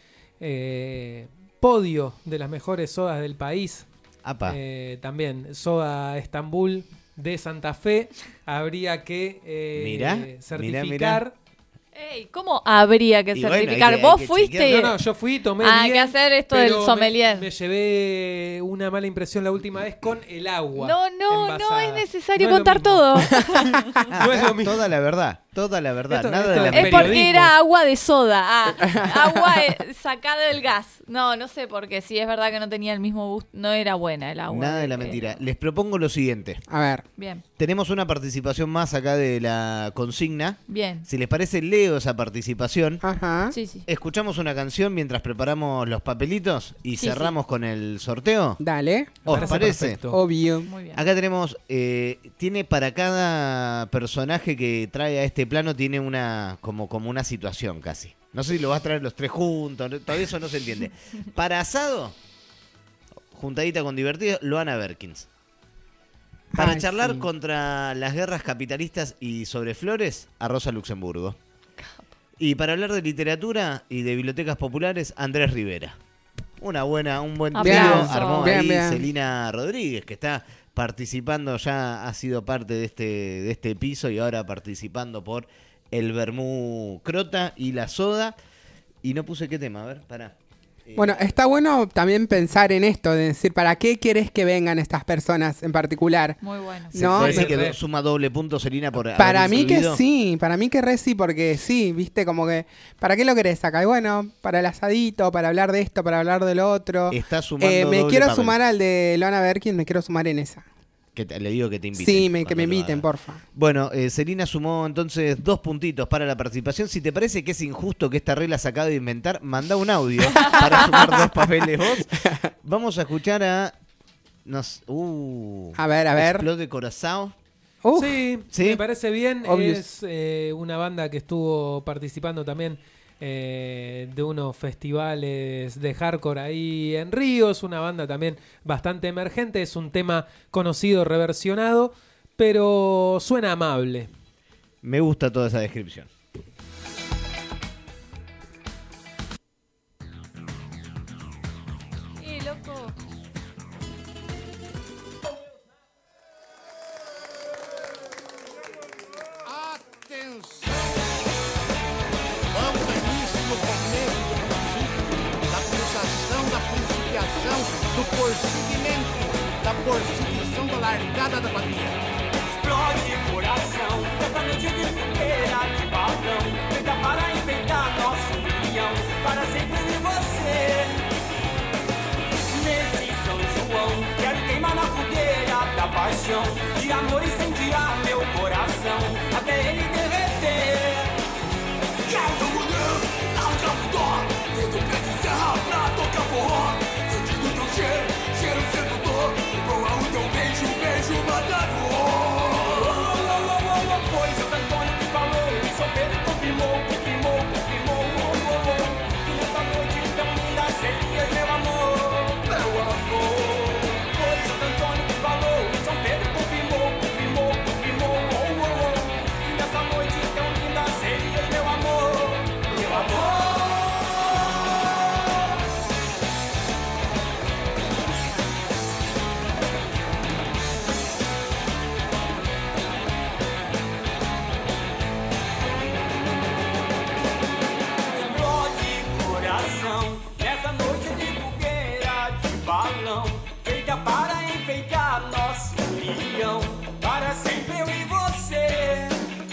Speaker 2: eh, podio de las mejores sodas del país.
Speaker 6: Apa.
Speaker 2: Eh, también Soda Estambul de Santa Fe. Habría que eh,
Speaker 6: Mirá, mirá,
Speaker 2: certificar.
Speaker 6: mirá.
Speaker 4: Ey, ¿cómo habría que
Speaker 6: Y bueno, hay
Speaker 4: certificar?
Speaker 6: que- hay
Speaker 4: ¿Vos
Speaker 6: que
Speaker 4: fuiste?
Speaker 6: chequear.
Speaker 2: No, no, yo fui, tomé
Speaker 4: Ah, hay
Speaker 2: bien.
Speaker 4: que hacer esto
Speaker 2: pero
Speaker 4: del
Speaker 2: me-
Speaker 4: sommelier.
Speaker 2: Me, llevé una mala impresión la última vez con el agua.
Speaker 4: No, no, no
Speaker 2: envasada.
Speaker 4: es necesario
Speaker 2: No es lo
Speaker 4: contar
Speaker 2: mismo.
Speaker 4: todo.
Speaker 2: No es lo mismo.
Speaker 6: Toda la verdad, toda la verdad.
Speaker 2: Esto-
Speaker 6: Nada
Speaker 2: esto
Speaker 6: de la
Speaker 2: es
Speaker 4: Es
Speaker 6: mentira.
Speaker 4: porque
Speaker 2: periodismo.
Speaker 4: era agua de soda. Ah, agua eh, sacada del gas. No, no sé por qué. Sí, es verdad que no tenía el mismo gusto. No era buena el agua.
Speaker 6: Nada de la
Speaker 4: Eh,
Speaker 6: mentira. Les propongo lo siguiente.
Speaker 5: A ver.
Speaker 4: Bien,
Speaker 6: Tenemos una participación más acá de la consigna.
Speaker 4: bien.
Speaker 6: Si les parece, leo esa participación.
Speaker 5: Ajá.
Speaker 4: Sí, sí.
Speaker 6: Escuchamos una canción mientras preparamos los papelitos y
Speaker 4: Sí,
Speaker 6: cerramos con el sorteo.
Speaker 5: Dale.
Speaker 6: ¿Os
Speaker 2: Me
Speaker 6: parece?
Speaker 2: perfecto.
Speaker 5: Obvio.
Speaker 4: Muy bien.
Speaker 6: Acá tenemos, eh, tiene para cada personaje que trae a este plano, tiene una como, como una situación casi. No sé si lo vas a traer los tres juntos, no- todavía eso no se entiende. Para asado, juntadita con divertido, Loana Berkins. Para
Speaker 5: Ay,
Speaker 6: charlar
Speaker 5: sí.
Speaker 6: contra las guerras capitalistas y sobre flores, a Rosa Luxemburgo. Y para hablar de literatura y de bibliotecas populares, Andrés Rivera. Una buena, un buen trío
Speaker 4: Aplauso.
Speaker 6: armó
Speaker 5: Bien,
Speaker 6: ahí
Speaker 5: bien.
Speaker 6: Celina Rodríguez, que está participando, ya ha sido parte de este, de este piso y ahora participando por el vermú crota y la soda. Y no puse qué tema, a ver, pará. Eh,
Speaker 5: Bueno, está bueno también pensar en esto, de decir, ¿para qué querés que vengan estas personas en particular?
Speaker 4: Muy bueno.
Speaker 6: ¿Se
Speaker 5: ¿No?
Speaker 6: puede decir
Speaker 5: Me-
Speaker 6: que suma doble punto, Selina, por
Speaker 5: Para
Speaker 6: haber
Speaker 5: mí que
Speaker 6: servido?
Speaker 5: sí, para mí que re sí, porque sí, viste, como que, ¿para qué lo querés acá? Y bueno, para el asadito, para hablar de esto, para hablar del otro.
Speaker 6: Está sumando
Speaker 5: Eh, me
Speaker 6: doble
Speaker 5: quiero
Speaker 6: papel.
Speaker 5: sumar al de Loana Berkin, me quiero sumar en esa.
Speaker 6: Que te- le digo que te inviten.
Speaker 5: Sí, me, que
Speaker 6: cuando
Speaker 5: me
Speaker 6: lo
Speaker 5: inviten,
Speaker 6: haga.
Speaker 5: porfa.
Speaker 6: Bueno, eh, Selina sumó entonces dos puntitos para la participación. Si te parece que es injusto que esta regla se acabe de inventar, manda un audio para sumar dos papeles vos. Vamos a escuchar a... Nos, uh,
Speaker 5: A ver, a ver.
Speaker 6: Explode Corazao.
Speaker 2: Sí,
Speaker 6: ¿Sí?
Speaker 2: me parece bien.
Speaker 6: Obvio.
Speaker 2: Es eh, una banda que estuvo participando también eh, de unos festivales de hardcore ahí en Río. Es una banda también bastante emergente. Es un tema conocido, reversionado, pero suena amable.
Speaker 6: Me gusta toda esa descripción.
Speaker 4: Eh, loco.
Speaker 15: Atenção! Vamos ao início no começo do princípio, da pulsação, da principiação, do prosseguimento, da perseguição da largada da quadrilha.
Speaker 16: Explode coração, essa noite de fogueira, de balão, feita para enfeitar nosso união, para sempre de você. Nesse São João, quero queimar na fogueira da paixão, de amor incendiar meu coração, até ele derreter. Quero mulher, larga a dó, tendo pé de serra pra tocar forró, sentindo teu cheiro, cheiro sedutor, boa o teu beijo, beijo matador. Foi Santo Antônio que falou, e São Pedro confirmou, confirmou, confirmou, oh, oh, oh, que nessa noite tão linda seria meu amor, meu amor. Foi Santo Antônio que falou, e São Pedro confirmou, confirmou, confirmou, oh, oh, oh, que nessa noite tão linda seria meu amor, meu amor. Explode coração, nessa noite de fogueira, de balão, feita para enfeitar nosso união, para sempre eu e você.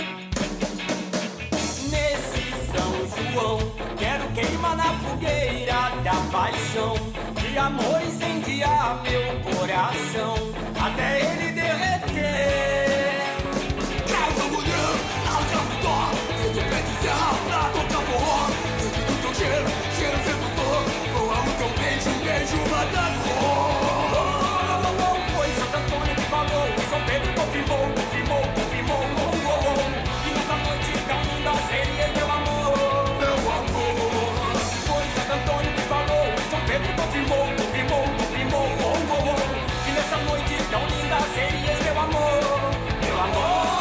Speaker 16: Nesse São João, quero queimar na fogueira da paixão, de amor incendiar meu coração, até ele derreter. Quero mulher, larga a dó, tendo pé de serra pra tocar forró, sentindo teu cheiro, cheiro sedutor, boa o teu beijo, beijo matador. Foi Santo Antônio que falou, e São Pedro confirmou, confirmou, confirmou, oh, oh, oh, que nessa noite tão linda seria meu amor, meu amor. Foi Santo Antônio que falou, e São Pedro confirmou, confirmou, confirmou, oh, oh, oh, que nessa noite tão linda seria meu amor, meu amor.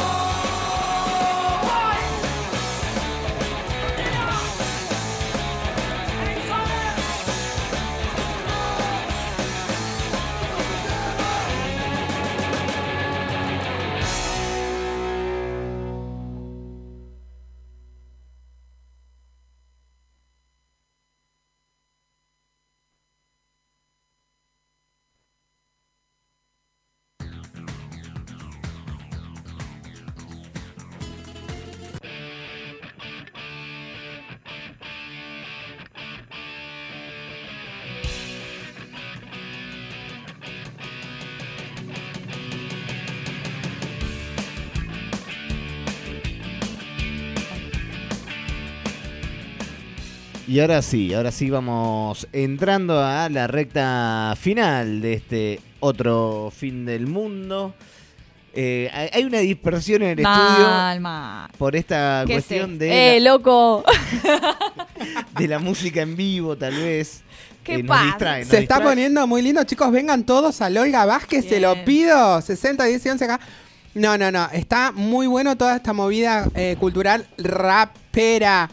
Speaker 6: Y ahora sí, ahora sí vamos entrando a la recta final de este otro fin del mundo. Eh, hay hay una dispersión en el
Speaker 4: Mal,
Speaker 6: estudio
Speaker 4: mal.
Speaker 6: por esta
Speaker 4: ¿Qué
Speaker 6: cuestión
Speaker 4: sé?
Speaker 6: de,
Speaker 4: ¡Eh,
Speaker 6: la,
Speaker 4: loco!
Speaker 6: de la música en vivo, tal vez.
Speaker 4: ¿Qué
Speaker 6: Eh, nos
Speaker 4: pasa?
Speaker 6: distrae, nos
Speaker 5: Se está
Speaker 6: distrae.
Speaker 5: poniendo muy lindo, chicos. Vengan todos al Olga Vázquez, se lo pido. sesenta, diez y once acá. No, no, no. Está muy bueno toda esta movida eh, cultural rapera.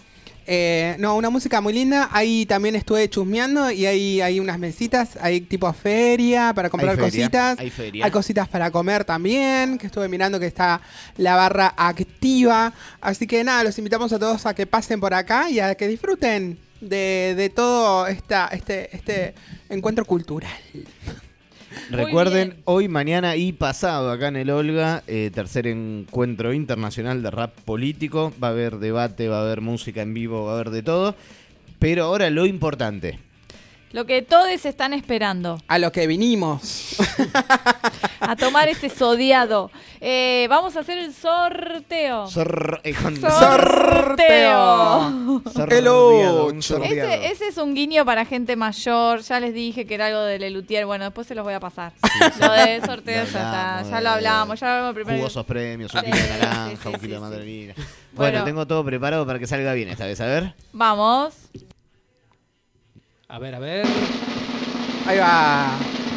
Speaker 5: Eh, no, una música muy linda. Ahí también estuve chusmeando y hay, hay unas mesitas, hay tipo feria para comprar
Speaker 6: Hay feria,
Speaker 5: cositas.
Speaker 6: hay feria.
Speaker 5: Hay cositas para comer también, que estuve mirando que está la barra activa. Así que nada, los invitamos a todos a que pasen por acá y a que disfruten de, de todo esta, este, este encuentro cultural.
Speaker 6: Recuerden, hoy, mañana y pasado acá en el Olga, eh, tercer encuentro internacional de rap político. Va a haber debate, va a haber música en vivo, va a haber de todo. Pero ahora lo importante.
Speaker 4: Lo que todos están esperando.
Speaker 5: A lo que vinimos.
Speaker 4: A tomar ese sodiado. Eh, vamos a hacer el sorteo.
Speaker 6: Sor- eh, con-
Speaker 4: Sorteo.
Speaker 6: Sordiado, un sordiado.
Speaker 4: Ese, ese es un guiño para gente mayor. Ya les dije que era algo de Lelutier. Bueno, después se los voy a pasar. Lo de sorteo
Speaker 6: Lo
Speaker 4: ya está.
Speaker 6: hablamos
Speaker 4: Ya
Speaker 6: de
Speaker 4: lo hablamos. Ya lo hablamos primero.
Speaker 6: Jugosos premios, un
Speaker 4: Sí,
Speaker 6: kilo de
Speaker 4: sí,
Speaker 6: naranja,
Speaker 4: sí,
Speaker 6: un
Speaker 4: sí,
Speaker 6: kilo de
Speaker 4: sí.
Speaker 6: mandarina. Bueno,
Speaker 4: Bueno.
Speaker 6: tengo todo preparado para que salga bien esta vez, a ver.
Speaker 4: Vamos.
Speaker 2: A ver, a ver.
Speaker 5: Ahí va.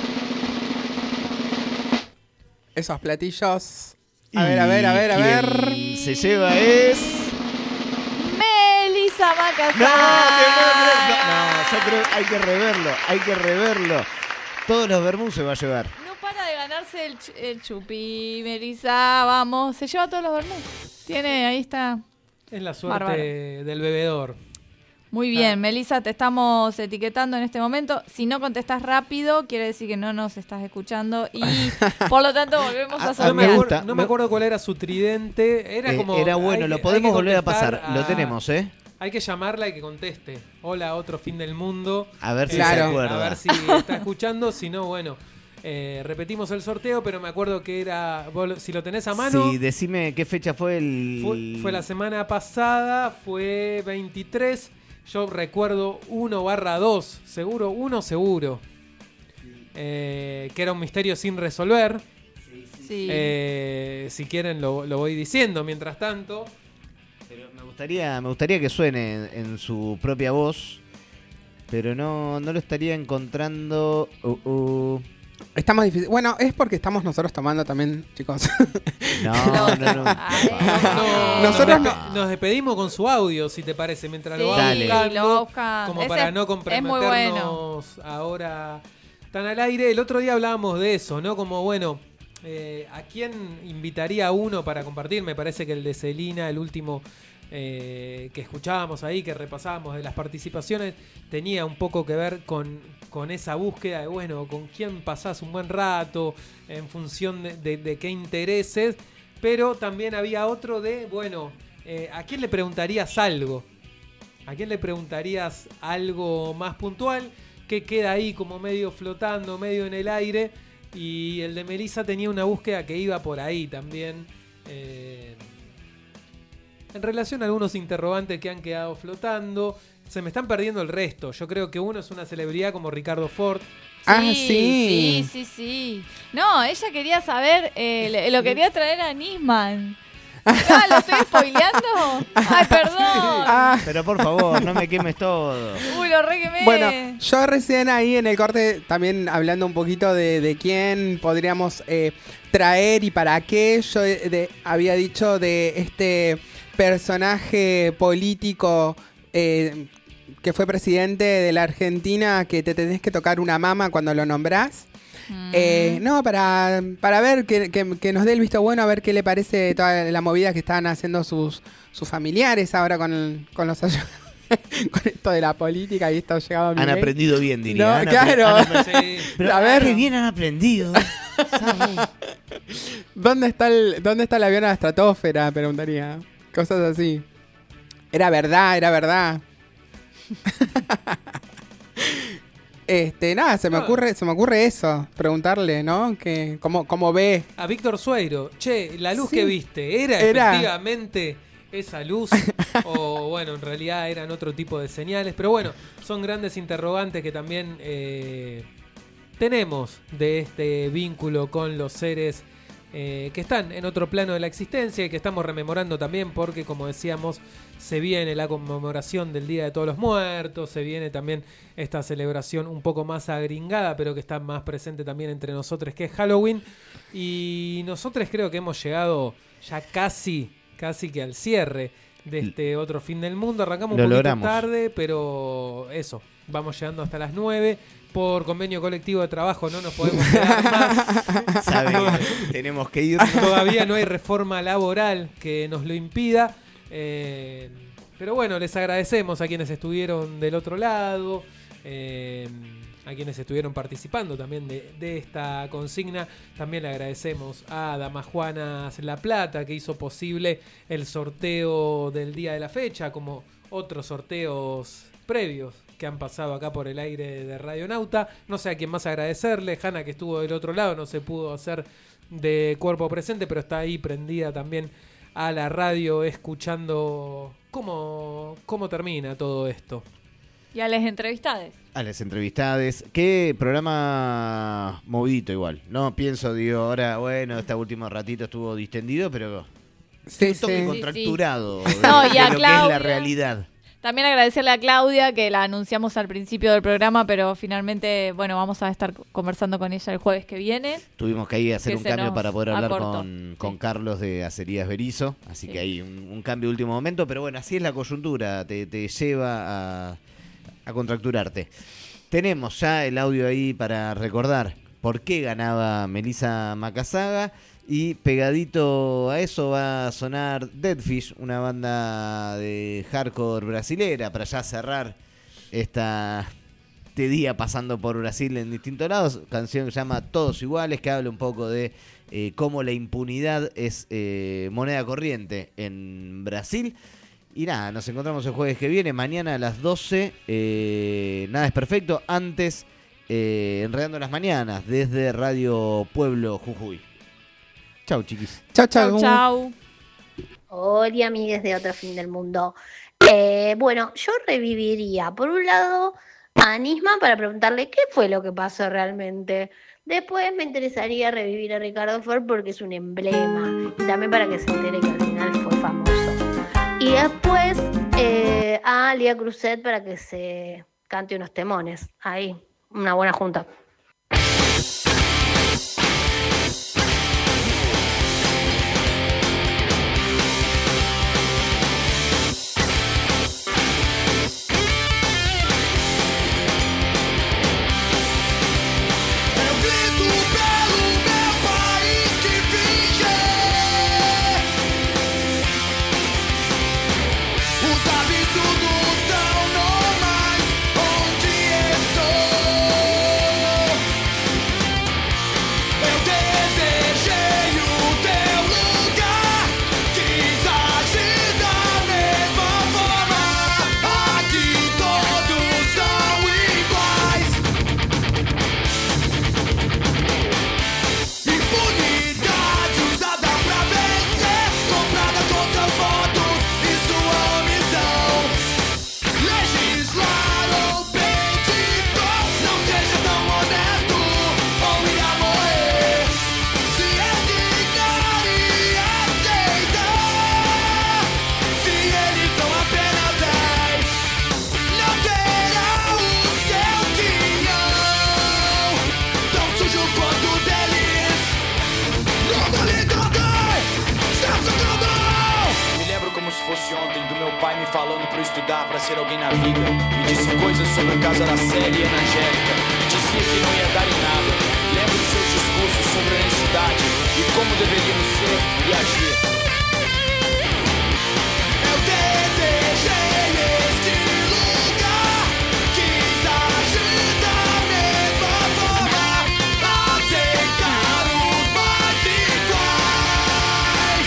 Speaker 5: Esos platillos. A ver, a ver, a ver, a ver.
Speaker 6: Quien se lleva es...
Speaker 4: Melissa Macazán.
Speaker 6: No, yo creo que hay que reverlo, hay que reverlo. Todos los vermú se va a llevar.
Speaker 4: No para de ganarse el, ch- el chupi, Melissa. Vamos. Se lleva todos los vermú. Tiene, ahí está.
Speaker 2: Es la suerte
Speaker 4: Bárbaro.
Speaker 2: del bebedor.
Speaker 4: Muy bien, Melissa, te estamos etiquetando en este momento. Si no contestas rápido, quiere decir que no nos estás escuchando y por lo tanto volvemos a
Speaker 2: No
Speaker 4: sortear.
Speaker 2: me, acuerdo, no me acuerdo cuál era su tridente. Era
Speaker 6: Eh,
Speaker 2: como.
Speaker 6: era bueno,
Speaker 2: hay
Speaker 6: lo
Speaker 2: que-
Speaker 6: podemos
Speaker 2: hay que
Speaker 6: volver a
Speaker 2: contestar
Speaker 6: pasar. Lo tenemos, ¿eh?
Speaker 2: Hay que llamarla y que conteste. Hola, otro fin del mundo.
Speaker 6: A ver si
Speaker 2: Eh,
Speaker 6: se acuerda.
Speaker 2: A ver si está escuchando. Si no, bueno. eh, repetimos el sorteo, pero me acuerdo que era. vos lo- Si lo tenés a mano.
Speaker 6: Sí, decime qué fecha fue el...
Speaker 2: Fue, fue la semana pasada, fue veintitrés. Yo recuerdo uno barra dos, seguro, uno seguro. Eh, que era un misterio sin resolver.
Speaker 4: Sí.
Speaker 2: Eh, si quieren lo, lo voy diciendo mientras tanto.
Speaker 6: Pero me gustaría, me gustaría que suene en, en su propia voz, pero no, no lo estaría encontrando. Uh, uh.
Speaker 5: Estamos difícil. Bueno, es porque estamos nosotros tomando también, chicos.
Speaker 6: No, no, no.
Speaker 2: No,
Speaker 5: Nosotros
Speaker 2: nos,
Speaker 5: no-
Speaker 2: despe- nos despedimos con su audio, si te parece, mientras lo
Speaker 4: Sí,
Speaker 2: va
Speaker 6: Dale.
Speaker 2: buscando,
Speaker 4: lo va buscando.
Speaker 2: como
Speaker 4: Ese
Speaker 2: para
Speaker 4: es-
Speaker 2: no
Speaker 4: es muy
Speaker 2: comprometernos ahora tan al aire. El otro día hablábamos de eso, ¿no? Como, bueno, eh, ¿a quién invitaría uno para compartir? Me parece que el de Celina, el último eh, que escuchábamos ahí, que repasábamos de las participaciones, tenía un poco que ver con, con esa búsqueda de, bueno, con quién pasás un buen rato, en función de, de- de qué intereses, pero también había otro de, bueno, eh, ¿a quién le preguntarías algo? ¿A quién le preguntarías algo más puntual? Que queda ahí como medio flotando, medio en el aire. Y el de Melissa tenía una búsqueda que iba por ahí también. eh, en relación a algunos interrogantes que han quedado flotando. Se me están perdiendo el resto. Yo creo que uno es una celebridad como Ricardo Ford.
Speaker 5: Ah,
Speaker 4: Sí,
Speaker 5: sí.
Speaker 4: sí, sí. No, ella quería saber, eh, le- lo quería traer a Nisman. Ah, ¿lo estoy spoileando? Ay, perdón.
Speaker 5: Ah,
Speaker 6: Pero por favor, no me quemes todo.
Speaker 4: Uy, lo re quemé.
Speaker 5: bueno, yo recién ahí en el corte también hablando un poquito de, de quién podríamos eh, traer y para qué, yo de- de- había dicho de este personaje político eh, que fue presidente de la Argentina, que te tenés que tocar una mama cuando lo nombrás. Eh, no, para, para ver que, que- que nos dé el visto bueno, a ver qué le parece toda la movida que están haciendo sus, sus familiares ahora con, el- con los ay- con esto de la política y esto ha llegado a mi
Speaker 6: Han
Speaker 5: ley.
Speaker 6: aprendido bien, diría.
Speaker 5: No,
Speaker 6: Han apre-
Speaker 5: claro.
Speaker 6: han apre-
Speaker 2: Sí.
Speaker 6: Pero
Speaker 5: A ver.
Speaker 6: qué bien han aprendido.
Speaker 5: ¿Dónde está el, dónde está el avión a la estratosfera? Preguntaría. Cosas así. Era verdad, era verdad. Este, nada, se me
Speaker 2: No.
Speaker 5: ocurre, se me ocurre eso, preguntarle, ¿no? Que cómo, cómo ve.
Speaker 2: A Víctor Sueiro. Che, la luz
Speaker 5: Sí.
Speaker 2: que viste, ¿era,
Speaker 5: Era.
Speaker 2: efectivamente esa luz? O bueno, en realidad eran otro tipo de señales. Pero bueno, son grandes interrogantes que también eh, tenemos de este vínculo con los seres eh, que están en otro plano de la existencia y que estamos rememorando también porque, como decíamos, se viene la conmemoración del Día de Todos los Muertos, se viene también esta celebración un poco más agringada, pero que está más presente también entre nosotros, que es Halloween. Y nosotros creo que hemos llegado ya casi, casi que al cierre de este otro fin del mundo. Arrancamos
Speaker 6: Lo
Speaker 2: un poquito
Speaker 6: logramos.
Speaker 2: tarde, pero eso, vamos llegando hasta las nueve. Por convenio colectivo de trabajo no nos podemos quedar más.
Speaker 6: Sabe que tenemos que ir.
Speaker 2: Todavía no hay reforma laboral que nos lo impida. Eh, pero bueno, les agradecemos a quienes estuvieron del otro lado, eh, a quienes estuvieron participando también de, de esta consigna. También le agradecemos a Damajuanas La Plata, que hizo posible el sorteo del día de la fecha, como otros sorteos previos que han pasado acá por el aire de Radionauta. No sé a quién más agradecerle. Hanna, que estuvo del otro lado, no se pudo hacer de cuerpo presente, pero está ahí prendida también a la radio, escuchando cómo, cómo termina todo esto.
Speaker 4: Y a las entrevistades.
Speaker 6: A las entrevistades. Qué programa movidito igual. No pienso, digo, ahora, bueno, este último ratito estuvo distendido, pero
Speaker 5: Sí,
Speaker 6: un toque
Speaker 5: sí.
Speaker 6: contracturado
Speaker 4: Sí, sí.
Speaker 6: de,
Speaker 4: No, y
Speaker 6: de
Speaker 4: a
Speaker 6: lo que es
Speaker 4: Claudia.
Speaker 6: la realidad.
Speaker 4: También agradecerle a Claudia, que la anunciamos al principio del programa, pero finalmente, bueno, vamos a estar conversando con ella el jueves que viene.
Speaker 6: Tuvimos que ahí hacer
Speaker 4: Que
Speaker 6: un
Speaker 4: se
Speaker 6: cambio
Speaker 4: nos
Speaker 6: para poder hablar
Speaker 4: acortó.
Speaker 6: con, con Carlos de Acerías Berizo, así
Speaker 4: Sí.
Speaker 6: que hay un, un cambio de último momento, pero bueno, así es la coyuntura, te, te lleva a, a contracturarte. Tenemos ya el audio ahí para recordar por qué ganaba Melissa Macasaga, y pegadito a eso va a sonar Deadfish, una banda de hardcore brasilera, para ya cerrar esta, este día pasando por Brasil en distintos lados. Canción que se llama Todos Iguales, que habla un poco de eh, cómo la impunidad es eh, moneda corriente en Brasil. Y nada, nos encontramos el jueves que viene, mañana a las doce. Eh, nada es perfecto. Antes, eh, Enredando las Mañanas, desde Radio Pueblo Jujuy. Chau, chiquis.
Speaker 5: Chau, chau.
Speaker 4: Chau, chau.
Speaker 17: Hola, amigues de Otro Fin del Mundo. Eh, bueno, yo reviviría, por un lado, a Nisman para preguntarle qué fue lo que pasó realmente. Después me interesaría revivir a Ricardo Ford porque es un emblema. Y también para que se entere que al final fue famoso. Y después eh, a Lía Cruzet para que se cante unos temones. Ahí, una buena junta.
Speaker 16: Eu grito pelo meu país que finge. Os absurdos tão normais onde estou. Eu desejei o teu lugar, quis agir da mesma forma. Aqui todos são iguais. Impunidade usada pra vencer, comprada com seus votos e sua omissão. Legislar ou benditor, não seja tão honesto ou irá morrer. Se resignar e aceitar, se eles são apenas dez, não terá o seu quinhão tão sujo quanto o deles. Não vou lhe tocar, está sangrando.
Speaker 18: Me lembro como se fosse ontem do meu pai me falando pra eu estudar pra ser alguém na vida. Me disse coisas sobre o caso da Célia e Ana Angélica. Me dizia que não ia dar em nada. Lembro dos seus discursos sobre a honestidade e como deveríamos ser e agir.
Speaker 16: Eu desejei este lugar, quis agir da mesma forma, aceitar os mais iguais.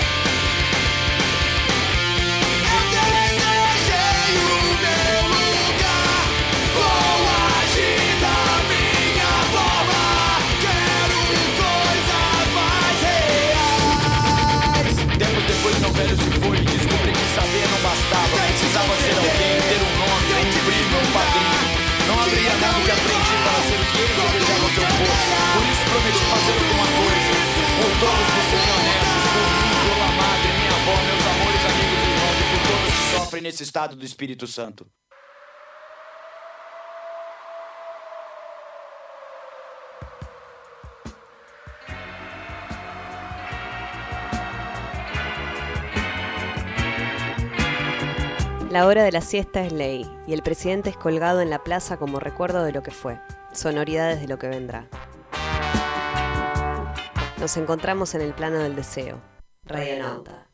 Speaker 16: Eu desejei o meu lugar, vou agir da minha forma, quero coisas mais reais.
Speaker 18: Tempos depois meu velho se foi e descobri que saber não bastava. Precisava ser alguém, ter um nome, um primo, um padrinho. Não abria mão do que aprendi para ser o que eles desejavam que eu fosse. Por isso prometi fazer alguma coisa. Por todos que seriam honestos, por mim, pela madre, minha avó, meus amores, amigos e irmãos, e por todos que sofrem nesse estado do Espírito Santo.
Speaker 19: La hora de la siesta es ley, y el presidente es colgado en la plaza como recuerdo de lo que fue, sonoridades de lo que vendrá. Nos encontramos en el plano del deseo. Radionauta.